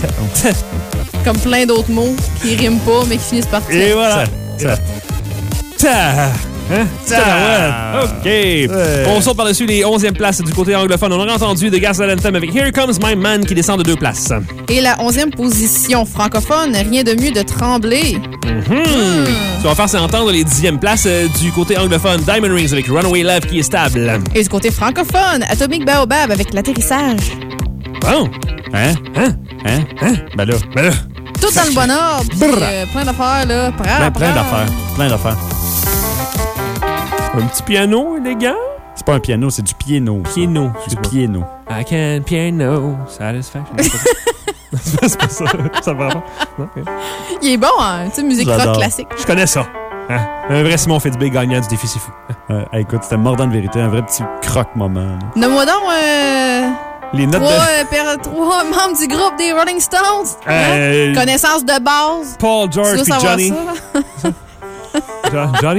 comme plein d'autres mots qui riment pas, mais qui finissent par tirer. Et voilà. Ça. Ça. Hein? Ah, OK. Ouais. On saute par-dessus les onzième places du côté anglophone. On a entendu The Gas Anthem avec Here Comes My Man qui descend de deux places. Et la onzième position francophone, rien de mieux de trembler. Mm-hmm. Mm. Ce qu'on va faire, c'est entendre les dixièmes places euh, du côté anglophone. Diamond Rings avec Runaway Love qui est stable. Et du côté francophone, Atomic Baobab avec l'atterrissage. Bon. Hein? Hein? Hein? Hein? Ben là. Ben là. Tout dans le bon ordre. Puis, euh, plein d'affaires, là. Pra, Plein, pra. plein d'affaires. Plein d'affaires. Un petit piano élégant. C'est pas un piano, c'est du piano. ça. Piano. Du piano. I can piano satisfaction. C'est pas ça. Ça va pas. Non, ok. Il est bon, hein? Tu sais, musique rock J'adore. classique. Je connais ça. Hein? Un vrai Simon Fitzbé gagnant du défi, c'est fou. Euh, écoute, c'était mordant de vérité, un vrai petit croque-moment. là. Nomme-moi donc euh, Les notes trois, de euh, per- trois membres du groupe des Rolling Stones. Euh, Hein? Connaissance de base. Paul, Tu George dois puis savoir Johnny. ça. Jo- Johnny?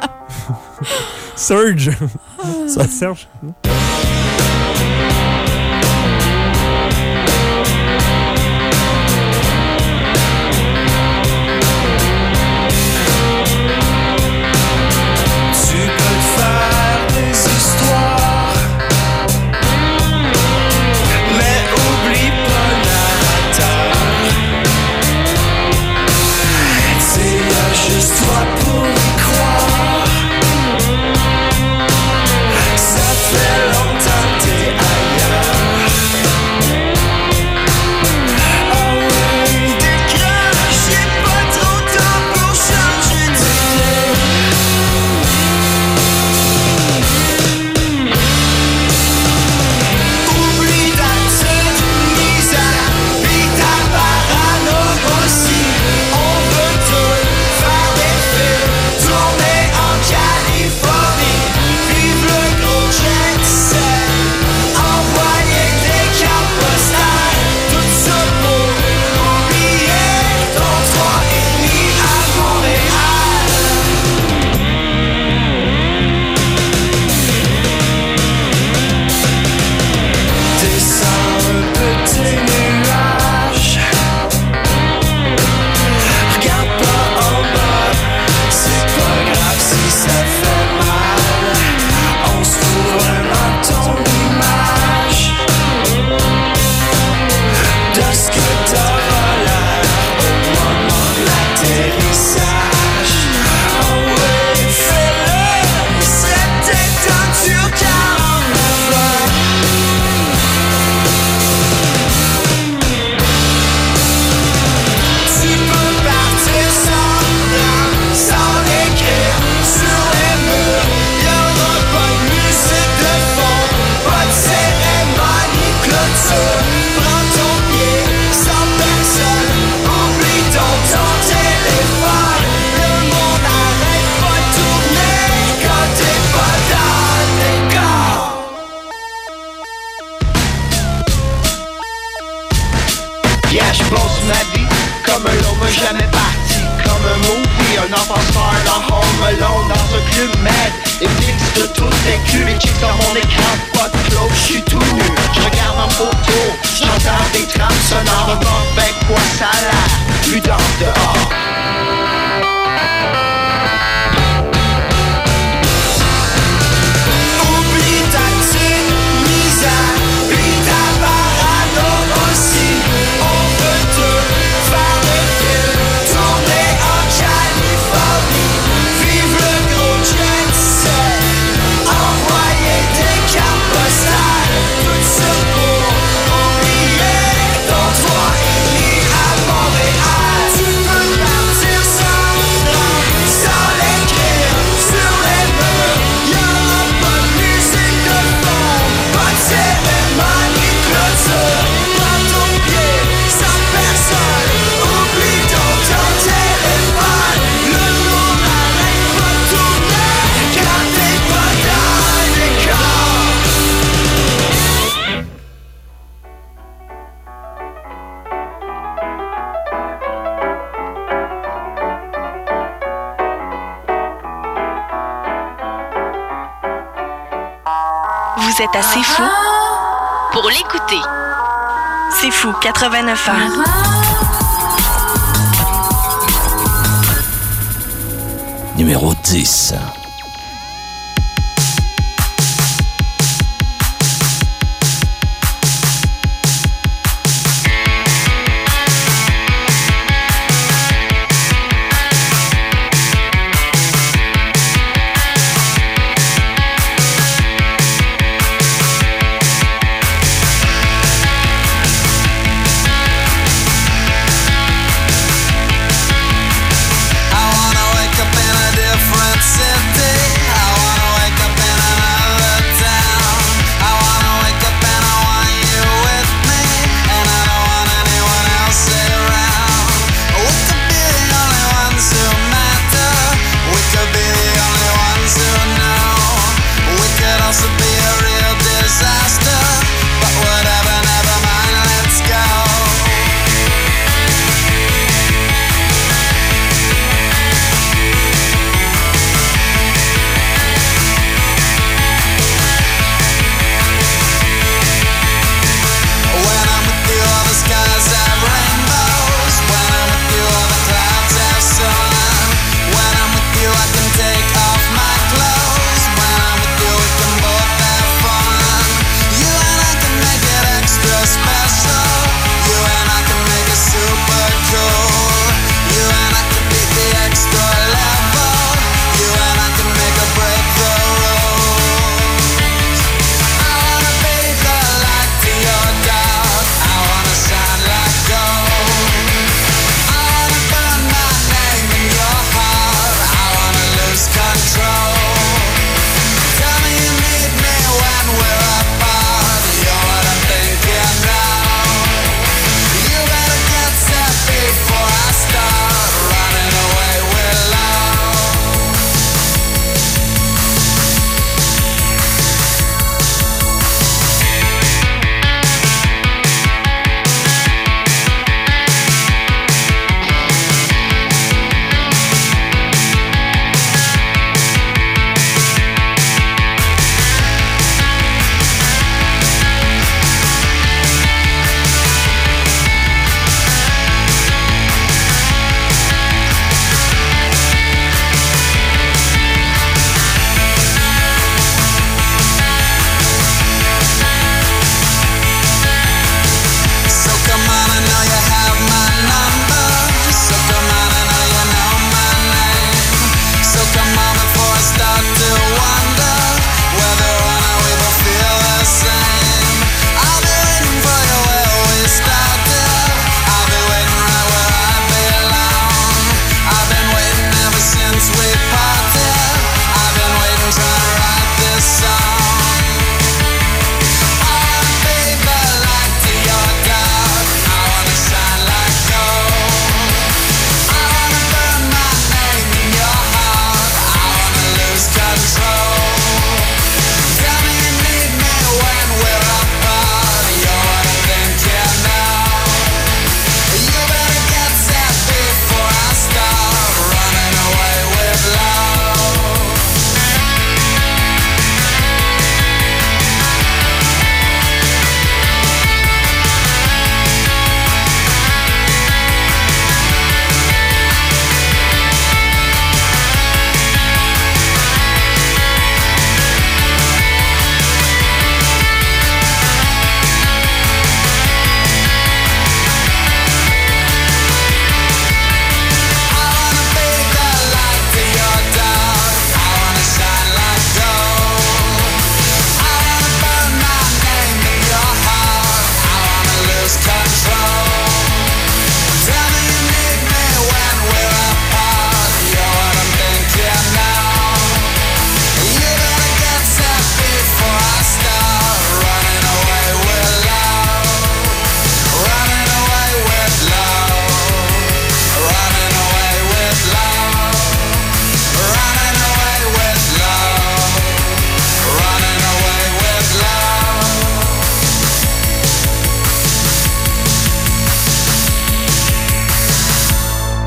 Serge. Ça, Serge. Tu peux te faire des histoires, mais oublie pas le narrateur. Tu sais, y'a juste toi pour y croire. Ça fait longtemps que t'es ailleurs. Ah oui, décroche, j'ai pas trop de temps pour changer d'idée. Oublie ta petite misère, pis ta parano aussi. On veut tout faire des films, tourner en Californie, vivre le gros jet set, envoyer des cartes postales, tout ça pour oublier ton trois et demi à Montréal. Descends un peu tes nuages, regarde pas en bas, c'est pas grave si ça fait mal. On se trouve vraiment ton image de ce que t'auras l'air au moment de l'atterrissage. Oh oui, fais-le, il serait peut-être temps que tu regardes la fin. Tu peux partir sans drame, sans l'écrire sur les murs. Y'aura pas de musique de fond, pas de cérémonie de clôture. Prends ton pied sans personne, oublie donc ton téléphone. Le monde arrête pas de tourner quand t'es pas dans le décor. Yeah, je pense ma vie comme un long mais jamais parti. Comme un movie, un enfant star dans Home Alone, dans un club med. Les flics de tous les culs, les chicks dans mon écran, pas de clothes, j'suis tout nu. J'regarde en photo, j'entends des trames sonores. Me demande ben quoi ça a l'air, plus dans dehors. Oublie ta petite misère, pis ta parano aussi. On veut tout faire des films, tourner en Californie, vivre le gros jet set, envoyer des cartes postales, tout ça pour oublier ton trois et demi à Montréal. Tu peux partir sans drame, sans l'écrire sur les murs. Y'aura pas de musique de fond, pas de cérémonie de clôture. Prends ton pied sans personne, oublie donc ton téléphone. Le monde arrête pas de tourner quand t'es pas dans le décor. Vous êtes assez fou pour l'écouter. C'est fou, quatre-vingt-neuf ans. Numéro dix. Thank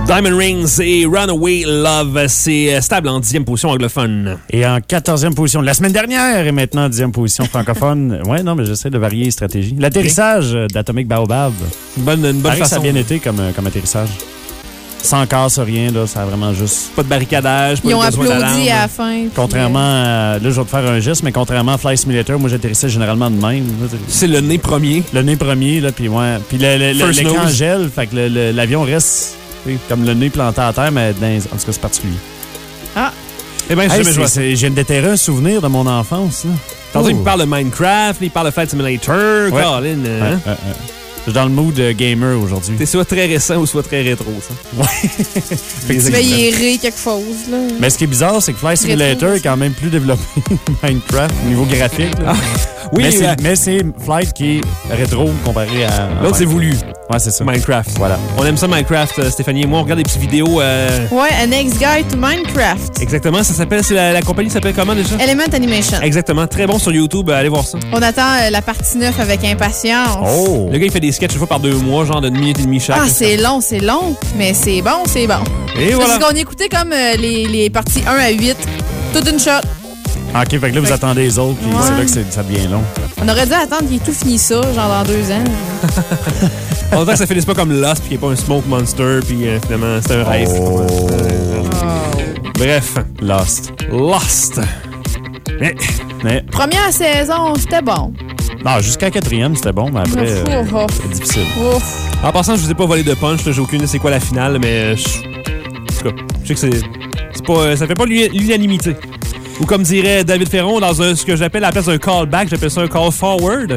Diamond Rings et Runaway Love, c'est stable en dixième position anglophone. Et en quatorzième position, la semaine dernière, et maintenant en dixième position francophone. Ouais, non, mais j'essaie de varier les stratégies. L'atterrissage d'Atomic Baobab. Une bonne, une bonne façon. Ça a bien été comme, comme atterrissage. Sans casse, rien, là, ça a vraiment juste... Pas de barricadage, pas Ils de ont besoin applaudi d'alarme. à la fin. Contrairement à... Là, je vais te faire un geste, mais contrairement à Flight Simulator, moi, j'atterrissais généralement de même. C'est le nez premier. Le nez premier, là, puis ouais. Puis le, le, le, l'écran gèle, fait que le, le, l'avion reste comme le nez planté à terre, mais dans, en tout cas, c'est particulier. Ah! Eh bien, hey, je c'est, c'est, j'ai déterré un souvenir de mon enfance, là. Tantôt, oh. il me parle de Minecraft, il parle de Flight Simulator, ouais. Colin, hein? Ouais, ouais, ouais. Je suis dans le mood gamer aujourd'hui. C'est soit très récent ou soit très rétro, ça. Ouais. Mais il est ré quelque chose, là. Mais ce qui est bizarre, c'est que Flight Simulator rétro, est quand même plus développé que Minecraft au niveau graphique. Ah, oui, mais, c'est, euh... mais c'est Flight qui est rétro comparé à... à l'autre, c'est voulu. Ouais, c'est ça. Minecraft. Voilà. On aime ça, Minecraft, Stéphanie et moi. On regarde des petites vidéos. Euh... Ouais, An Ex-Guide to Minecraft. Exactement. Ça s'appelle... C'est la, la compagnie s'appelle comment, déjà? Element Animation. Exactement. Très bon sur YouTube. Allez voir ça. On attend euh, la partie neuf avec impatience. Oh! Le gars, il fait des sketchs une fois par deux mois, genre d'une minute et demie chaque. Ah, c'est long, c'est long. Mais c'est bon, c'est bon. Et voilà. Parce qu'on écoutait comme euh, les, les parties un à huit. Toute une shot. OK, fait que là, vous fait... attendez les autres, puis ouais. c'est là que c'est, ça devient long. On aurait dû attendre qu'il ait tout fini ça, genre dans deux ans. On dirait que ça finisse pas comme Lost, puis qu'il n'y ait pas un Smoke Monster, puis euh, finalement, c'est un rêve. Oh. Oh. Bref. Lost. Lost. Mais... mais... Première saison, c'était bon. Non, jusqu'à quatrième, c'était bon, mais après, ouf, euh, ouf. c'était difficile. Ouf. En passant, je vous ai pas volé de punch, là, j'ai aucune idée c'est quoi la finale, mais je... en tout cas, je sais que c'est, c'est pas, ça fait pas l'unanimité. Ou comme dirait David Ferron, dans un, ce que j'appelle à la place d'un callback, j'appelle ça un call forward.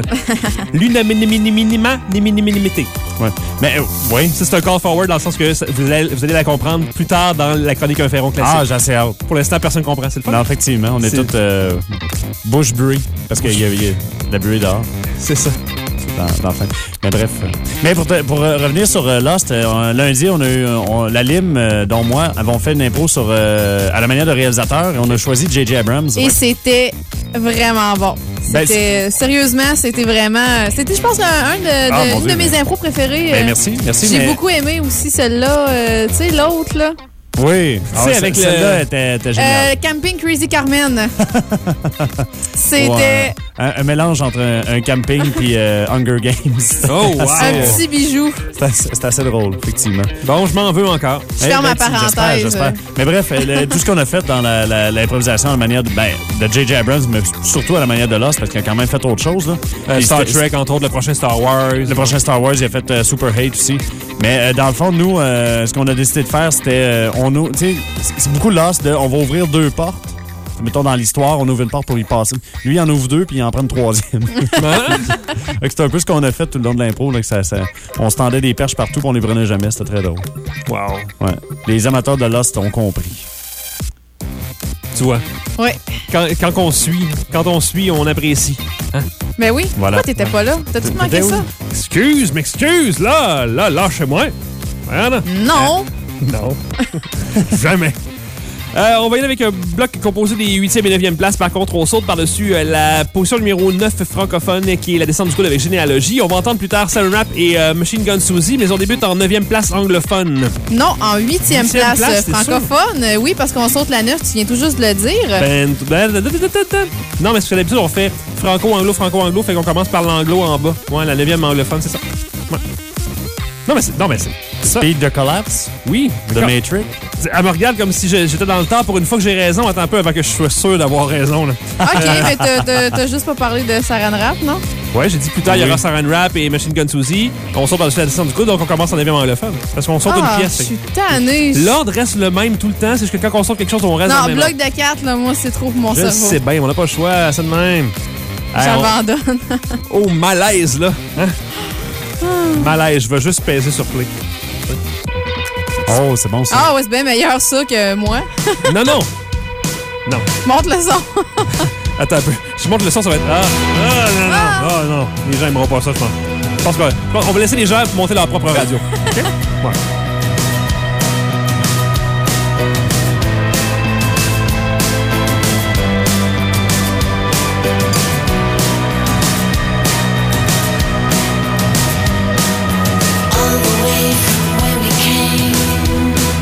L'unanimité. Ouais. Mais, euh, oui. Ça, c'est un call forward dans le sens que vous allez, vous allez la comprendre plus tard dans la chronique Un Ferron classique. Ah, j'ai assez hâte. Pour l'instant, personne ne comprend. C'est le fun. Non, effectivement. On est, est... tous euh, bush bruit. Parce qu'il y a, y a de la bruit dehors. C'est ça. Dans, dans fin. Mais bref. Mais pour, te, pour euh, revenir sur euh, Lost, euh, lundi, on a eu on, la Lime, euh, dont moi, avons fait une impro sur, euh, à la manière de réalisateur et on a choisi J J Abrams. Et ouais. c'était vraiment bon. C'était, ben, sérieusement, c'était vraiment... C'était, je pense, un, un de, ah, de, une Dieu, de mes mais... impros préférées. Ben, merci, merci. J'ai mais... beaucoup aimé aussi celle-là. Euh, tu sais, l'autre, là. Oui, ah, ouais, avec celle-là le... était, était géniale. Euh, Camping Crazy Carmen. C'était... Ouais. Un, un mélange entre un, un camping et euh, Hunger Games. Oh, wow! Un petit bijou. C'est assez, c'est assez drôle, effectivement. Bon, je m'en veux encore. Je ferme ma parenthèse. J'espère, j'espère. Mais bref, le, tout ce qu'on a fait dans la, la, l'improvisation à la manière de, ben, de J J Abrams, mais surtout à la manière de Lost, parce qu'il a quand même fait autre chose. Là. Euh, Star Trek, entre autres, le prochain Star Wars. Le prochain Star Wars, il a fait euh, Super Hate aussi. Mais euh, dans le fond, nous, euh, ce qu'on a décidé de faire, c'était... Euh, on, c'est, c'est beaucoup Lost, de, on va ouvrir deux portes. Mettons, dans l'histoire, on ouvre une porte pour y passer. Lui, il en ouvre deux, puis il en prend une troisième. C'est un peu ce qu'on a fait tout le long de l'impro. Là, que ça, ça, on se tendait des perches partout, puis on les prenait jamais. C'était très drôle. Wow. Ouais. Les amateurs de Lost ont compris. Tu vois? Oui. Quand, quand on suit, quand on suit, on apprécie. Hein? Mais oui. Voilà. Pourquoi t'étais pas là? T'as-tu T'étais manqué où? ça? Excuse, m'excuse, là, là, lâchez-moi. Voilà. Non. Euh, non. Jamais. Euh, on va y aller avec un bloc composé des huitième et neuvième places. Par contre, on saute par-dessus euh, la position numéro neuf francophone, qui est la descente du coude avec Généalogie. On va entendre plus tard Saran Wrap et euh, Machine Gun Susie, mais on débute en neuvième place anglophone. Non, en huitième place, place francophone. Euh, oui, parce qu'on saute la neuf, tu viens tout juste de le dire. Ben, ben, ben, ben, ben, ben. Non, mais parce que d'habitude, on fait franco-anglo, franco-anglo, fait qu'on commence par l'anglo en bas. Ouais, la neuvième anglophone, c'est ça. Ouais. Non, mais c'est... Non, mais c'est ça. Speed de Collapse? Oui. The Matrix? Elle me regarde comme si j'étais dans le temps. Pour une fois que j'ai raison, attends un peu avant que je sois sûr d'avoir raison. Là. OK, mais t'as, t'as, t'as juste pas parlé de Saran Wrap, non? Ouais, j'ai dit plus tard, il oui. y aura Saran Wrap et Machine Gun Susie. On saute par-dessus la descente du coude, donc on commence en neuvième anglophone. Parce qu'on saute ah, une pièce. Je suis tannée. L'ordre reste le même tout le temps. C'est juste que quand on saute quelque chose, on reste non, dans le même bloc de quatre, là, moi, c'est trop pour mon je cerveau. sais bien, on n'a pas le choix, c'est de même. J'abandonne. Hey, on... Oh, malaise, là. Hein? Malaise, je vais juste peser sur play. Oh, c'est bon ça. Ah ouais, c'est bien meilleur ça que moi. non, non. Non. Monte le son. Attends un peu. Si je monte le son, ça va être... Ah, ah non, non. Ah. ah non. Les gens n'aimeront pas ça, je pense. Je pense qu'on va laisser les gens monter leur propre radio. OK? Ouais. All the way from where we came.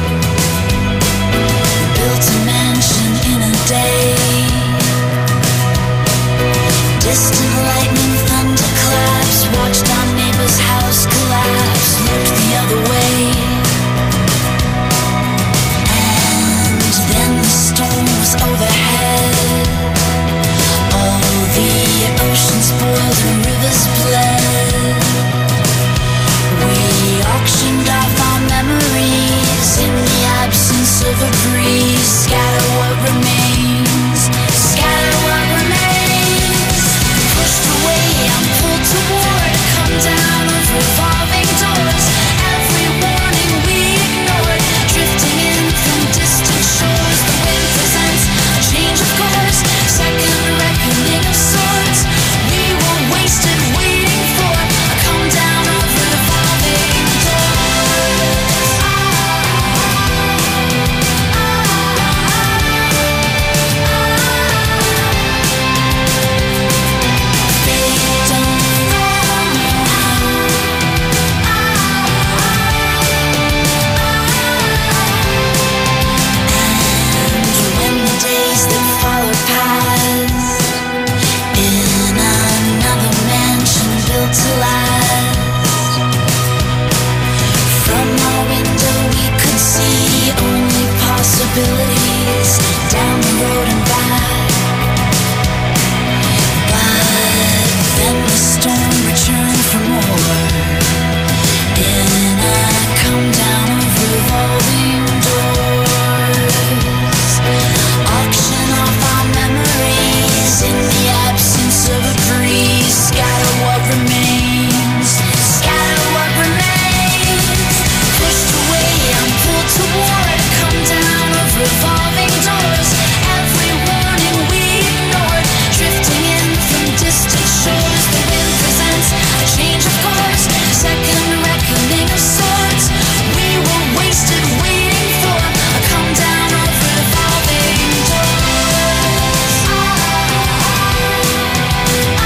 revolving doors. Every warning we ignored, drifting in from distant shores. The wind presents a change of course, second reckoning of sorts. We were wasted waiting for a come down of revolving doors. Ah, ah,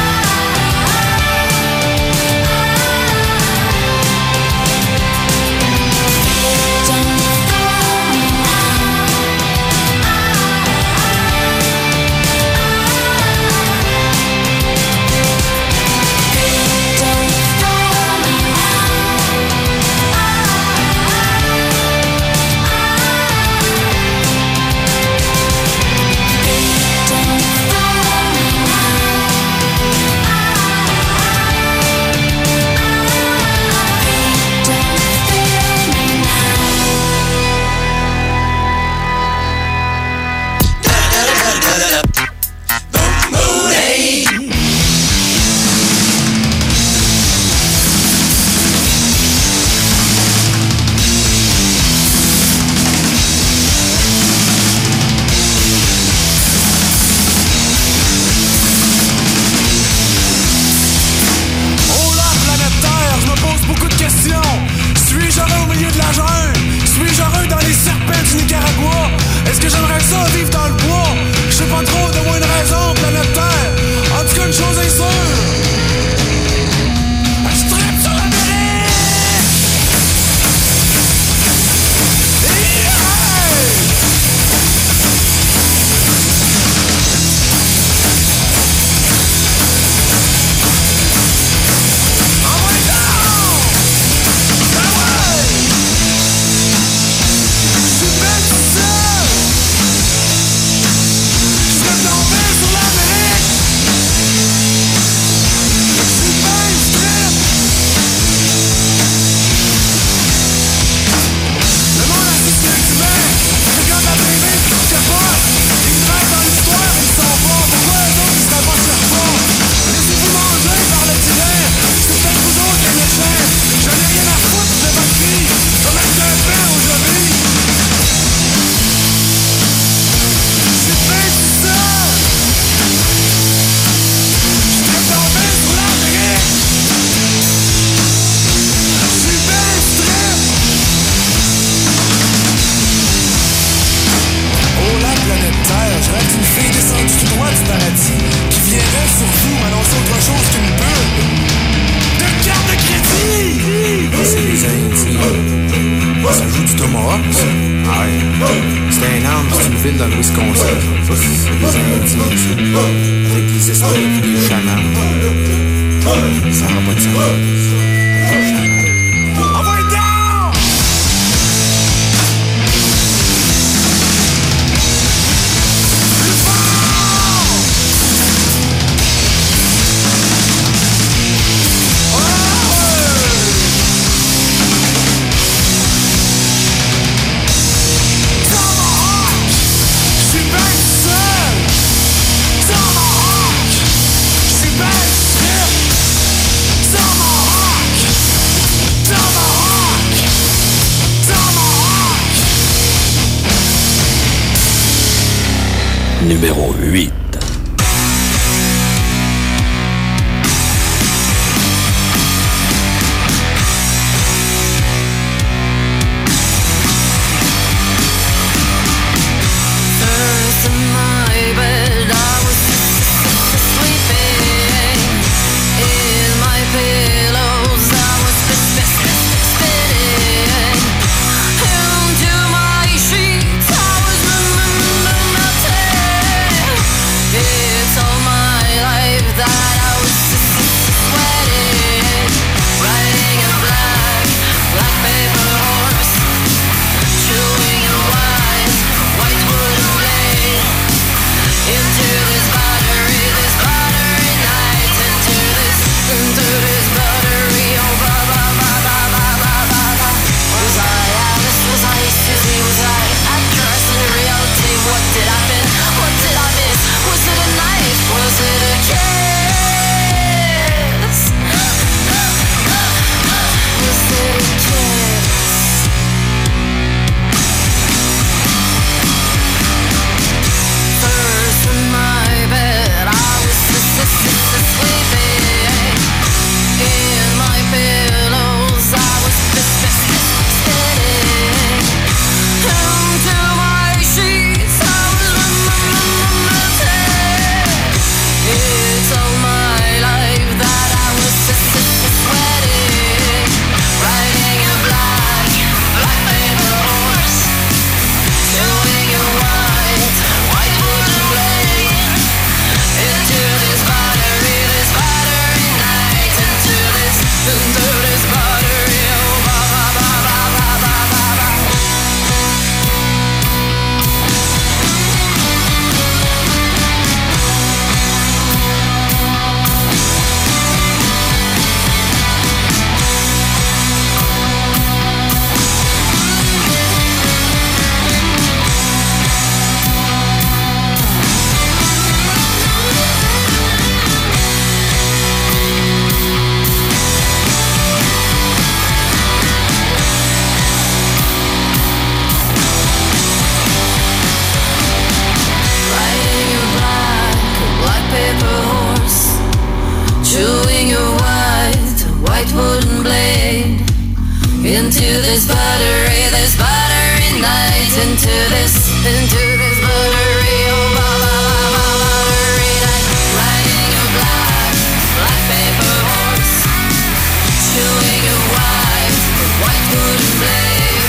Numéro huit. this buttery, this buttery night, into this, into this buttery, oh, ba, ba, ba, ba, buttery night. Riding a black, black paper horse, chewing a white, white wooden blade.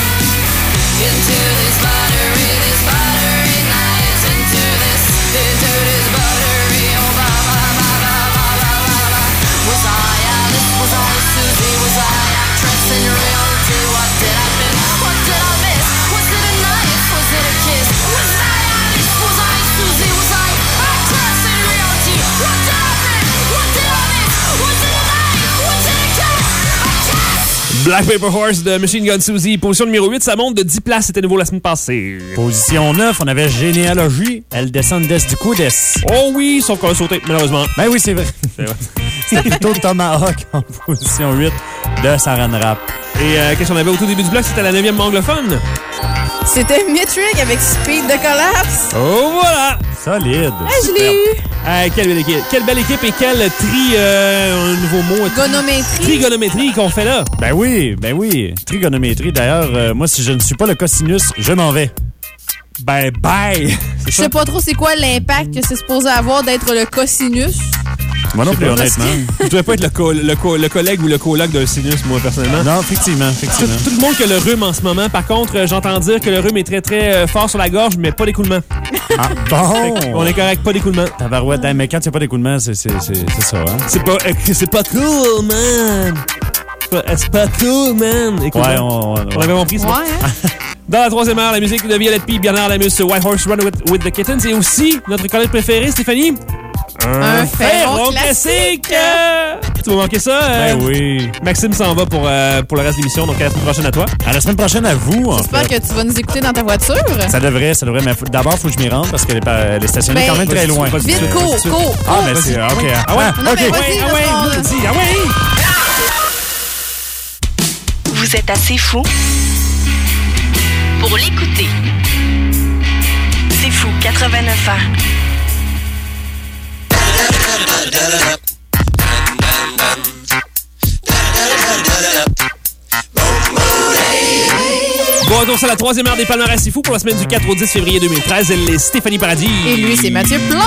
Into this buttery, this buttery night, into this, into this buttery, oh, ba, ba, ba, ba, ba, ba, ba, ba. Was I Alice? Was I Susie? Was I actress in reality? What did I miss? What did I miss? Was it a knife? Was it a kiss? Was I Alice? Was I Susie? Was I actress in reality? What did I miss? What did I miss? Was it a knife? Was it a kiss? A kiss? Black Paper Horse de Machine Gun Susie. Position numéro huit, ça monte de dix places. C'était nouveau la semaine passée. Position neuf, on avait Généalogie. Elle descend des du coup des. Oh oui, sauf qu'on a sauté, malheureusement. Ben oui, c'est vrai. C'est vrai. C'est plutôt Tomahawk en position huit de Saran Wrap. Et euh, qu'est-ce qu'on avait au tout début du bloc? C'était la neuvième anglophone. C'était Metric avec Speed de Collapse. Oh voilà! Solide. Ah, je l'ai eu. Euh, quelle belle équipe. Quelle belle équipe et quel tri... Euh, un nouveau mot. Gonométrie. Trigonométrie qu'on fait là. Ben oui, ben oui. Trigonométrie. D'ailleurs, euh, moi, si je ne suis pas le cosinus, je m'en vais. Ben, bye! Je sais pas trop c'est quoi l'impact que c'est supposé avoir d'être le cosinus. Moi non plus, honnêtement. Je ne dois pas être le, co- le, co- le collègue ou le coloc d'un sinus, moi, personnellement. Non, effectivement, effectivement. Tout, tout le monde qui a le rhume en ce moment. Par contre, euh, j'entends dire que le rhume est très, très euh, fort sur la gorge, mais pas d'écoulement. Ah, bon! On est correct, pas d'écoulement. Tabarouette, hein, mais quand il n'y a pas d'écoulement, c'est, c'est, c'est, c'est ça, hein? C'est pas, euh, c'est pas cool, man! C'est pas, c'est pas cool, man! Écoute, Ouais, on, on, on avait compris, ça. Ouais, hein? Dans la troisième heure, la musique de Violette P, Bernard Lamus, White Horse Run with, with the Kittens. Et aussi, notre collègue préféré, Stéphanie. Un ferron classique. Tu vas manquer ça? euh, Ben oui. Maxime s'en va pour, euh, pour le reste de l'émission, donc à la semaine prochaine à toi. À la semaine prochaine à vous, en J'espère fait. que tu vas nous écouter dans ta voiture. Ça devrait, ça devrait. Mais faut- d'abord, il faut que je m'y rende parce qu'elle est, pas- elle est stationnée Ben, quand même très vas-y, loin. vas-y. Vite, cours, cours, Ah, cours. mais c'est. OK. Ah ouais? Non, OK. mais vas-y, Ah ouais, parce qu'on- vas-y, ah ouais! Vous êtes assez fou pour l'écouter. C'est fou, quatre-vingt-neuf ans. Bon, donc c'est la troisième heure des palmarès C'est fou pour la semaine du quatre au dix février deux mille treize. Elle est Stéphanie Paradis. Et lui, c'est Mathieu Plante.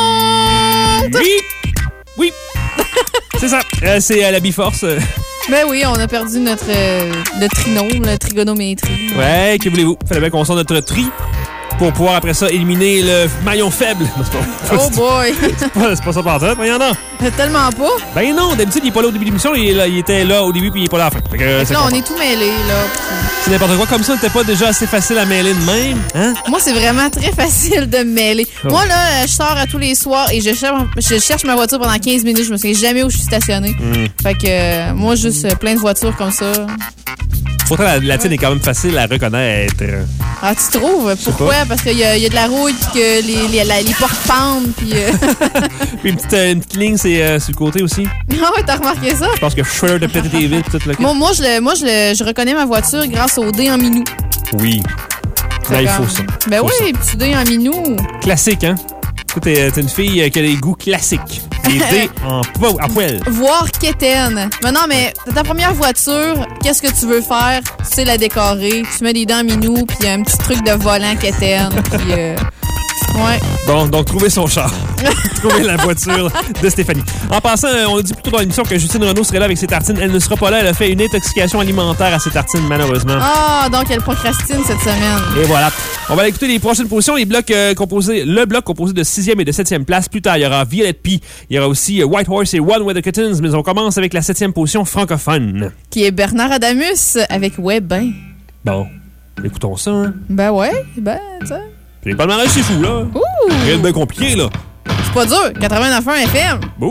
Oui! Oui! C'est ça. Euh, c'est à la Biforce. Ben oui, on a perdu notre euh, le trinôme, la trigonométrie. Ouais, que voulez-vous? Fallait bien qu'on sorte notre tri pour pouvoir après ça éliminer le maillon faible. Non, c'est pas, Oh boy! c'est pas, c'est pas ça par tête, mais il y en a. Tellement pas. Ben non, d'habitude, il est pas là au début de l'émission, il, est là- il était là au début puis il est pas là à la fin. Fait que, euh, c'est Là, on content. est tout mêlés, là. C'est n'importe quoi. Comme ça, c'était pas déjà assez facile à mêler de même, hein? Moi, c'est vraiment très facile de me mêler. Oh. Moi, là, je sors à tous les soirs et je cherche, je cherche ma voiture pendant quinze minutes. Je me souviens jamais où je suis stationnée. Mm. Fait que euh, moi, juste euh, plein de voitures comme ça. Pourtant, la, la tienne est quand même facile à reconnaître. Ah, tu trouves? Pourquoi? Parce qu'il y, a- il y a de la rouille puis que les, les, la- les portes pendent. Puis, euh... Puis une petite, euh, une petite ligne, c'est euh, sur le côté aussi. Ah ouais, t'as remarqué ça? Je pense que Shredder de péter tes vitres, tout le Moi, moi, je, le, moi je, le, je reconnais ma voiture grâce au dé en minou. Oui. C'est Ben, il comme- faut ça. Ben Faut oui, petit dé en minou. Classique, hein? Toi, t'es, t'es une fille euh, qui a des goûts classiques. Des dés en, po- en poêle. Voir quétaine. Mais non, mais t'as ta première voiture, qu'est-ce que tu veux faire? Tu sais la décorer, tu mets des dents minou, puis un petit truc de volant quétaine, puis euh, ouais. Bon, donc, trouver son char. Trouver la voiture de Stéphanie. En passant, euh, on a dit plus tôt dans l'émission que Justine Renaud serait là avec ses tartines. Elle ne sera pas là. Elle a fait une intoxication alimentaire à ses tartines, malheureusement. Ah, donc elle procrastine cette semaine. Et voilà. On va aller écouter les prochaines positions. Les blocs euh, composés, le bloc composé de sixième et de septième place. Plus tard, il y aura Violette P. Il y aura aussi euh, White Horse et One with the Kittens. Mais on commence avec la septième position francophone. Qui est Bernard Adamus avec Ouais, ben. Bon, écoutons ça, hein. Ben ouais, ben, tu sais. Puis les palmarès, c'est fou, là. Ouh! Rien de bien compliqué, là. C'est pas dur. quatre-vingt-neuf point un F M. Bon.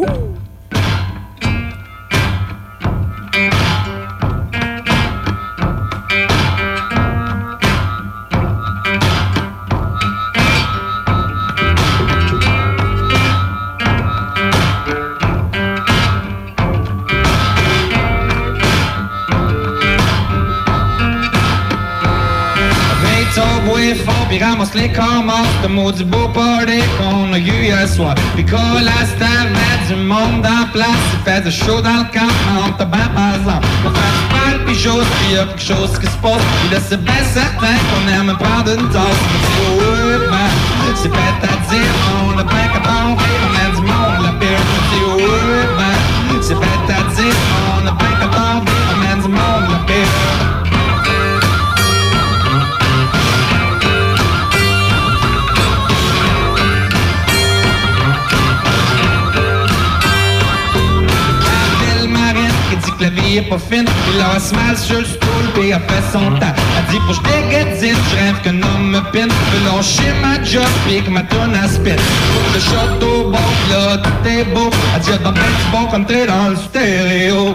Tombe fort, pis ramasse les commences de maudit beau party qu'on a eu hier soir. Pis quand la star met du monde en place, il fait du chaud dans le camp, on te bat par exemple. On fait du mal, pis quelque chose, puis y a quelque chose qui se passe. Puis là c'est bien certain qu'on aime prendre une tasse. Oh, ouais, ben, c'est bête à dire, on a bien qu'à tomber, on a du monde, la pire. Oh, ouais, ben, c'est bête à dire, on a bien qu'à tomber, on a du monde, la pire. Que la vie est pas fine, il a se mal sur le stool, pis a fait son temps. Elle dit pour que je dégadine, je rêve qu'un homme me pine, que lâcher ma job, pis que ma tonne à spin. Pour le château bon, là tout est beau. Elle dit y'a dans ben du bon comme t'es dans le stéréo.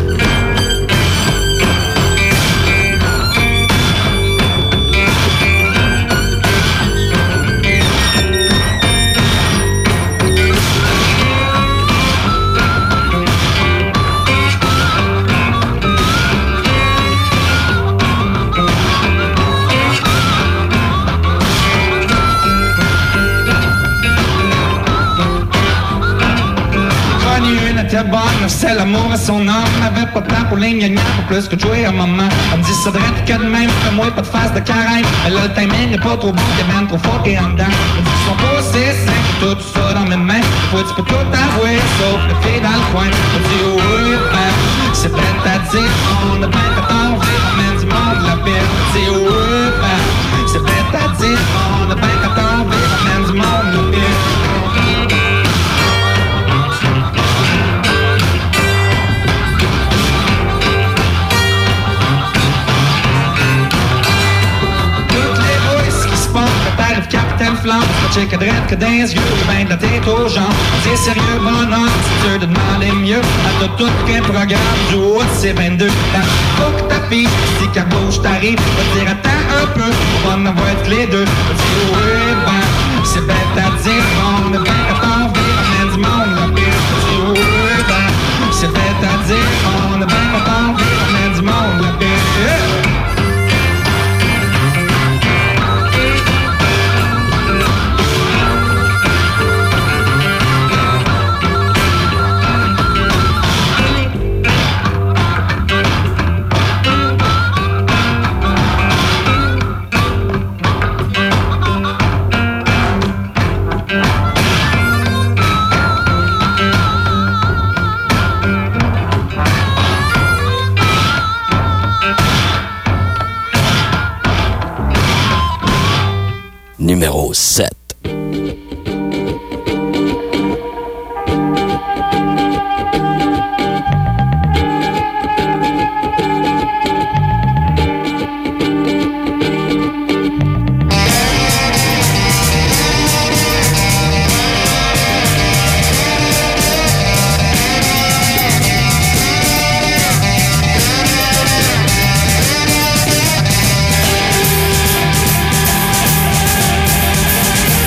Bonne, c'est l'amour à son âme. M'avait pas de temps pour les gnagnants, pour plus que de jouer à maman. Elle me dit ça devrait être que de même, fais-moi pas de face de carême. Mais là le timing est pas trop bon, t'es même trop fort et en dedans. Elle me dit qu'ils sont pas assez simples, tout ça dans mes mains. Faut tu peux tout avouer, sauf le fait dans le coin. Elle me dit oh oui, ben, c'est bête à dire, on a bien fait envie, on mène du monde la paix. Elle me dit oh oui, ben, c'est bête à dire, on a bien fait envie, on mène du monde la paix. Capitaine Flamme, pas check à droite que dans les yeux, ben de la tête aux jambes. Dis sérieux, bonhomme, c'est dur de demander mieux. À toi tout qu'un programme du haut de ces vingt-deux ans. Faut que ta fille, si qu'elle bouge, t'arrive, va dire attends un peu, on va en avoir tous les deux. Va dire oui, ben, c'est bête à dire, on est bien qu'à t'en vivre, on est du monde, la pire. Va dire oui, ben, c'est bête à dire, on est bien qu'à t'en vivre, on est du monde, la pire. Numéro sept. Thank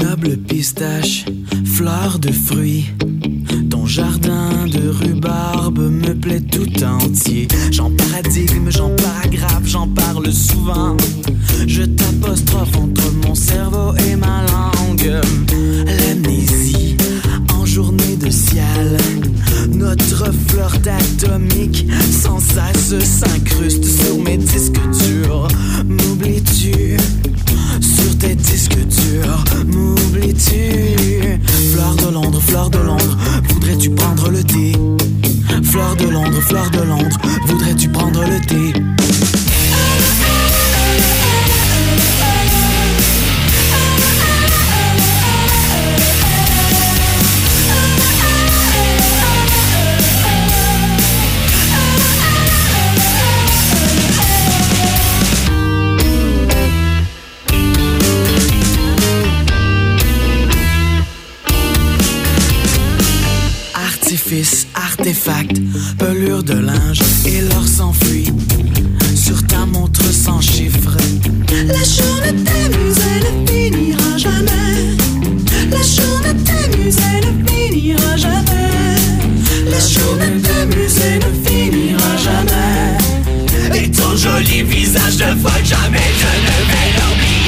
noble pistache, fleur de fruits. Ton jardin de rhubarbe me plaît tout entier. J'en paradigme, j'en paragraphe, j'en parle souvent. Je t'apostrophe entre mon cerveau et ma langue. L'amnésie en journée de ciel. Notre flirt atomique sans cesse s'incruste sur mes disques durs. M'oublies-tu? Sur tes disques durs, m'oublies-tu? Fleur de Londres, fleur de Londres, voudrais-tu prendre le thé? Fleur de Londres, fleur de Londres, voudrais-tu prendre le thé? Artifice, artefact, pelure de linge, et l'or s'enfuit sur ta montre sans chiffre. La journée t'amuse, elle ne finira jamais. La journée t'amuse, elle ne finira jamais. La journée t'amuse, elle ne finira jamais. Et ton joli visage de folle, jamais je ne vais l'oublier.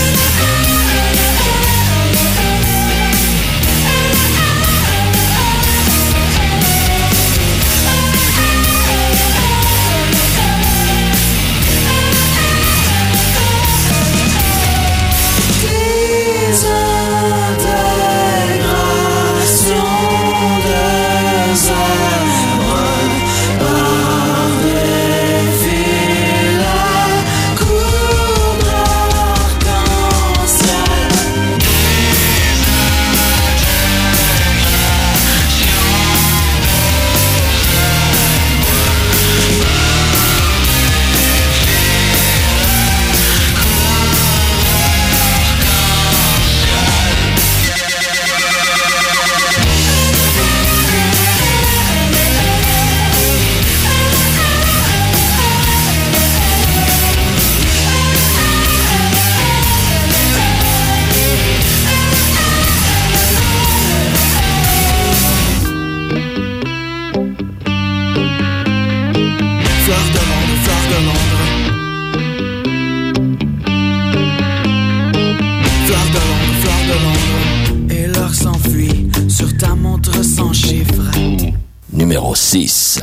Numéro six.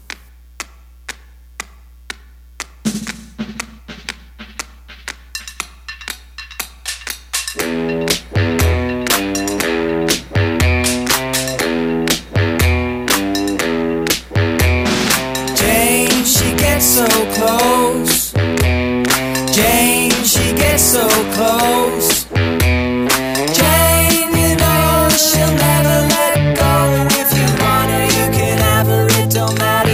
Jane, she gets so close. Jane, she gets so close. Jane, you know she'll never let go. If you want her, you can have her. It don't matter.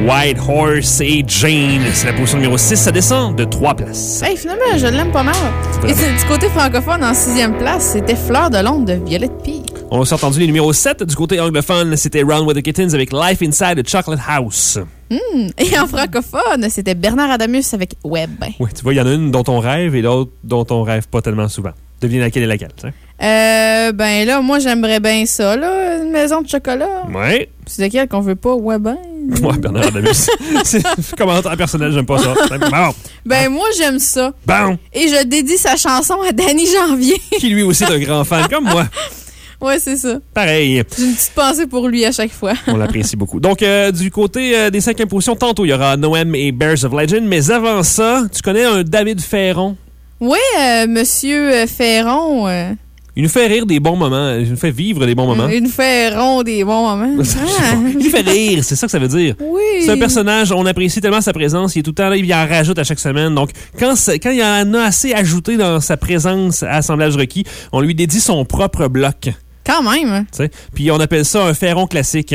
White Horse et Jane. C'est la position numéro six. Ça descend de trois places. Hey, finalement, je l'aime pas mal. Et c'est- du côté francophone, en sixième place, c'était Fleur de Londres de Violette P. On s'est entendu les numéros sept. Du côté anglophone, c'était Round with the Kittens avec Life Inside the Chocolate House. Hmm. Et en francophone, c'était Bernard Adamus avec Web. Oui, tu vois, il y en a une dont on rêve et l'autre dont on rêve pas tellement souvent. Devine laquelle est laquelle, tu sais. Euh, ben là, moi, j'aimerais bien ça, là, une maison de chocolat. Ouais. C'est laquelle qu'on veut pas? Ouais, ben. Moi, Bernard Adamus. C'est commentaire personnel, j'aime pas ça. Bon. Ben, moi, j'aime ça. Bon. Et je dédie sa chanson à Danny Janvier. Qui lui aussi est un grand fan, comme moi. Ouais, c'est ça. Pareil. J'ai une petite pensée pour lui à chaque fois. On l'apprécie beaucoup. Donc, euh, du côté euh, des cinquièmes positions, tantôt, il y aura Noem et Bears of Legend. Mais avant ça, tu connais un David Ferron? Oui, euh, Monsieur euh, Ferron. euh, Il nous fait rire des bons moments. Il nous fait vivre des bons moments. Il nous fait rond des bons moments. Ah. Il nous fait rire, c'est ça que ça veut dire. Oui. C'est un personnage, on apprécie tellement sa présence. Il est tout le temps là, il en rajoute à chaque semaine. Donc, quand, c'est- quand il y en a assez ajouté dans sa présence à Assemblage requis, on lui dédie son propre bloc. Quand même. Tu sais. Puis on appelle ça un Ferron classique.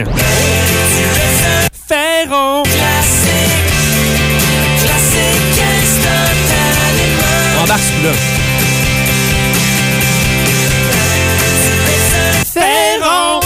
Ferron! Embarque celui-là. Ferron!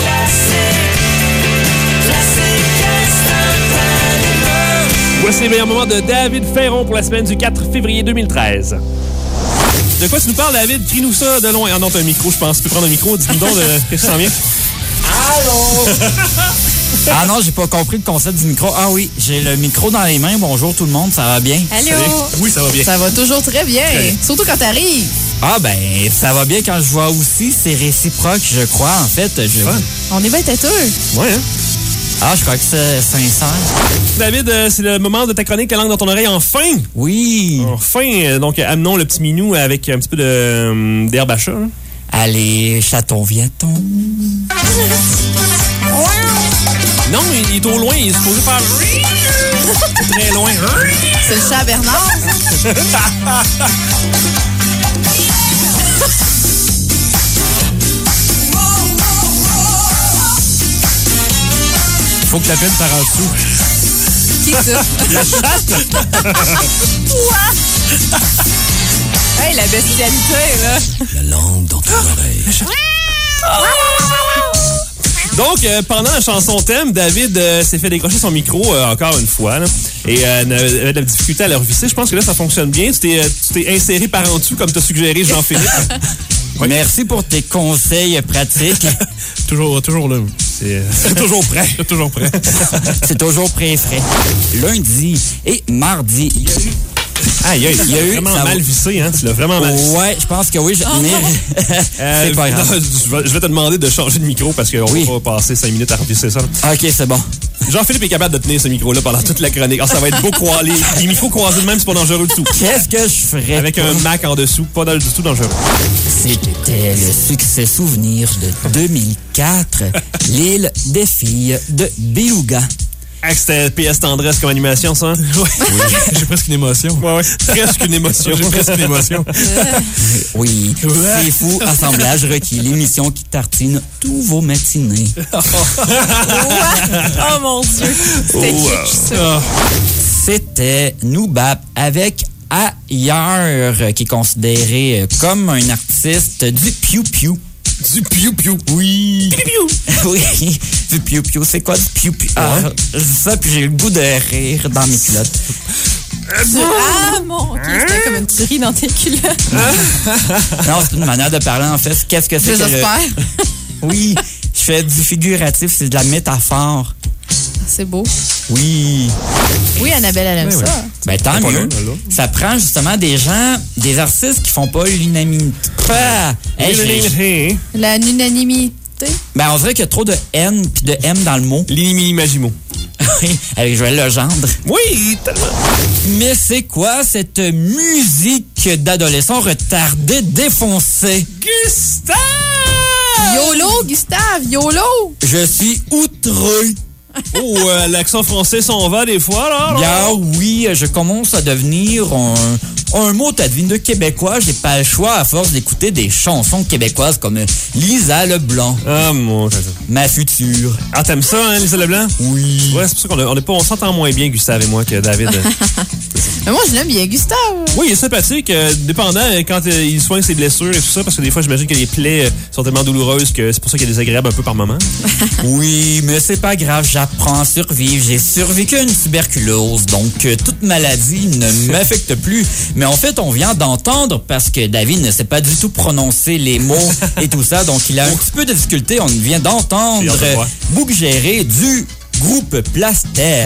Voici les meilleurs moments de David Ferron pour la semaine du quatre février deux mille treize. De quoi tu nous parles, David? Crie-nous ça de loin. Ah non, t'as un micro, je pense. Tu peux prendre un micro. Dis-nous donc de... qu'est-ce qui s'en vient. Allô? Ah non, j'ai pas compris le concept du micro. Ah oui, j'ai le micro dans les mains. Bonjour tout le monde, ça va bien? Allô? Oui, ça va bien. Ça va toujours très bien. Très. Surtout quand t'arrives. Ah ben, ça va bien quand je vois aussi. C'est réciproque, je crois. En fait, je... On est bien têteux. Ouais, hein? Ah, je crois que c'est sincère. David, euh, c'est le moment de ta chronique La langue dans ton oreille, enfin! Oui! Enfin, euh, donc amenons le petit minou avec un petit peu de, euh, d'herbe à chat. Hein. Allez, chaton, viens-t-on? Non, il est au loin, il est supposé faire... C'est très loin. C'est le chat à Bernard. Faut que t'appelles par en dessous. Qui ça? La chatte! Hey, la bestialité, là. La langue dans ton oreille. Donc, euh, pendant la chanson thème, David euh, s'est fait décrocher son micro euh, encore une fois. Là, et euh, avait de la difficulté à le revisser. Je pense que là, ça fonctionne bien. Tu t'es, euh, tu t'es inséré par en dessous, comme t'as suggéré Jean-Philippe. Oui. Merci pour tes conseils pratiques. toujours, toujours là. C'est, euh, c'est toujours prêt. toujours prêt. C'est toujours prêt et frais. Lundi et mardi, il y a eu... Aïe, aïe, il y a eu vraiment ça mal va... vissé, hein? Tu l'as vraiment mal vissé. Ouais, je pense que oui. Je... Mais... euh, c'est pas grave. Non, je, vais, je vais te demander de changer de micro parce qu'on oui. va pas passer cinq minutes à revisser ça. OK, c'est bon. Jean-Philippe est capable de tenir ce micro-là pendant toute la chronique. Alors, ça va être beau croisé. Les, les micros croisés de même, c'est pas dangereux du tout. Qu'est-ce que je ferais? Avec un Mac en dessous, pas du tout dangereux. C'était le succès souvenir de deux mille quatre, l'île des filles de Beluga. Ah, c'était P S Tendresse comme animation, ça? Hein? Oui. oui. J'ai presque une émotion. Ouais, ouais. Presque une émotion. J'ai presque une émotion. Oui. Ouais. C'est fou, assemblage requis. L'émission qui tartine tous vos matinées. Oh mon Dieu. C'était oh, kitsch, ça. C'était Noobap avec Ailleurs, qui est considéré comme un artiste du piou-piou. Du piou-piou. Oui. Piou-piou. Oui. Du piou-piou. C'est quoi du piou-piou? Ah, je dis ça, puis j'ai le goût de rire dans mes culottes. Ah, mon Dieu, c'était comme une tuerie dans tes culottes. Non, c'est une manière de parler, en fait. Qu'est-ce que c'est que j'espère. Le... Oui. Je fais du figuratif, c'est de la métaphore. C'est beau. Oui. Oui, Annabelle, elle aime oui, ça. Oui. Ben, tant mieux. Là, là. Ça prend justement des gens, des artistes qui font pas l'unanimité. Ah! Hey, la l'unanimité. Ben, on dirait qu'il y a trop de N puis de M dans le mot. L'inimagimo. Oui, avec Joël Legendre. Oui, tellement. Mais c'est quoi cette musique d'adolescent retardé défoncé? Gustave! YOLO, Gustave, YOLO! Je suis outreux. Oh, euh, l'accent français s'en va des fois, là. là. Bien oui, je commence à devenir un, un mot t'advine de québécois. J'ai pas le choix à force d'écouter des chansons québécoises comme Lisa Leblanc. Ah, mon... Ma future. Ah, t'aimes ça, hein, Lisa Leblanc? Oui. Ouais, c'est pour ça qu'on a- on est pas, on s'entend moins bien, Gustave et moi, que David. Mais moi, je l'aime bien, Gustave. Oui, il est sympathique, euh, dépendant euh, quand euh, il soigne ses blessures et tout ça, parce que des fois, j'imagine que les plaies euh, sont tellement douloureuses que c'est pour ça qu'il est désagréable un peu par moment. Oui, mais c'est pas grave, j'apprends à survivre. J'ai survécu à une tuberculose, donc euh, toute maladie ne m'affecte plus. Mais en fait, on vient d'entendre, parce que David ne sait pas du tout prononcer les mots et tout ça, donc il a un petit peu de difficulté. On vient d'entendre euh, Bouc Géré du groupe Plaster.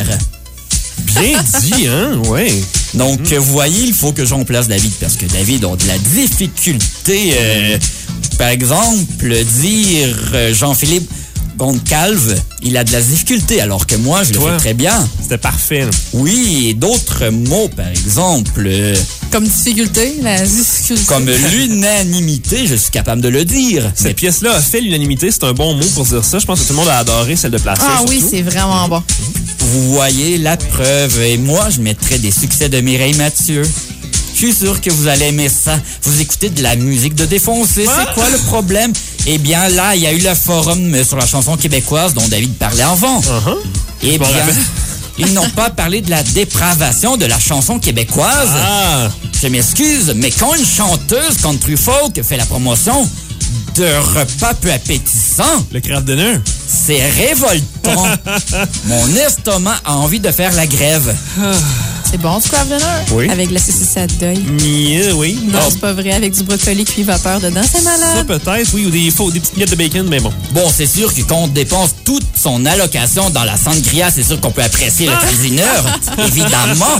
Bien dit, hein? Ouais. Donc, euh, vous voyez, il faut que j'en place David, parce que David a de la difficulté. euh, par exemple, dire euh, Jean-Philippe Goncalves, il a de la difficulté, alors que moi, je le Toi, fais très bien. C'était parfait. Là. Oui, et d'autres mots, par exemple, euh, Comme difficulté, la difficulté. comme l'unanimité, je suis capable de le dire. Cette Mais pièce-là a fait l'unanimité, c'est un bon mot pour dire ça. Je pense que tout le monde a adoré celle de Placer. Ah oui, surtout. c'est vraiment bon. vous voyez la preuve, et moi, je mettrai des succès de Mireille Mathieu. Je suis sûr que vous allez aimer ça. Vous écoutez de la musique de défoncé. C'est quoi le problème? Eh bien, là, il y a eu le forum sur la chanson québécoise dont David parlait avant. Uh-huh. Eh Bon, bien, rappel. ils n'ont pas parlé de la dépravation de la chanson québécoise. Ah! Je m'excuse, mais quand une chanteuse country folk fait la promotion de repas peu appétissants, le craft dinner, c'est révoltant. Mon estomac a envie de faire la grève. C'est bon du craft dinner? Oui. Avec de la saucisse à deuil. Yeah, oui. Non, Ah, c'est pas vrai. Avec du brocoli cuit vapeur dedans, c'est ça malade. peut-être, oui, ou des, faux, des petites miettes de bacon, mais bon. Bon, c'est sûr que quand on dépense toute son allocation dans la sangria, c'est sûr qu'on peut apprécier le cuisineur, évidemment.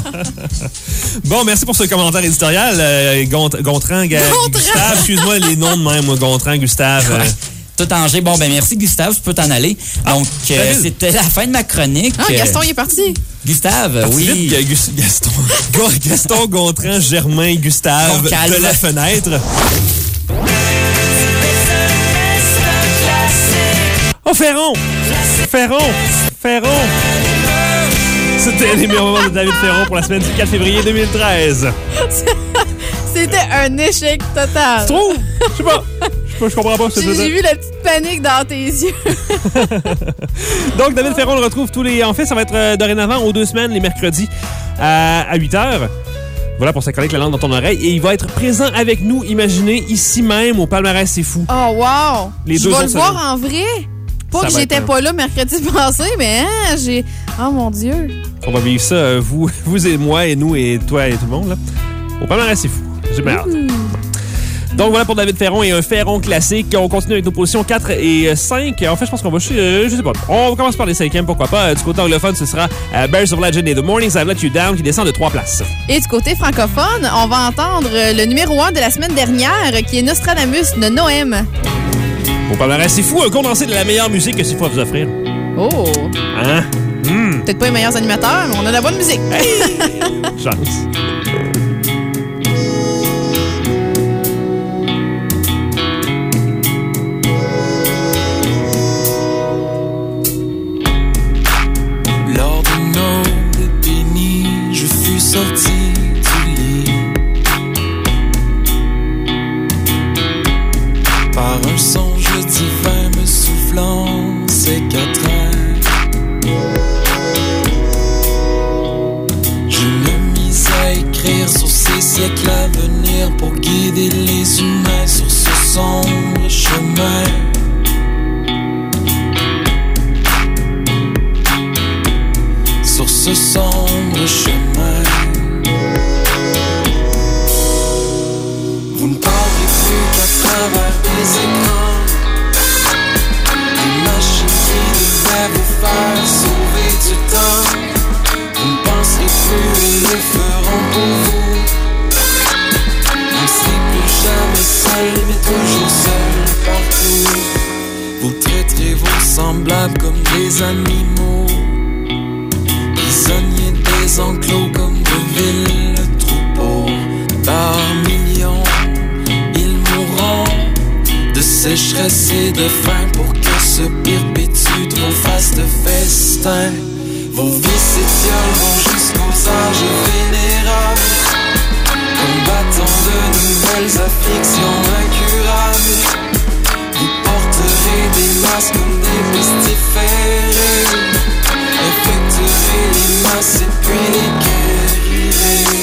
Bon, merci pour ce commentaire éditorial. Euh, Gont- Gontran, Ga- Gontran. Gustave, excuse-moi les noms de même, moi, Gontran, Gustave. euh. Ouais. Tout Angers. Bon, ben merci, Gustave, tu peux t'en aller. Donc, euh, David. c'était la fin de ma chronique. Ah, Gaston, il est parti. Gustave, Parti oui. vite, Ga- Gus- Gaston. Ga- Gaston, Gontran, Germain, Gustave, Goncalves. de la fenêtre. Oh, Ferron! Ferron! Ferron! C'était les meilleurs moments de David Ferron pour la semaine du quatre février deux mille treize. C'était un échec total. Tu trouves? Je sais pas. Je sais pas, je comprends pas ce que J'ai ça j'ai veut vu la petite panique dans tes yeux. Donc, David Ferron le retrouve tous les... En fait, ça va être euh, dorénavant aux deux semaines, les mercredis, à, à huit heures. Voilà pour sa chronique La langue dans ton oreille. Et il va être présent avec nous, imaginez, ici même, au Palmarès C'est Fou. Oh, wow. Les Je deux vais autres le voir semaines. en vrai. Pas Ça que va j'étais être un- pas là mercredi passé, mais hein, j'ai... Oh, mon Dieu. On va vivre ça, euh, vous, vous et moi, et nous, et toi, et tout le monde, là. Au Palmarès C'est Fou. J'ai bien hâte. Donc voilà pour David Ferron et un Ferron classique. On continue avec nos positions quatre et cinq. En fait, je pense qu'on va... Euh, je sais pas. On commence par les cinquièmes, pourquoi pas. Du côté anglophone, ce sera euh, Bears of Legend et The Mornings I've Let You Down qui descend de trois places. Et du côté francophone, on va entendre le numéro un de la semaine dernière, qui est Nostradamus de Noëm. Au Palmarès C'est Fou, un condensé de la meilleure musique que C'est Fou à vous offrir. Oh. Hein? Hmm. Peut-être pas les meilleurs animateurs, mais on a de la bonne musique. Chance. Lors de nos bénis, je fus sorti du lit par un songe divin me soufflant ses quatrains. Je me mis à écrire sur ces siècles à venir pour guider les humains sur ce sombre chemin. Sur ce sombre chemin, vous ne parlez plus qu'à travers les écrans. Les machineries devaient vous faire sauver du temps. Vous ne penserez plus, ils le feront pour vous. Vous ne serez plus jamais seul, mais toujours seul partout. Vous traiterez vos semblables comme des animaux, prisonniers des enclos comme de villes troupeaux. Par millions, ils mourront de sécheresse et de faim pour que se perpétuent vos fastes festes. destin. Vos vies s'étioleront jusqu'aux âges vénérables, combattant de nouvelles afflictions incurables. Vous porterez des masques comme des pestiférés, infecterez les masses et puis les guérirez.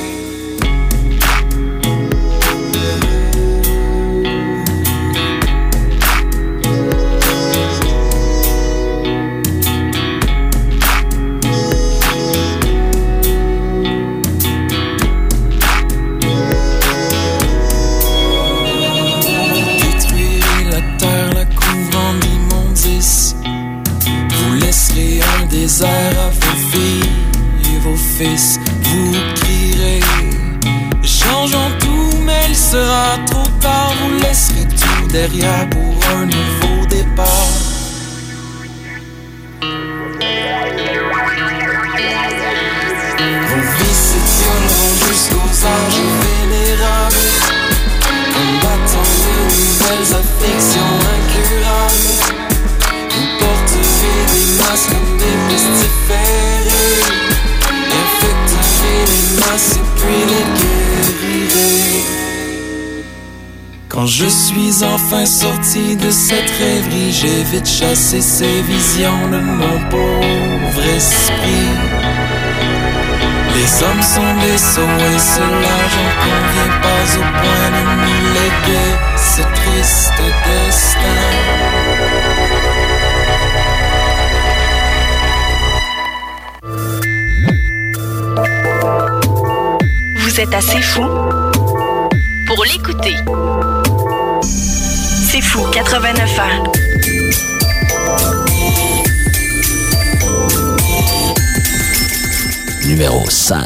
À vos filles et vos fils, vous crierez, changeons tout, mais il sera trop tard. Vous laisserez tout derrière pour un nouveau départ. Vos vies s'étioleront jusqu'aux âges vénérables, combattant de nouvelles afflictions incurables. Vous porterez des masques comme des pestiférés, infecterez les masses et puis les guérirez. Quand je suis enfin sorti de cette rêverie, j'ai vite chassé ces visions de mon pauvre esprit. Les hommes sont des sots et cela j'en conviens pas au point de nous léguer ce triste destin. Vous êtes assez fou pour l'écouter. C'est fou, quatre-vingt-neuf ans. Numéro cinq.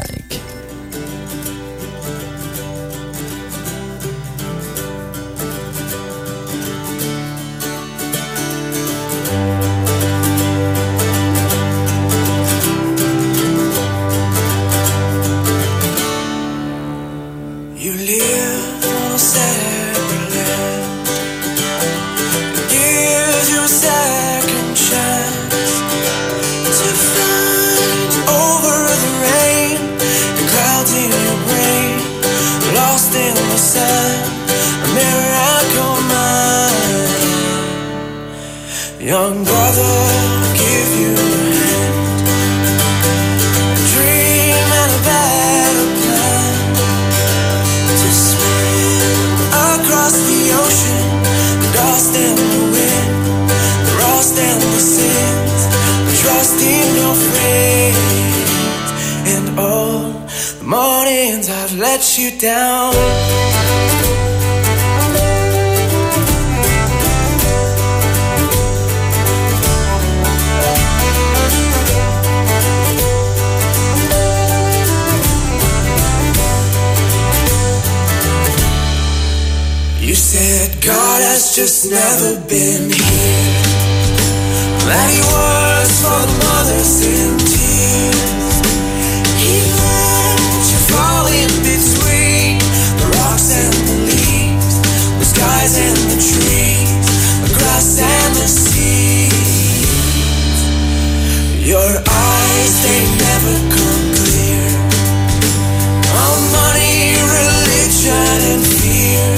Young brother, give you a hand, a dream and a better plan, to swim across the ocean, the dust and the wind, the rust and the sins, trust in your friends. And all the mornings I've let you down. You said God has just never been here, that he was for the mothers in tears. He let you fall in between the rocks and the leaves, the skies and the trees, the grass and the seas. Your eyes, they never come clear on money, religion and fear.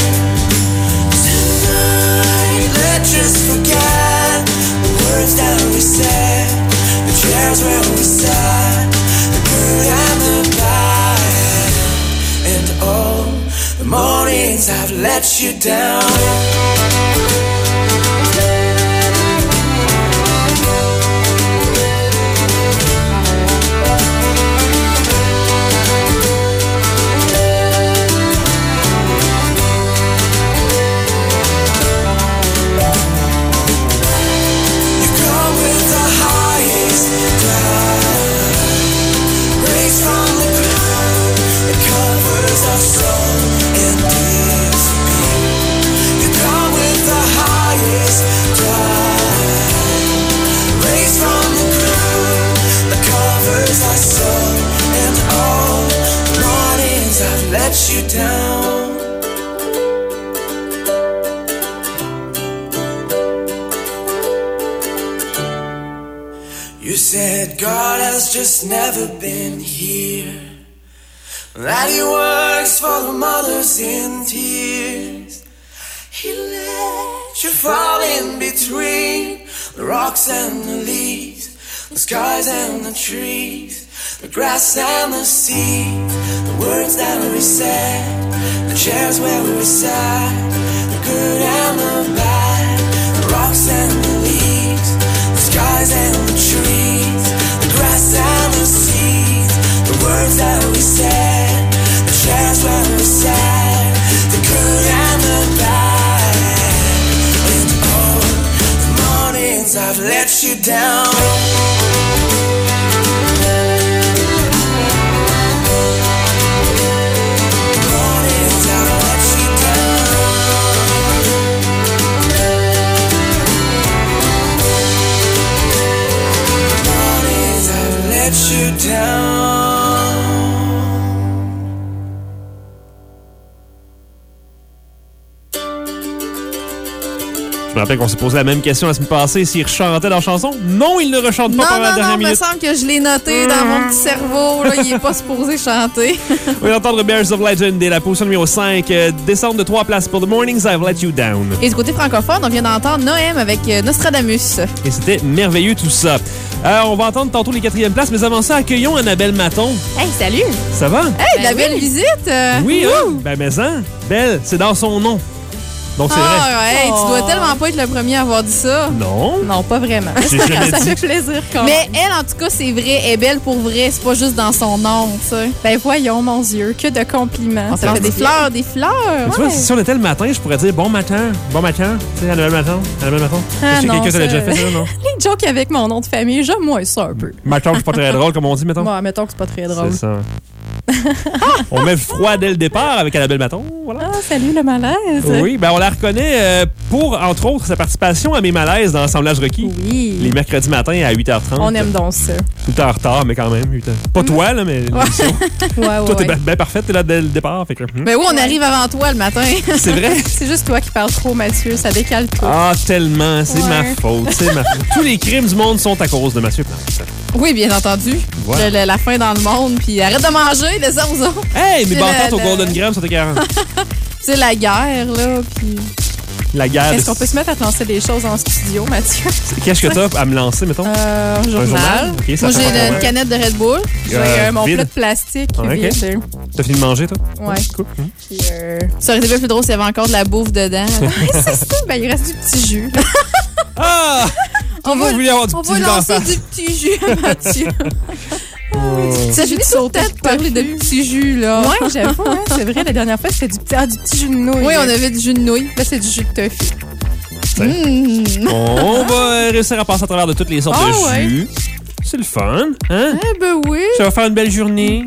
Just forget the words that we said, the chairs where we sat, the good and the bad. And all the mornings I've let you down. Let you down. You said God has just never been here, that he works for the mothers in tears. He let you fall in between the rocks and the leaves, the skies and the trees, the grass and the sea, the words that we said, the chairs where we sat, the good and the bad, the rocks and the leaves, the skies and the trees, the grass and the seas, the words that we said, the chairs where we sat, the good and the bad. In all the mornings I've let you down. You down. Je me rappelle qu'on s'est posé la même question la semaine passée s'il rechantait dans la chanson. Non, il ne rechante pas non, pendant non, la dernière non, minute. il me semble que je l'ai noté dans mon petit cerveau. Là, il n'est pas supposé chanter. On va entendre Bears of Legend et la position numéro cinq. Euh, descendre de trois places pour The Mornings I've Let You Down. Et du côté francophone, on vient d'entendre Noëm avec euh, Nostradamus. Et c'était merveilleux tout ça. Euh, on va entendre tantôt les quatrièmes places, mais avant ça, accueillons Annabelle Maton. Hey, salut! Ça va? Hey, de la belle visite! euh. Oui, hein? Ben, mais ça, Belle, c'est dans son nom. Donc, c'est Ah, vrai. ouais, Oh. tu dois tellement pas être le premier à avoir dit ça. Non. Non, pas vraiment. J'ai jamais Ça dit. fait plaisir quand Mais même. elle, en tout cas, c'est vrai, elle est belle pour vrai. C'est pas juste dans son nom, tu sais. Ben voyons, mon Dieu, que de compliments. On Ça fait fait des fleurs, des fleurs. Mais tu vois, si on était le matin, je pourrais dire bon matin, bon matin, tu sais, Annabelle Maton, Annabelle Maton. Ah, Est-ce que non, quelqu'un t'a ça- déjà fait ça, non? Les jokes avec mon nom de famille, j'aime moins ça un peu. Maton, c'est pas très drôle, comme on dit, mettons. Bon, mettons que c'est pas très drôle. C'est ça. On met le froid dès le départ avec Annabelle Maton, voilà. Ah, salut le malaise. Oui, ben on la reconnaît euh, pour, entre autres, sa participation à Mes Malaises dans Assemblage requis. Oui. Les mercredis matins à huit heures trente. On aime donc ça. Tout le temps en retard, mais quand même. huit heures. Pas toi, là, mais l'émission. Ouais, ouais, Toi, t'es ouais. bien parfaite, t'es là dès le départ. Fait que, hmm. Ben oui, on arrive avant toi le matin. C'est vrai? C'est juste toi qui parles trop, Mathieu. Ça décale tout. Ah, tellement. C'est Ouais. ma faute. C'est ma faute. Tous les crimes du monde sont à cause de Mathieu Plante. Oui, bien entendu. Voilà. Le- le- la faim dans le monde, puis arrête de manger, les aux autres. Hey, mes C'est bantantes le- au le- Golden Graham sont écœurantes. C'est la guerre, là, puis... La guerre. Est-ce de- qu'on peut se mettre à te lancer des choses en studio, Mathieu? Qu'est-ce que t'as à me lancer, mettons? Euh, un Un journal. journal? Ok, ça Moi, fait j'ai pas une mal. canette de Red Bull. J'ai Euh, euh, mon vide. plat de plastique Ah, ok. vide. T'as fini de manger, toi? Ouais. Cool. Hmm. Puis, euh... Ça aurait été bien plus drôle s'il y avait encore de la bouffe dedans. c'est ça. Ben, il reste du petit jus. Ah! On va, voulu avoir du on petit va jus d'en lancer face. du petit jus à Mathieu. Oh. Ça finit sauter de parler de petit jus, là. Ouais, j'avoue, hein, c'est vrai. La dernière fois, c'était du petit, ah, du petit jus de nouilles. Oui, on avait du jus de nouilles. Là, c'est du jus de tofu. Mmh. On va réussir à passer à travers de toutes les sortes Ah, de ouais. jus. C'est le fun, hein? Eh ben oui. Ça va faire une belle journée.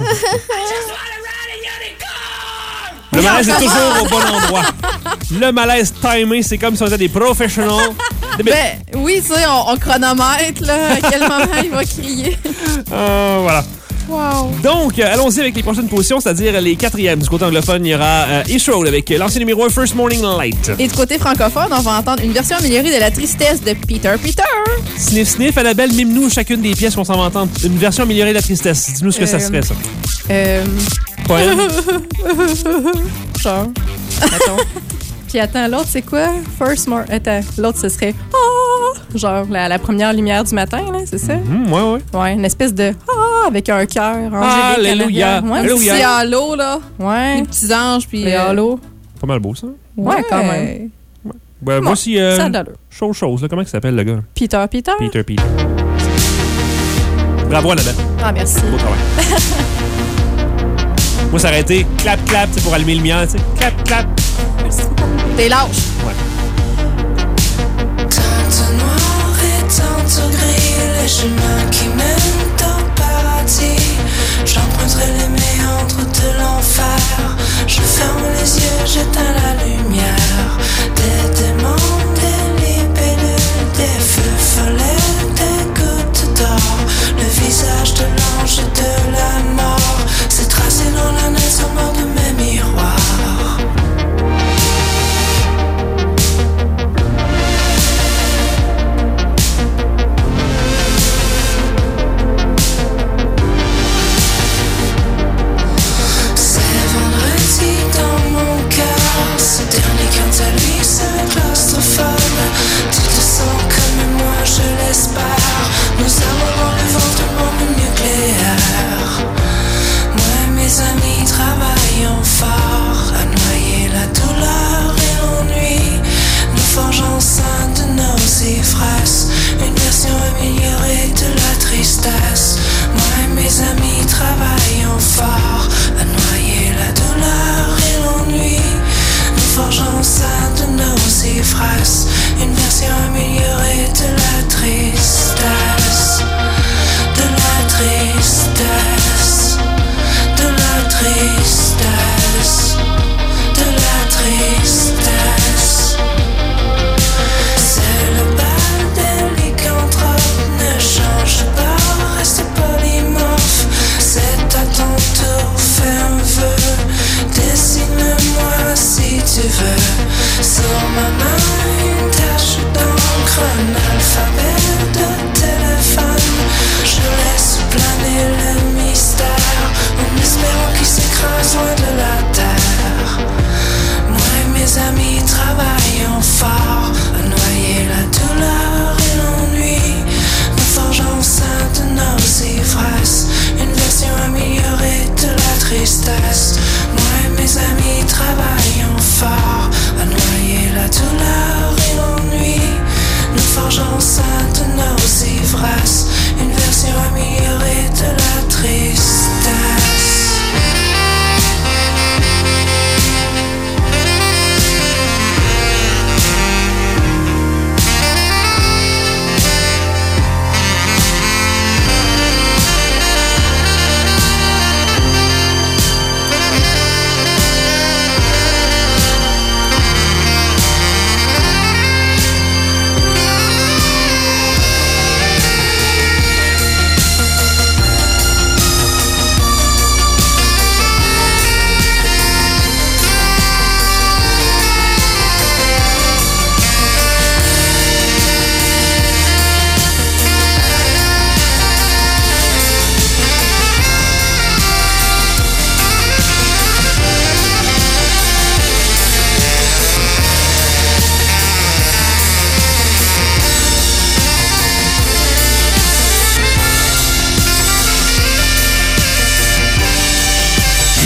Le malaise est toujours au bon endroit. Le malaise timé, c'est comme si on était des professionnels. Ben oui, tu sais, on, on chronomètre, là, à quel moment il va crier. Euh, voilà. Wow. Donc, euh, allons-y avec les prochaines positions, c'est-à-dire les quatrièmes. Du côté anglophone, il y aura euh, East Road avec l'ancien numéro un, First Morning Light. Et du côté francophone, on va entendre une version améliorée de La Tristesse de Peter Peter. Sniff Sniff, Annabelle, mime-nous chacune des pièces qu'on s'en va entendre. Une version améliorée de la tristesse. Dis-nous ce que ça Euh, serait, ça. Euh... Poème? Genre. Attends. Puis attends, l'autre, c'est quoi? First more. Attends, l'autre, ce serait. Ah! Genre la, la première lumière du matin, là, c'est ça? Hum, ouais, ouais. Ouais, une espèce de. Ah! Avec un cœur. angélique à Alléluia. l'arrière. Ouais, Alléluia. C'est halo, là. Ouais. Les petits anges, puis... Les euh, halos. Pas mal beau, ça. Ouais, quand même. Ben, Bon, voici... Euh, ça a de l'allure. chose, chose, là. Comment il s'appelle, le gars? Peter, Peter. Peter Peter. Bravo, Annabelle. Ah, merci. Beau travail. Moi, ça aurait été clap, clap, tu sais, pour allumer le mien, tu sais. Clap, clap. T'es lâche. Ouais. Teinte noire et teinte gris, les chemins qui mènent au paradis. J'emprunterai les méandres de l'enfer. Je ferme les yeux, j'éteins la lumière. Des démons, des libellules, des feux follets, des gouttes d'or. Le visage de l'ange et de la mort s'est tracé dans la neige au bord de mes miroirs.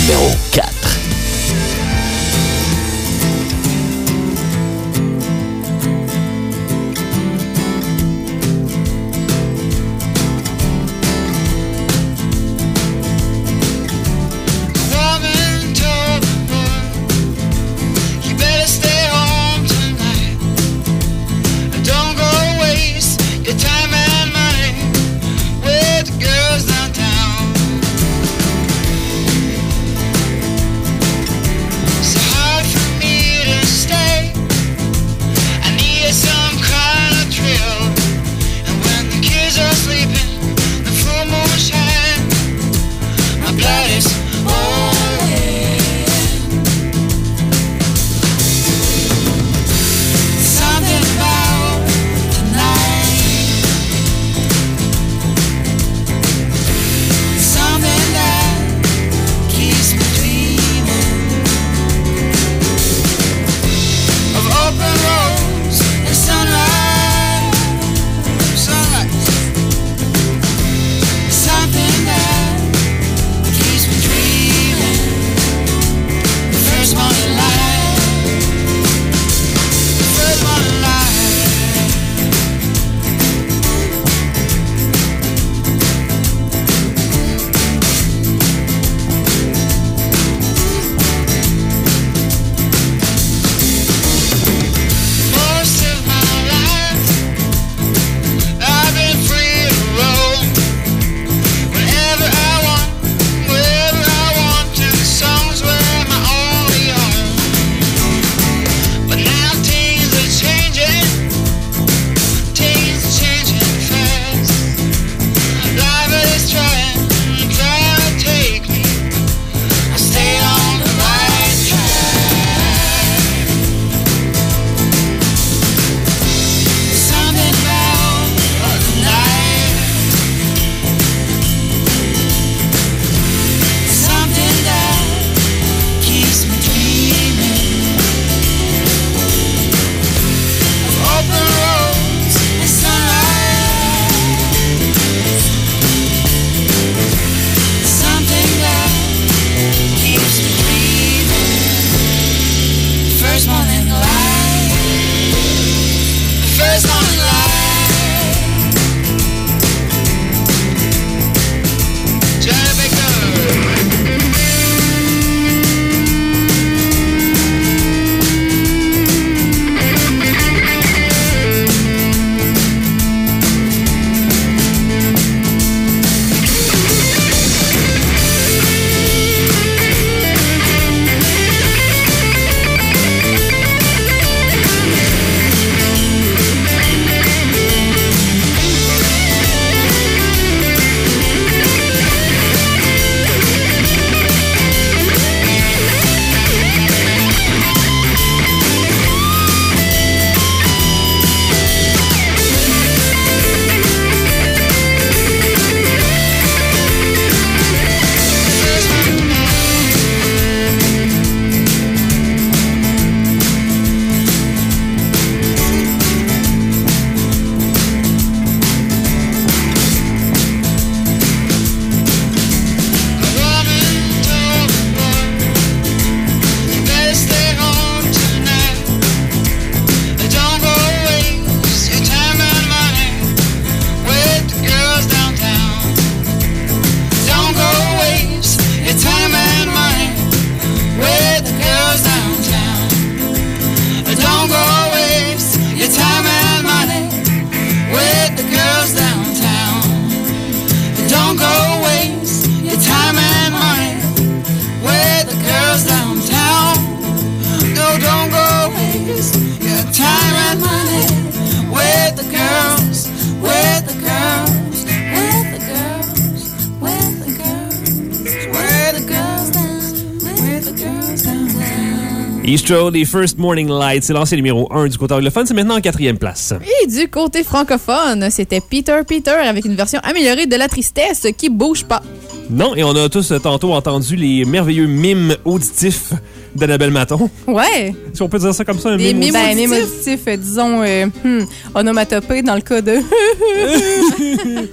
numéro quatre. Woman told the boy, you better stay home tonight. Don't go waste your time and money with the girls downtown. It's hard for me to stay. I need some kind of thrill. And when the kids are sleeping, the full moon shine. My blood is boiling. Something about tonight. Something that keeps me dreaming of open roads and sunlight. Sunlight. Something that keeps me dreaming. The first morning light. The first morning light. Most of my life, I've been free to roam. Whenever I want, wherever I want, and the songs were my only home. But now things are changing, things are changing fast. Life is trying, trying to take me. I stay on the right track. Something about the night. Something that keeps me dreaming of open roads and sunlight. Something that keeps me dreaming. First morning light. First morning light. Jamaica. Eastro, les First Morning Lights, c'est l'ancien numéro un du côté anglophone, c'est maintenant en quatrième place. Et du côté francophone, c'était Peter Peter avec une version améliorée de La Tristesse qui bouge pas. Non, et on a tous euh, tantôt entendu les merveilleux mimes auditifs d'Annabelle Maton. Ouais. Si on peut dire ça comme ça, un Des mime mimes auditif. Ben, mime auditif, euh, disons, euh, hmm, onomatopée dans le cas de...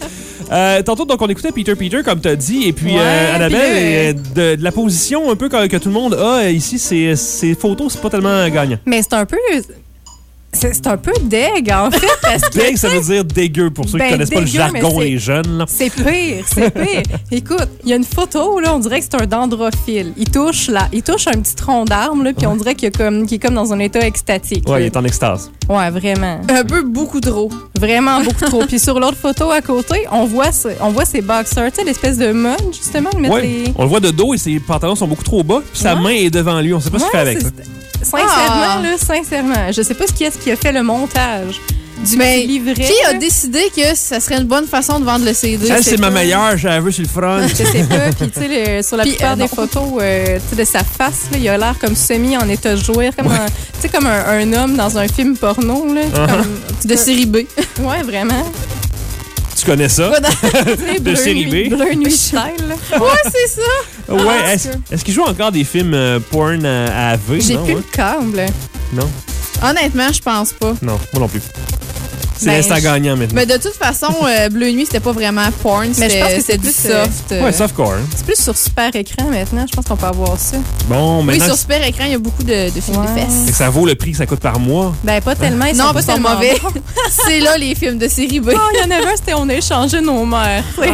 Euh, tantôt, donc, on écoutait Peter Peter, comme tu as dit, et puis Ouais, euh, Annabelle, puis, euh, de, de la position un peu que, que tout le monde a ici, ces, ces photos, c'est pas tellement gagnant. Mais c'est un peu... C'est c'est un peu deg, en fait, parce que... Deg, ça veut dire dégueu, pour ceux Ben, qui connaissent pas le dégueu, jargon, mais c'est- les jeunes. Là. C'est pire, c'est pire. Écoute, il y a une photo, là, on dirait que c'est un dendrophile. Il touche, là, il touche un petit tronc d'arbre, là, puis on dirait qu'il, est comme, qu'il est comme dans un état extatique. Ouais, là. il est en extase. Ouais, vraiment. Un peu beaucoup trop. Vraiment beaucoup trop. Puis sur l'autre photo à côté, on voit, ce- on voit ses boxers, tu sais, l'espèce de mode, justement, de mettre Ouais. les... On le voit de dos et ses pantalons sont beaucoup trop bas, puis sa Ouais. main est devant lui. On sait pas ce qu'il fait avec. c'est- là. Sincèrement, Ah. là, sincèrement. Je sais pas ce qui est-ce qui a fait le montage du Mais petit livret. qui a là. décidé que ça serait une bonne façon de vendre le C D? Elle, sais c'est ma pas. meilleure, je la veux sur le front. Je sais pas. Puis, tu sais, le- sur la Puis, plupart euh, des non. photos euh, tu sais, de sa face, là, il a l'air comme semi en état de jouir, comme, un, tu sais, comme un, un homme dans un film porno. Là, Uh-huh. comme, De série B. Ouais, vraiment. Tu connais ça? Tu sais, De Bleu série Nuit- B. Bleu Nuit style. là. Ouais, c'est ça. Ouais, Ah, est-ce c'est- est-ce qu'il joue encore des films euh, porn à, à V? J'ai non, plus ouais? le câble. Non, Honnêtement, je pense pas. non, moi non plus. C'est Ben, l'instant je- gagnant maintenant. Mais de toute façon, euh, Bleu Nuit, c'était pas vraiment porn. Mais je pense que c'était c'est du plus, euh, soft. euh. Ouais, softcore. hein. C'est plus sur super écran maintenant. Je pense qu'on peut avoir ça. Bon, Oui, maintenant, sur super écran, il y a beaucoup de, de films Ouais. de fesses. fait que ça vaut le prix que ça coûte par mois. Ben, pas tellement. Ils Non, sont pas pas sont tellement mauvais. bons. C'est là les films de série B. Oh, il y en avait un, c'était on a échangé nos mères. Ah,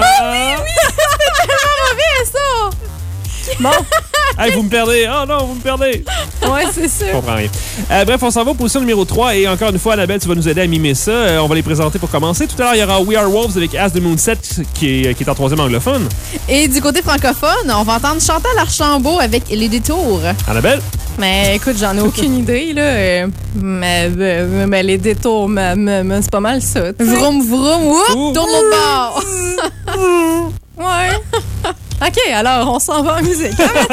ça! Bon, Hey, vous me perdez! Oh non, vous me perdez! ouais, c'est ça. Je comprends rien. Euh, bref, on s'en va aux positions numéro trois. Et encore une fois, Annabelle, tu vas nous aider à mimer ça. Euh, on va les présenter pour commencer. Tout à l'heure, il y aura We Are Wolves avec As the Moonset qui est, qui est en troisième anglophone. Et du côté francophone, on va entendre Chantal Archambault avec Les Détours. Annabelle? Mais écoute, j'en ai aucune idée, là. Euh, Mais, mais, mais les détours, mais, mais- mais c'est pas mal ça. tu sais. Vroom, vroom, whoop, Ouh. tourne l'autre bord. Ouais. OK, alors, on s'en va en musique.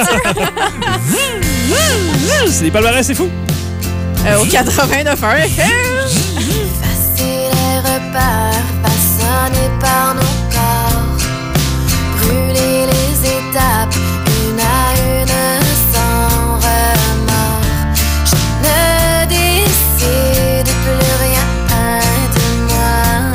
C'est les palmarès, c'est fou! Euh, au quatre-vingt-neuf F M. Effacer les repères façonnés par nos corps, brûler les étapes une à une sans remords. Je ne décide plus rien de moi.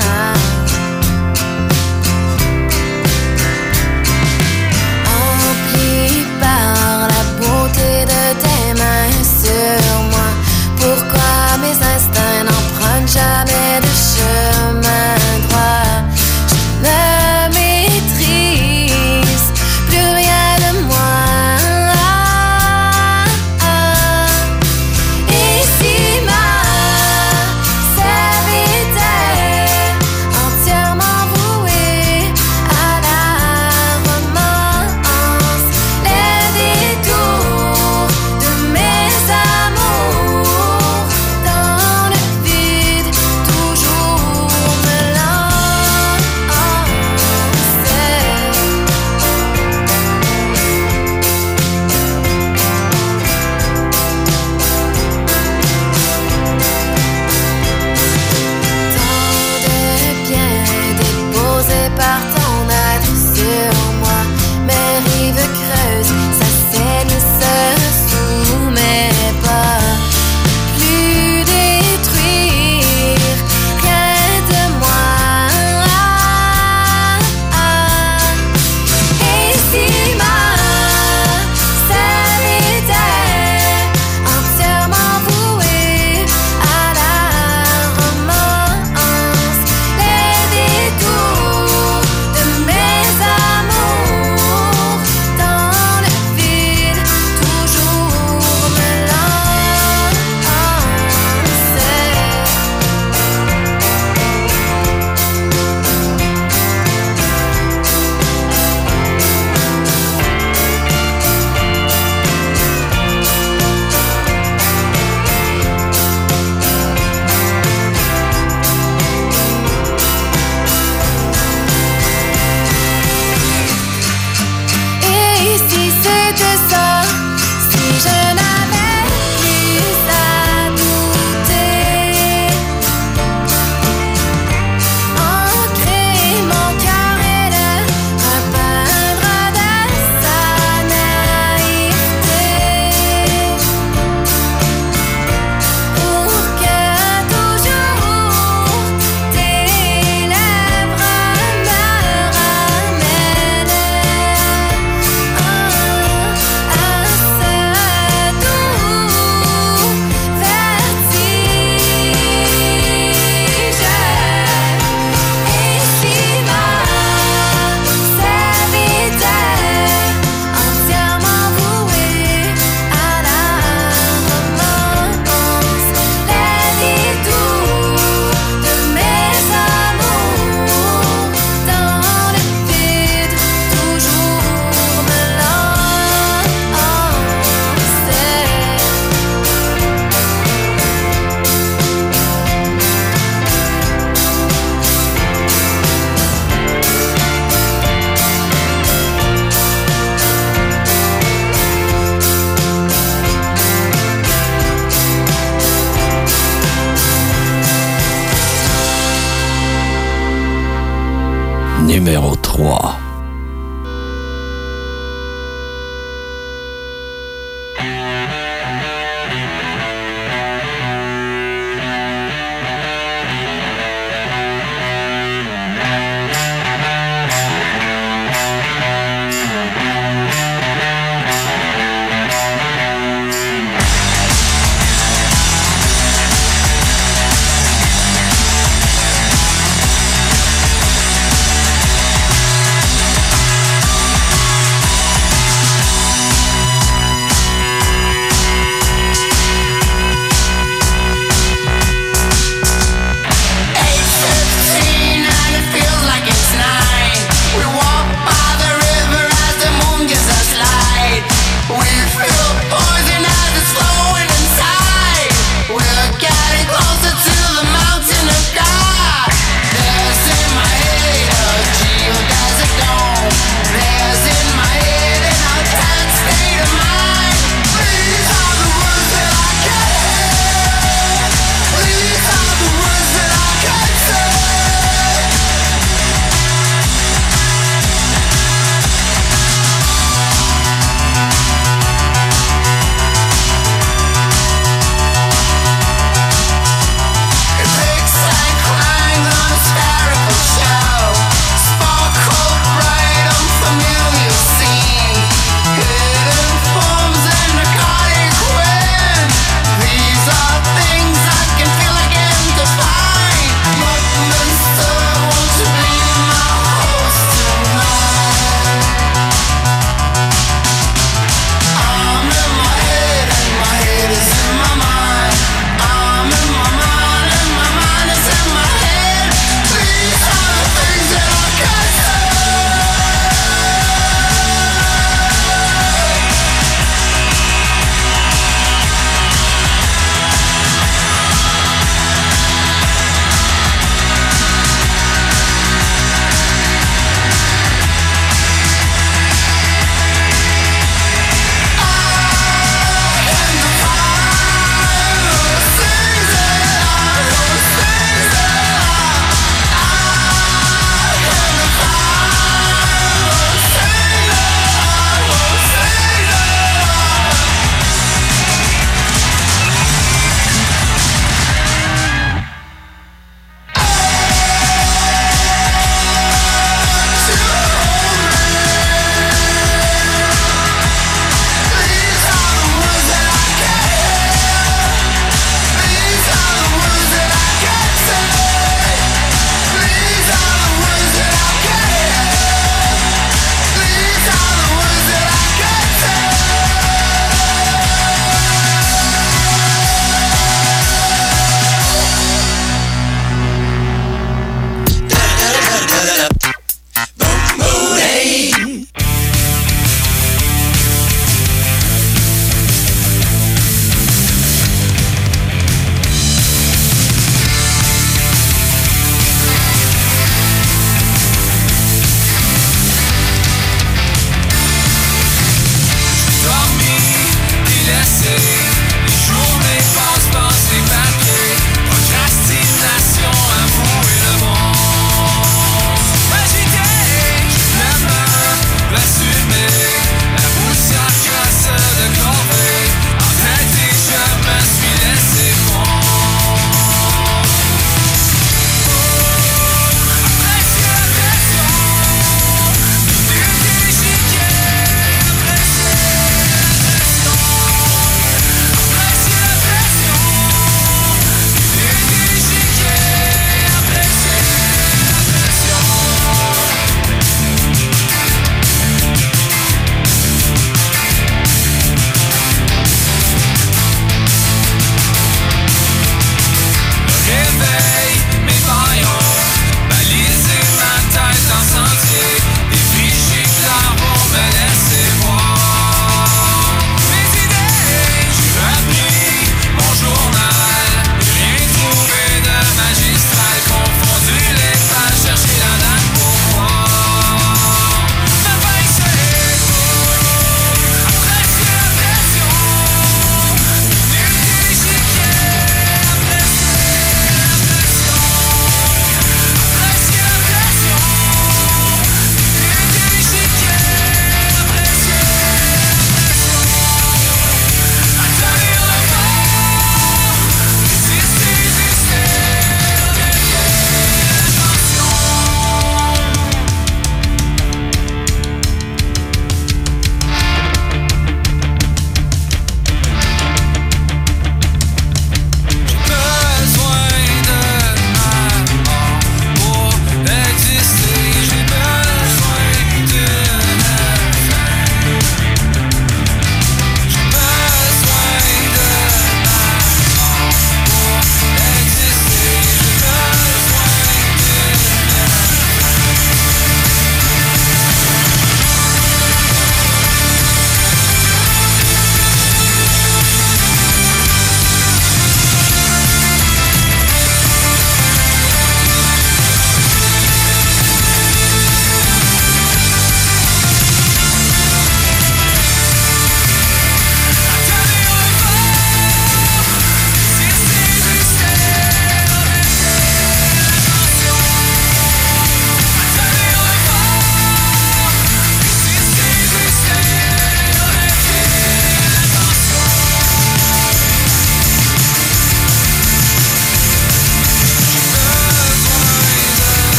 Empli par la beauté de tes mains sur moi. Pourquoi mes instincts n'empruntent jamais de chemin droit? Je me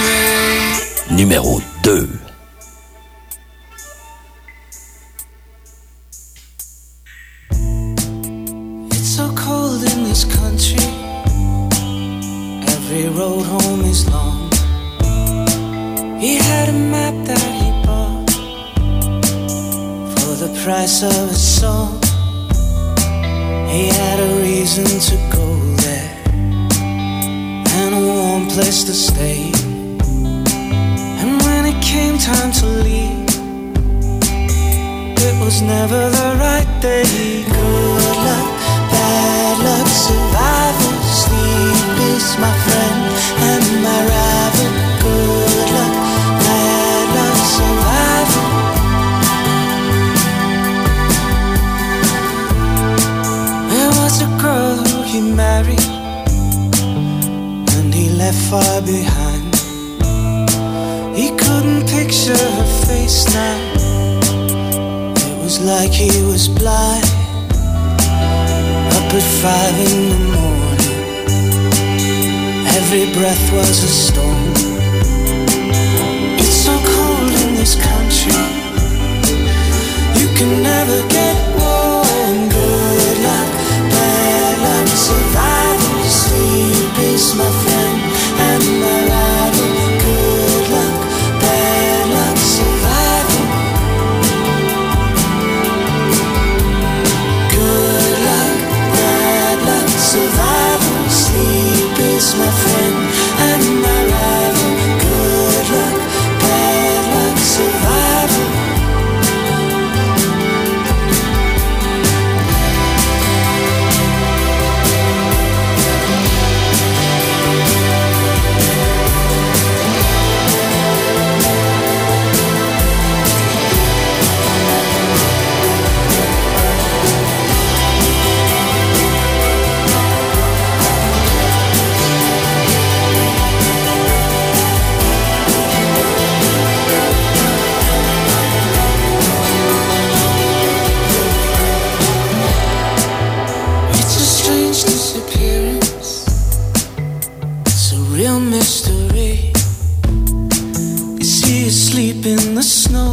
Numéro deux. It's so cold in this country. Every road home is long. He had a map that he bought for the price of a song. He had a reason to go there and a warm place to stay. And when it came time to leave, it was never the right day. Good luck, bad luck, survival, sleep is my friend and my rival. Good luck, bad luck, survival. There was a girl who he married and he left far behind. He couldn't picture her face now. It was like he was blind. Up at five in the morning, every breath was a storm. It's so cold in this country, you can never get warm. Good luck, bad luck, survival, sleep is my friend and my rival. Good luck, bad luck, survival. Good luck, bad luck, survival, sleep is my friend and my rival. Good luck, bad luck, survival. It's a strange disappearance. It's a real mystery. Is he asleep in the snow?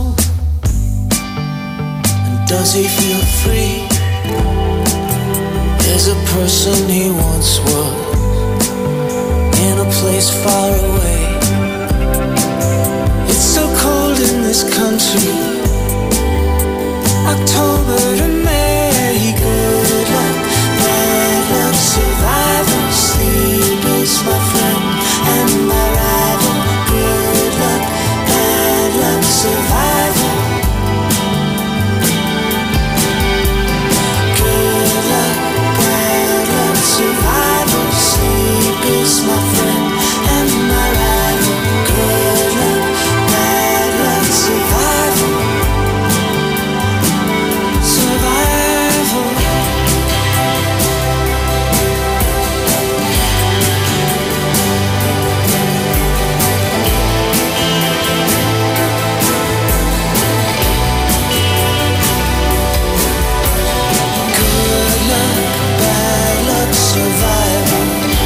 And does he feel free? There's a person he once was in a place far away. It's so cold in this country, October to May. Good luck, bad luck, survival, sleep is my friend and my rival. Good luck, bad luck, survival. Good luck, bad luck, survival, sleep is my friend and my rival. Good luck, bad luck, survival. Survival. Good luck, bad luck, survival.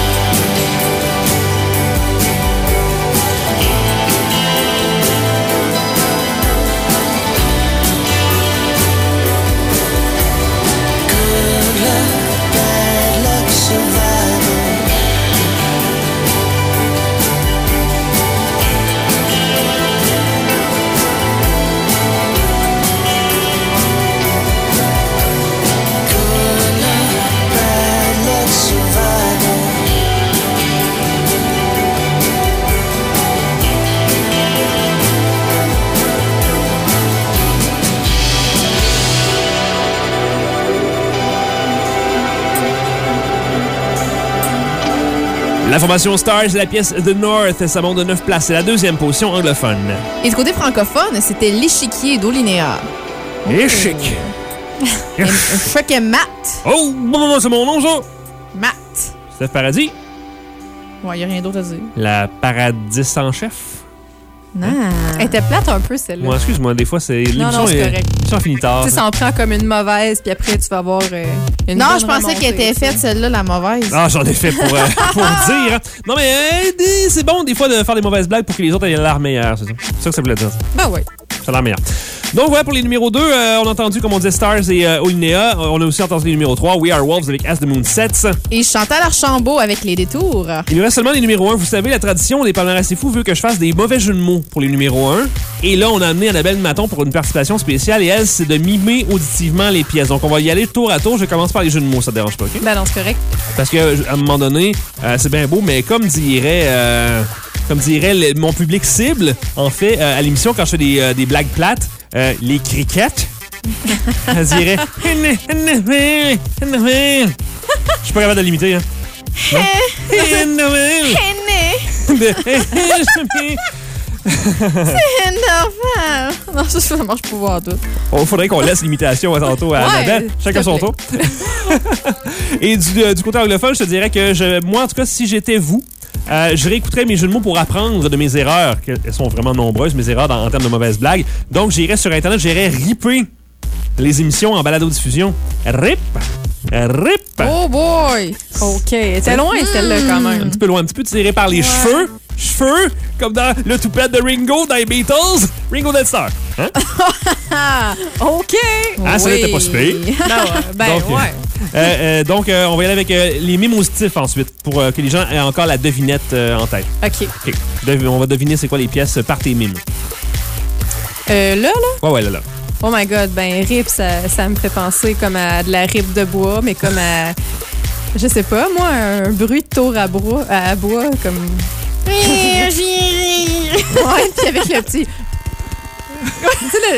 Good luck, bad luck, survival. Good luck, bad luck, survival. La formation Stars, la pièce The North, ça monte de neuf places. C'est la deuxième position anglophone. Et du côté francophone, c'était l'échiquier d'eau linéaire. Échic. Échic et Matt. Oh, bon, c'est mon nom, ça. Matt. Steph Paradis. Ouais, y a rien d'autre à dire. La paradis en chef. Non. Elle était plate un peu, celle-là. Moi, excuse-moi, des fois, c'est. Non, non, c'est correct. L'émission finit tard. Tu sais, ça en prend comme une mauvaise, puis après, tu vas avoir euh, une Non, bonne je pensais remontée, qu'elle était tu sais. faite, celle-là, la mauvaise. Ah, j'en ai fait pour, euh, pour dire. Hein. Non, mais euh, des- c'est bon, des fois, de faire des mauvaises blagues pour que les autres aient l'air meilleurs. C'est ça. C'est ça que ça voulait dire. Ben oui. Ça a l'air meilleur. Donc, voilà, pour les numéros deux, euh, on a entendu, comme on disait, Stars et euh, Olinea. On a aussi entendu les numéros trois, We Are Wolves avec As the Moon Sets. Et Chantal Archambault avec les détours. Il nous reste seulement les numéros un. Vous savez, la tradition des palmarès assez fous veut que je fasse des mauvais jeux de mots pour les numéros un. Et là, on a amené Annabelle Maton pour une participation spéciale. Et elle, c'est de mimer auditivement les pièces. Donc, on va y aller tour à tour. Je commence par les jeux de mots. Ça te dérange pas, OK? Ben non, c'est correct. Parce que à un moment donné, euh, c'est bien beau, mais comme dirait, euh, comme dirait le- mon public cible, en fait, euh, à l'émission, quand je fais des, euh, des blagues plates, euh, les criquettes, elle dirait. Je suis pas capable de l'imiter, hein. Non? C'est énorme. Non, ça, ça marche pas voir tout. Il faudrait qu'on laisse l'imitation à tantôt à Ouais, Annabelle. Chacun s'il te son tour. Et du, euh, du côté anglophone, je te dirais que je, moi, en tout cas, si j'étais vous, euh, je réécouterais mes jeux de mots pour apprendre de mes erreurs. Que- Elles sont vraiment nombreuses, mes erreurs dans- en termes de mauvaises blagues. Donc, j'irais sur Internet, j'irais ripper les émissions en balado-diffusion. Rip! Rip! Oh boy! OK. Elle était loin, celle-là, quand Un même. petit peu loin, un petit peu tiré par les cheveux. Cheveux, comme dans le toupette de Ringo dans les Beatles. Ringo Dead Star. Hein? OK! Ah, ça n'était pas super. Non, euh, ben Donc, ouais. Euh, euh, donc, euh, on va y aller avec euh, les mimes auditifs ensuite, pour euh, que les gens aient encore la devinette euh, en tête. OK. OK. Dev- on va deviner c'est quoi les pièces par tes mimes. Euh, là, là? Ouais, ouais, là, là. Oh my God, ben rip, ça, ça me fait penser comme à de la rip de bois, mais comme à, je sais pas, moi, un bruit de tour à bois, à bois comme... Ouais, puis avec le petit... Tu sais,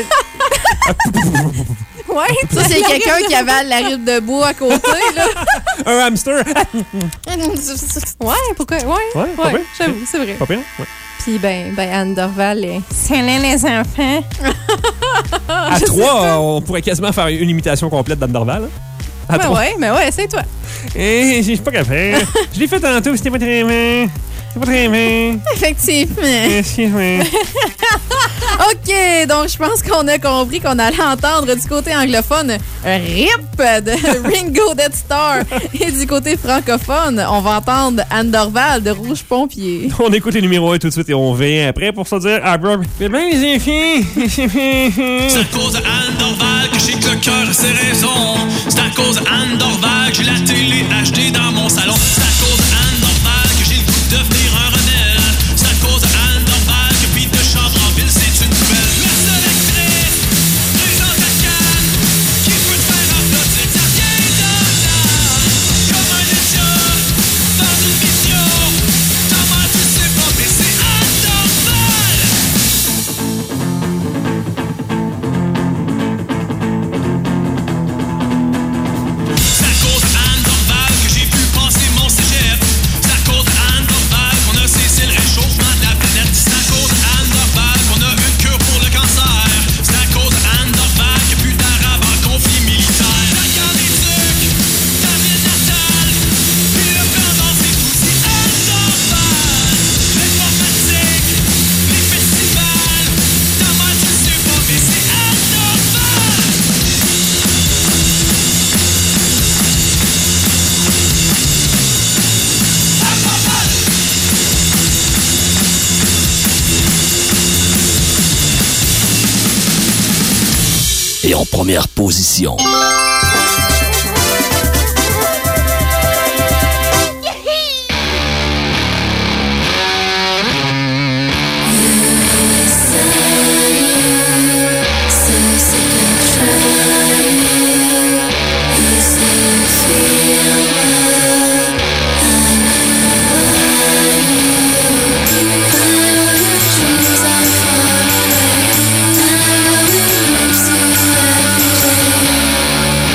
le... Ouais, Ça, c'est quelqu'un qui avale la rip de bois à côté, là. Un hamster. Ouais, pourquoi? Ouais, Ouais, pas ouais, pire. j'avoue, c'est vrai. Pas pire? Ouais. Puis ben, ben Anne Dorval, est... c'est là les enfants. À Je sais trois, pas. on pourrait quasiment faire une imitation complète d'Anne Dorval. hein. À Ben trois. ouais, mais ouais, c'est toi. Eh, je suis pas capable. Je l'ai fait tantôt, c'était pas très bien. C'était pas très bien. Effectivement. Excuse-moi. OK, donc je pense qu'on a compris qu'on allait entendre du côté anglophone un rip de Ringo Dead Star et du côté francophone, on va entendre Anne Dorval de Rouge Pompier. On écoute les numéros un tout de suite et on vient après pour se dire ah, bro, c'est bien les filles. C'est à cause d'Anne Dorval que j'ai que le cœur à ses raisons. C'est à cause d'Anne Dorval que j'ai la télé H D dans mon salon. C'est à cause d'Anne Dorval que j'ai le goût de devenir un rebelle. C'est à cause d'Anne Dorval que Pete de chambre en ville c'est une nouvelle. La seule actrice, les gens de la canne, qui peut te faire applaudir, ça vient de là. Comme un ninja, dans une mission. Comment tu sais pas, mais c'est Anne Dorval. C'est à cause d'Anne Dorval que j'ai vu passer mon cégep. C'est à cause d'Anne Dorval qu'on a cessé le réchauffement de la planète. C'est à cause d'Anne Dorval qu'on a une cure pour le cancer. C'est à cause d'Anne Dorval qu'il n'y a plus d'Arabes en conflit militaire. La guerre des trucs, ta ville natale, puis le plan dans c'est tout, c'est Anne Dorval. L'informatique, les festivals, ta mère tu sais pas, mais c'est Anne Dorval. Et en première position, Thank you.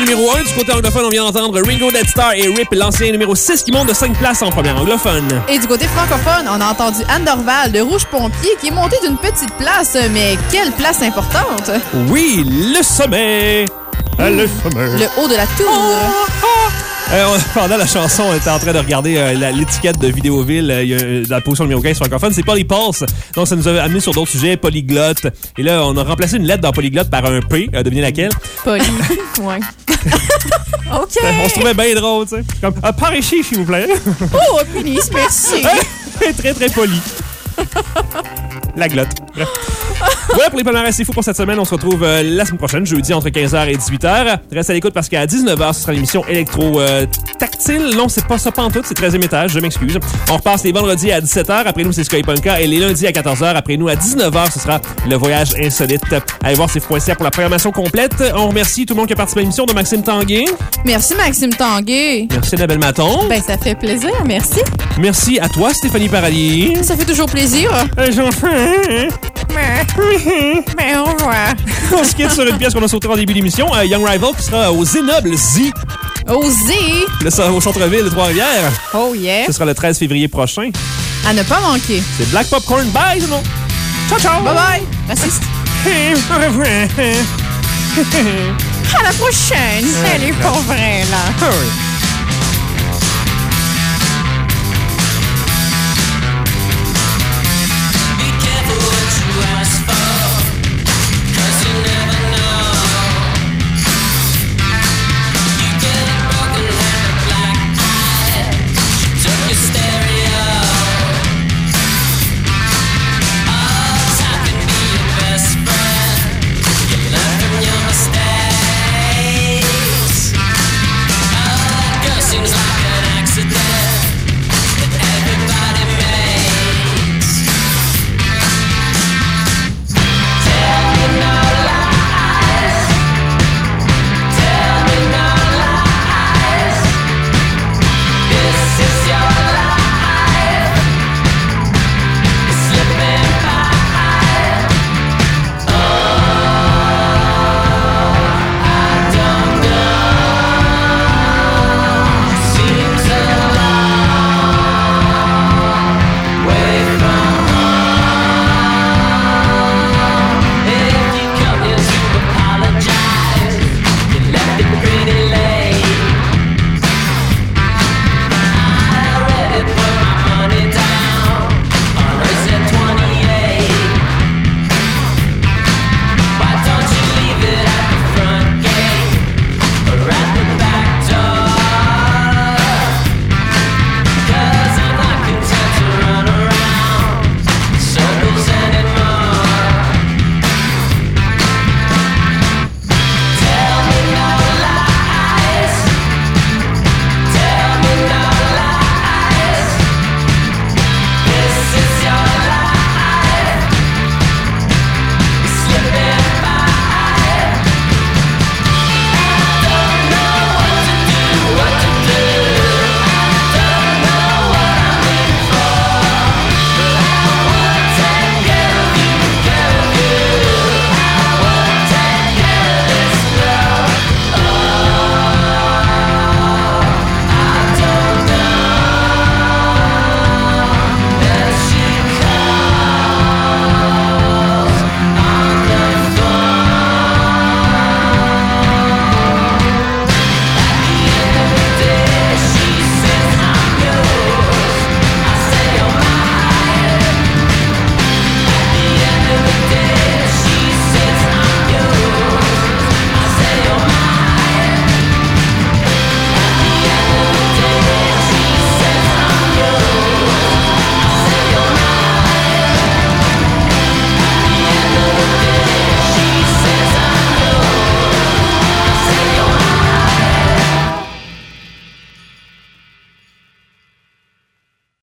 numéro un. Du côté anglophone, on vient d'entendre Ringo Dead Star et Rip, l'ancien numéro six, qui monte de cinq places en première anglophone. Et du côté francophone, on a entendu Anne Dorval de Rouge Pompier qui est monté d'une petite place, mais quelle place importante! Oui, le sommet! Le sommet! Le haut de la tour! Oh, oh. Euh, pendant la chanson, on était en train de regarder euh, la, l'étiquette de Vidéoville. Euh, y a, euh, la position numéro quinze francophone, c'est Polypulse. Donc, ça nous a amené sur d'autres sujets, polyglotte. Et là, on a remplacé une lettre dans polyglotte par un P. Euh, devinez laquelle? Poly. Ouais. OK. On se trouvait bien drôle, tu sais. Comme, ah, par ici, s'il vous plaît. Oh, pénis, merci. Très, très poli. La glotte. Bref. Voilà pour les palmarès, c'est fou pour cette semaine. On se retrouve euh, la semaine prochaine, jeudi, entre quinze heures et dix-huit heures. Reste à l'écoute parce qu'à dix-neuf heures, ce sera l'émission électro-tactile. Non, c'est pas ça pantoute, c'est treizième étage, je m'excuse. On repasse les vendredis à dix-sept heures. Après nous, c'est Sky Ponka. Et les lundis à quatorze heures. Après nous, à dix-neuf heures, ce sera le voyage insolite. Allez voir ces fois-ci pour la programmation complète. On remercie tout le monde qui a participé à l'émission, de Maxime Tanguay. Merci, Maxime Tanguay. Merci, Annabelle Maton. Ben, ça fait plaisir, merci. Merci à toi, Stéphanie Paradis. Ça fait toujours plaisir. Euh, j'en fais. Mais au revoir. On se quitte sur une pièce qu'on a sautée en début d'émission. Euh, Young Rival qui sera au Zénoble Z. Au Z? Le, au centre-ville de Trois-Rivières. Oh yeah. Ce sera le treize février prochain. À ne pas manquer. C'est Black Popcorn. Bye, non? Ciao, ciao. Bye bye. Raciste. Au revoir. À la prochaine. Salut, pour vrai, là. Ah oui.